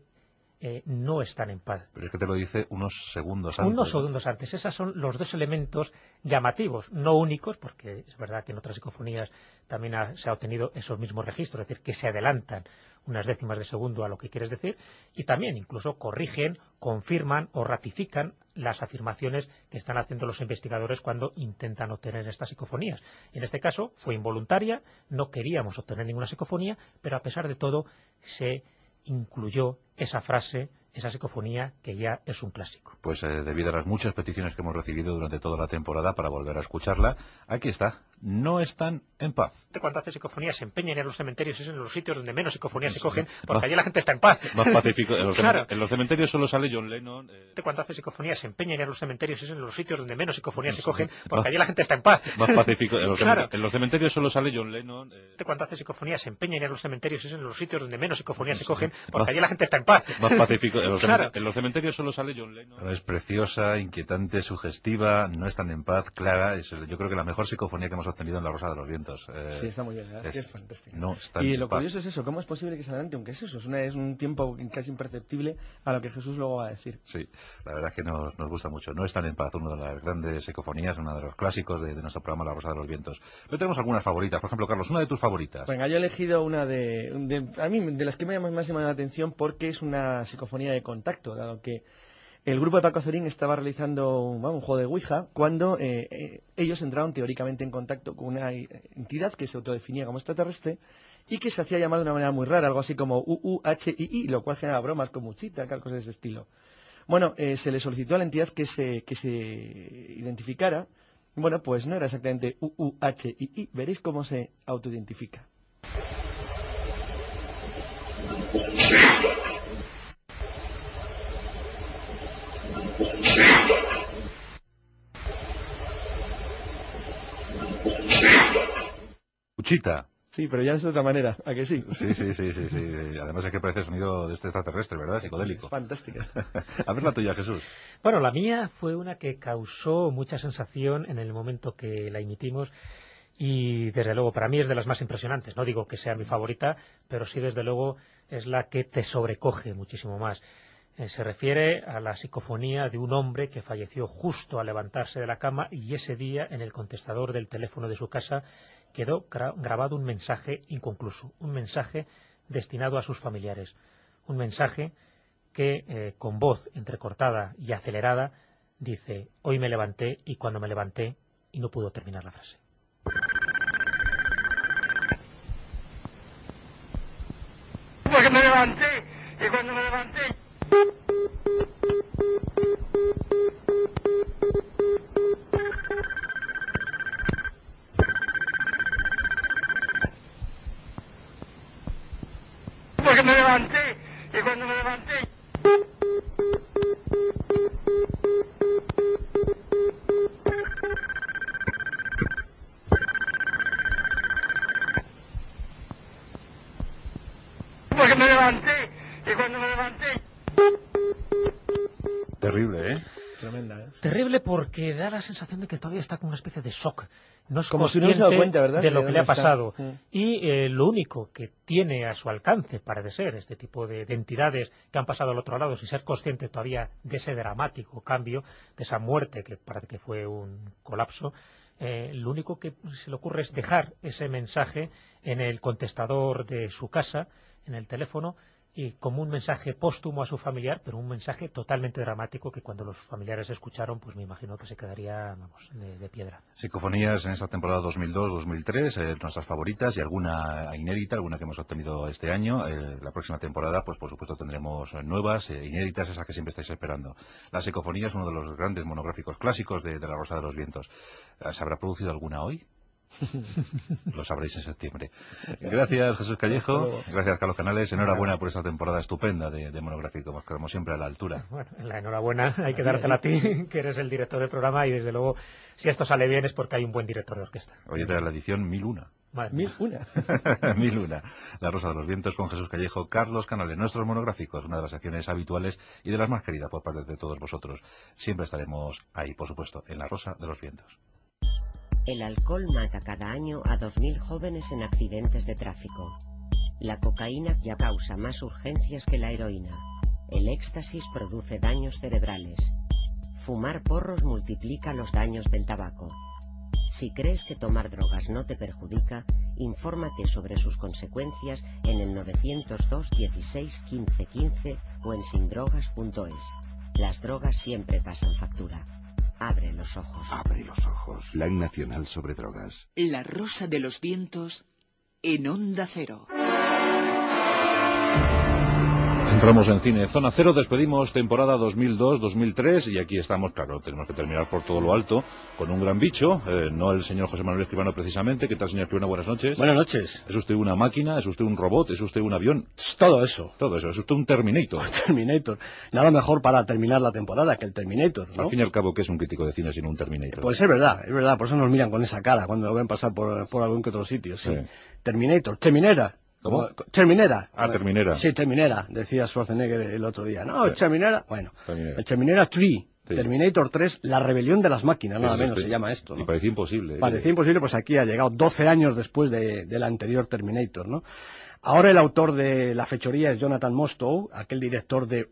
no están en paz. Pero es que te lo dice unos segundos antes. Unos segundos antes. Esos son los dos elementos llamativos, no únicos, porque es verdad que en otras psicofonías también se ha obtenido esos mismos registros, es decir, que se adelantan unas décimas de segundo a lo que quieres decir, y también incluso corrigen, confirman o ratifican las afirmaciones que están haciendo los investigadores cuando intentan obtener estas psicofonías. En este caso fue involuntaria, no queríamos obtener ninguna psicofonía, pero a pesar de todo se incluyó esa frase, esa psicofonía, que ya es un clásico. Pues debido a las muchas peticiones que hemos recibido durante toda la temporada para volver a escucharla, aquí está. No están en paz. Cuando hace psicofonías se empeñan en los cementerios, es en los sitios donde menos psicofonías se cogen, porque allí la gente está en paz. Más pacífico. Claro. En los cementerios solo sale John Lennon. Cuando hace psicofonías se empeñan en los cementerios, es en los sitios donde menos psicofonías se cogen, porque allí la gente está en paz. Más pacífico. Claro. En los cementerios solo sale John Lennon. Cuando hace psicofonías se empeñan en los cementerios, es en los sitios donde menos psicofonías se cogen, porque allí la gente está en paz. Más pacífico. Claro. En los cementerios solo sale John Lennon. Es preciosa, inquietante, sugestiva, no están en paz, clara. Yo creo que la mejor psicofonía que hemos obtenido en La Rosa de los Vientos. Sí, está muy bien, es que es fantástica. No, y lo curioso es eso, ¿cómo es posible que se adelante? Aunque es eso, es un tiempo casi imperceptible a lo que Jesús luego va a decir. Sí, la verdad es que nos gusta mucho. No están en paz, una de las grandes psicofonías, uno de los clásicos de nuestro programa La Rosa de los Vientos. Pero tenemos algunas favoritas. Por ejemplo, Carlos, una de tus favoritas. Venga, yo he elegido una a mí, de las que me llaman más la atención, porque es una psicofonía de contacto, dado que el grupo de Paco Azorín estaba realizando un juego de Ouija cuando ellos entraron teóricamente en contacto con una entidad que se autodefinía como extraterrestre y que se hacía llamar de una manera muy rara, algo así como UUHII, lo cual generaba bromas con Muchita, cosas de ese estilo. Bueno, se le solicitó a la entidad que se identificara. Bueno, pues no era exactamente UUHII, veréis cómo se autoidentifica. Muchita. Sí, pero ya es de otra manera, ¿a que sí? Sí. Además es que parece sonido de este extraterrestre, ¿verdad? Psicodélico. Es fantástica. A ver la tuya, Jesús. Bueno, la mía fue una que causó mucha sensación en el momento que la emitimos y desde luego para mí es de las más impresionantes. No digo que sea mi favorita, pero sí desde luego es la que te sobrecoge muchísimo más. Se refiere a la psicofonía de un hombre que falleció justo al levantarse de la cama y ese día en el contestador del teléfono de su casa quedó grabado un mensaje inconcluso, un mensaje destinado a sus familiares, un mensaje que con voz entrecortada y acelerada dice: hoy me levanté y cuando me levanté, y no pudo terminar la frase. Porque me levanté y cuando me levanté. Porque me levanté y cuando me levanté. Porque me levanté y cuando me levanté. Terrible, ¿eh? Tremenda, ¿eh? Terrible porque da la sensación de que todavía está con una especie de shock. No es como si no se ha dado cuenta, ¿verdad? De lo que le ha pasado. Está. Y lo único que tiene a su alcance, parece ser, este tipo de entidades que han pasado al otro lado, sin ser consciente todavía de ese dramático cambio, de esa muerte que parece que fue un colapso, lo único que se le ocurre es dejar ese mensaje en el contestador de su casa, en el teléfono, y como un mensaje póstumo a su familiar, pero un mensaje totalmente dramático que cuando los familiares escucharon, pues me imagino que se quedaría, de piedra. Psicofonías en esta temporada 2002-2003, nuestras favoritas y alguna inédita, alguna que hemos obtenido este año. La próxima temporada, pues por supuesto tendremos nuevas, inéditas, esas que siempre estáis esperando. La psicofonía es uno de los grandes monográficos clásicos de La Rosa de los Vientos. ¿Se habrá producido alguna hoy? Lo sabréis en septiembre. Gracias, Jesús Callejo. Gracias, Carlos Canales. Enhorabuena por esta temporada estupenda de Monográfico, como siempre a la altura. Bueno, la enhorabuena hay que dártela a ti, que eres el director del programa, y desde luego, si esto sale bien es porque hay un buen director de orquesta. Hoy era la edición 1001. 1001. 1001. La Rosa de los Vientos con Jesús Callejo, Carlos Canales. Nuestros monográficos, una de las secciones habituales y de las más queridas por parte de todos vosotros. Siempre estaremos ahí, por supuesto, en La Rosa de los Vientos. El alcohol mata cada año a 2.000 jóvenes en accidentes de tráfico. La cocaína ya causa más urgencias que la heroína. El éxtasis produce daños cerebrales. Fumar porros multiplica los daños del tabaco. Si crees que tomar drogas no te perjudica, infórmate sobre sus consecuencias en el 902 16 15 15 o en sindrogas.es. Las drogas siempre pasan factura. Abre los ojos. Abre los ojos. Plan Nacional sobre Drogas. La Rosa de los Vientos en Onda Cero. Entramos en Cine Zona Cero, despedimos temporada 2002-2003 y aquí estamos, claro, tenemos que terminar por todo lo alto con un gran bicho, no el señor José Manuel Escribano precisamente. ¿Qué tal, señor Escribano? Buenas noches. Buenas noches. ¿Es usted una máquina? ¿Es usted un robot? ¿Es usted un avión? Todo eso. Todo eso. ¿Es usted un Terminator? Terminator. Nada mejor para terminar la temporada que el Terminator, ¿no? Al fin y al cabo, ¿qué es un crítico de cine sin un Terminator? Pues es verdad, por eso nos miran con esa cara cuando lo ven pasar por algún que otro sitio, sí. Terminator, Terminera. ¿Cómo? Terminera. Terminera. Sí, Terminera, decía Schwarzenegger el otro día. No, Terminera. Bueno, Terminera. El Terminera 3. Sí. Terminator 3, la rebelión de las máquinas, nada menos se llama esto, ¿no? Y parecía imposible. Parecía imposible, pues aquí ha llegado 12 años después del anterior Terminator, ¿no? Ahora el autor de la fechoría es Jonathan Mostow, aquel director de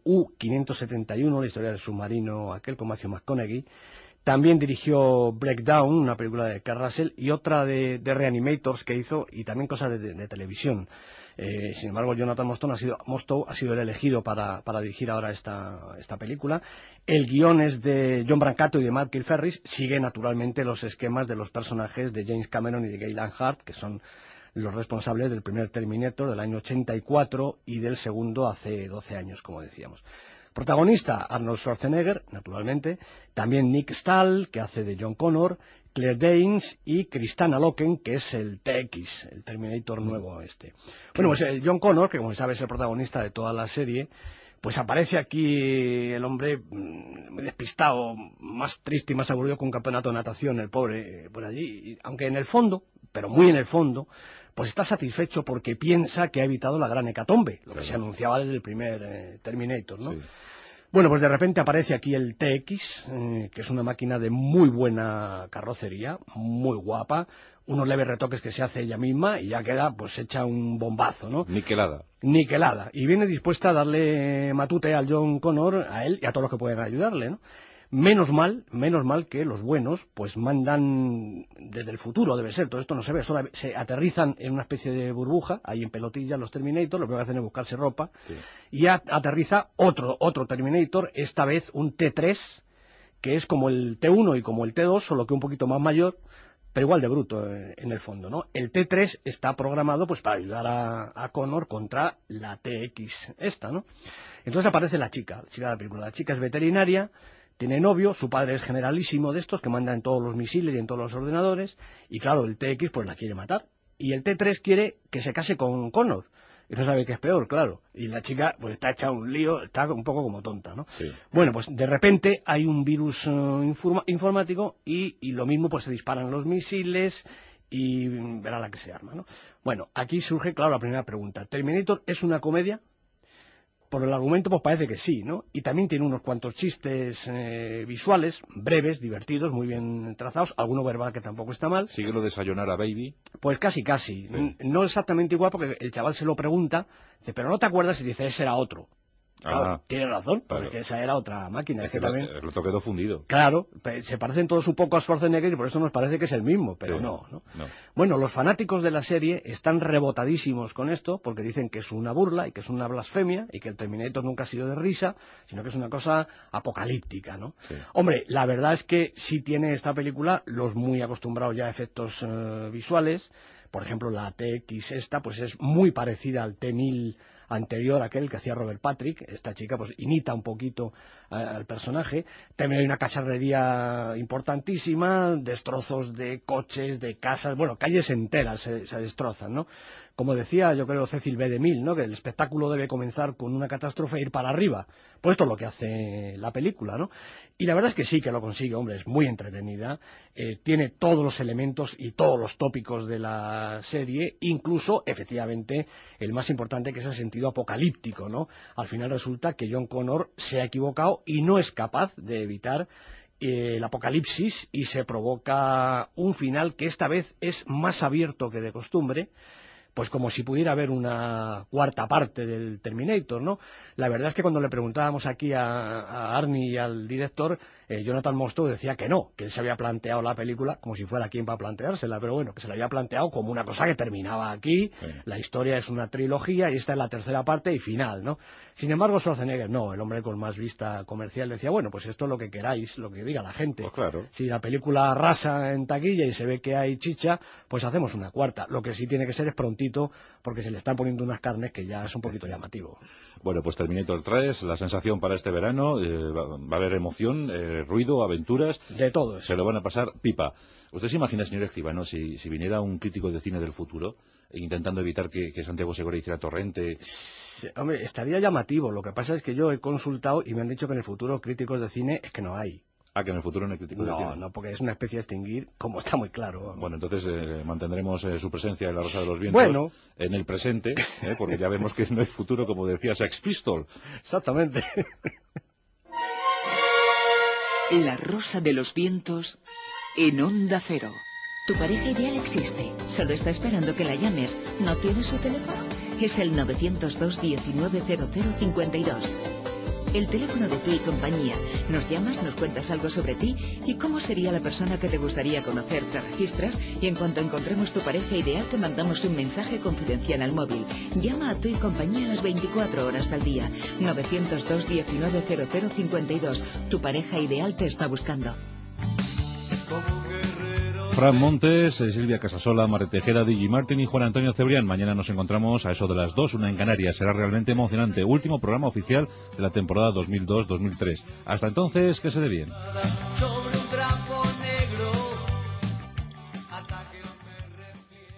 U-571, la historia del submarino, aquel con Matthew McConaughey. También dirigió Breakdown, una película de Kurt Russell, y otra de Reanimators que hizo, y también cosas de televisión. Sin embargo, Jonathan Mostow ha sido el elegido para dirigir ahora esta película. El guión es de John Brancato y de Michael Ferris. Sigue naturalmente los esquemas de los personajes de James Cameron y de Gale Hart, que son los responsables del primer Terminator del año 84 y del segundo hace 12 años, como decíamos. Protagonista, Arnold Schwarzenegger, naturalmente, también Nick Stahl, que hace de John Connor, Claire Danes y Kristanna Loken, que es el TX, el Terminator nuevo este. Bueno, pues el John Connor, que como se sabe es el protagonista de toda la serie, pues aparece aquí el hombre muy despistado, más triste y más aburrido que un campeonato de natación, el pobre, por allí, aunque en el fondo, pero muy en el fondo, pues está satisfecho porque piensa que ha evitado la gran hecatombe, lo que se anunciaba desde el primer Terminator, ¿no? Sí. Bueno, pues de repente aparece aquí el TX, que es una máquina de muy buena carrocería, muy guapa, unos leves retoques que se hace ella misma y ya queda pues hecha un bombazo, ¿no? Niquelada. Y viene dispuesta a darle matute al John Connor, a él y a todos los que pueden ayudarle, ¿no? Menos mal que los buenos pues mandan desde el futuro, debe ser, todo esto no se ve, solo se aterrizan en una especie de burbuja, ahí en pelotilla los Terminator, lo primero que hacen es buscarse ropa, sí. Y aterriza otro Terminator, esta vez un T3, que es como el T1 y como el T2, solo que un poquito más mayor, pero igual de bruto en el fondo, ¿no? El T3 está programado pues para ayudar a Connor contra la TX esta, ¿no? Entonces aparece la chica de la película, la chica es veterinaria, tiene novio, su padre es generalísimo de estos que manda en todos los misiles y en todos los ordenadores, y claro, el TX pues la quiere matar, y el T3 quiere que se case con Connor, y no sabe qué es peor, claro, y la chica pues está hecha un lío, está un poco como tonta, ¿no? Sí. Bueno, pues de repente hay un virus informático y lo mismo pues se disparan los misiles y verá la que se arma, ¿no? Bueno, aquí surge, claro, la primera pregunta, ¿Terminator es una comedia? Por el argumento pues parece que sí, ¿no? Y también tiene unos cuantos chistes visuales, breves, divertidos, muy bien trazados, alguno verbal que tampoco está mal. ¿Sigue lo de Sayonara Baby? Pues casi. Sí. No exactamente igual porque el chaval se lo pregunta, dice, pero no te acuerdas y dice, ese era otro. Claro, tiene razón, porque esa era otra máquina. Es que también el otro quedó fundido. Claro, se parecen todos un poco a Schwarzenegger y por eso nos parece que es el mismo, pero no. Bueno, los fanáticos de la serie están rebotadísimos con esto porque dicen que es una burla y que es una blasfemia y que el Terminator nunca ha sido de risa, sino que es una cosa apocalíptica, ¿no? Sí. Hombre, la verdad es que sí tiene esta película los muy acostumbrados ya a efectos visuales. Por ejemplo, la TX esta pues es muy parecida al T-1000 anterior a aquel que hacía Robert Patrick. Esta chica pues imita un poquito al personaje. También hay una cacharrería importantísima, destrozos de coches, de casas, bueno, calles enteras se destrozan, ¿no? Como decía, yo creo, Cecil B. DeMille, ¿no? Que el espectáculo debe comenzar con una catástrofe e ir para arriba. Pues esto es lo que hace la película, ¿no? Y la verdad es que sí que lo consigue, hombre, es muy entretenida, tiene todos los elementos y todos los tópicos de la serie, incluso, efectivamente, el más importante, que es el sentido apocalíptico, ¿no? Al final resulta que John Connor se ha equivocado y no es capaz de evitar el apocalipsis, y se provoca un final que esta vez es más abierto que de costumbre, pues como si pudiera haber una cuarta parte del Terminator, ¿no? La verdad es que cuando le preguntábamos aquí a Arnie y al director, Jonathan Mostow decía que no, que él se había planteado la película como si fuera quien para planteársela, pero bueno, que se la había planteado como una cosa que terminaba aquí, la historia es una trilogía y esta es la tercera parte y final, ¿no? Sin embargo, Schwarzenegger no, el hombre con más vista comercial, decía, bueno, pues esto es lo que queráis, lo que diga la gente. Pues claro. Si la película arrasa en taquilla y se ve que hay chicha, pues hacemos una cuarta. Lo que sí tiene que ser es prontito, porque se le están poniendo unas carnes que ya es un poquito llamativo. Bueno, pues Terminator 3, la sensación para este verano, va a haber emoción, ruido, aventuras. De todo eso. Se lo van a pasar pipa. ¿Usted se imagina, señor Escribano, si viniera un crítico de cine del futuro, intentando evitar que Santiago Segura hiciera Torrente? Sí, hombre, estaría llamativo. Lo que pasa es que yo he consultado y me han dicho que en el futuro críticos de cine es que no hay. Ah, que en el futuro no hay críticos de cine. No, porque es una especie de extinguir, como está muy claro. Bueno, entonces mantendremos su presencia en La Rosa de los Vientos en el presente, porque ya vemos que no hay futuro, como decía Sex Pistols. Exactamente. La Rosa de los Vientos en Onda Cero. Tu pareja ideal existe, solo está esperando que la llames. ¿No tienes su teléfono? Es el 902 190052. El teléfono de Tu y Compañía. Nos llamas, nos cuentas algo sobre ti y cómo sería la persona que te gustaría conocer. Te registras y en cuanto encontremos tu pareja ideal te mandamos un mensaje confidencial al móvil. Llama a Tu y Compañía las 24 horas al día. 902 190052. Tu pareja ideal te está buscando. Fran Montes, Silvia Casasola, Mare Tejera, Digi Martin y Juan Antonio Cebrián. Mañana nos encontramos a eso de las 2, una en Canarias. Será realmente emocionante. Último programa oficial de la temporada 2002-2003. Hasta entonces, que se dé bien.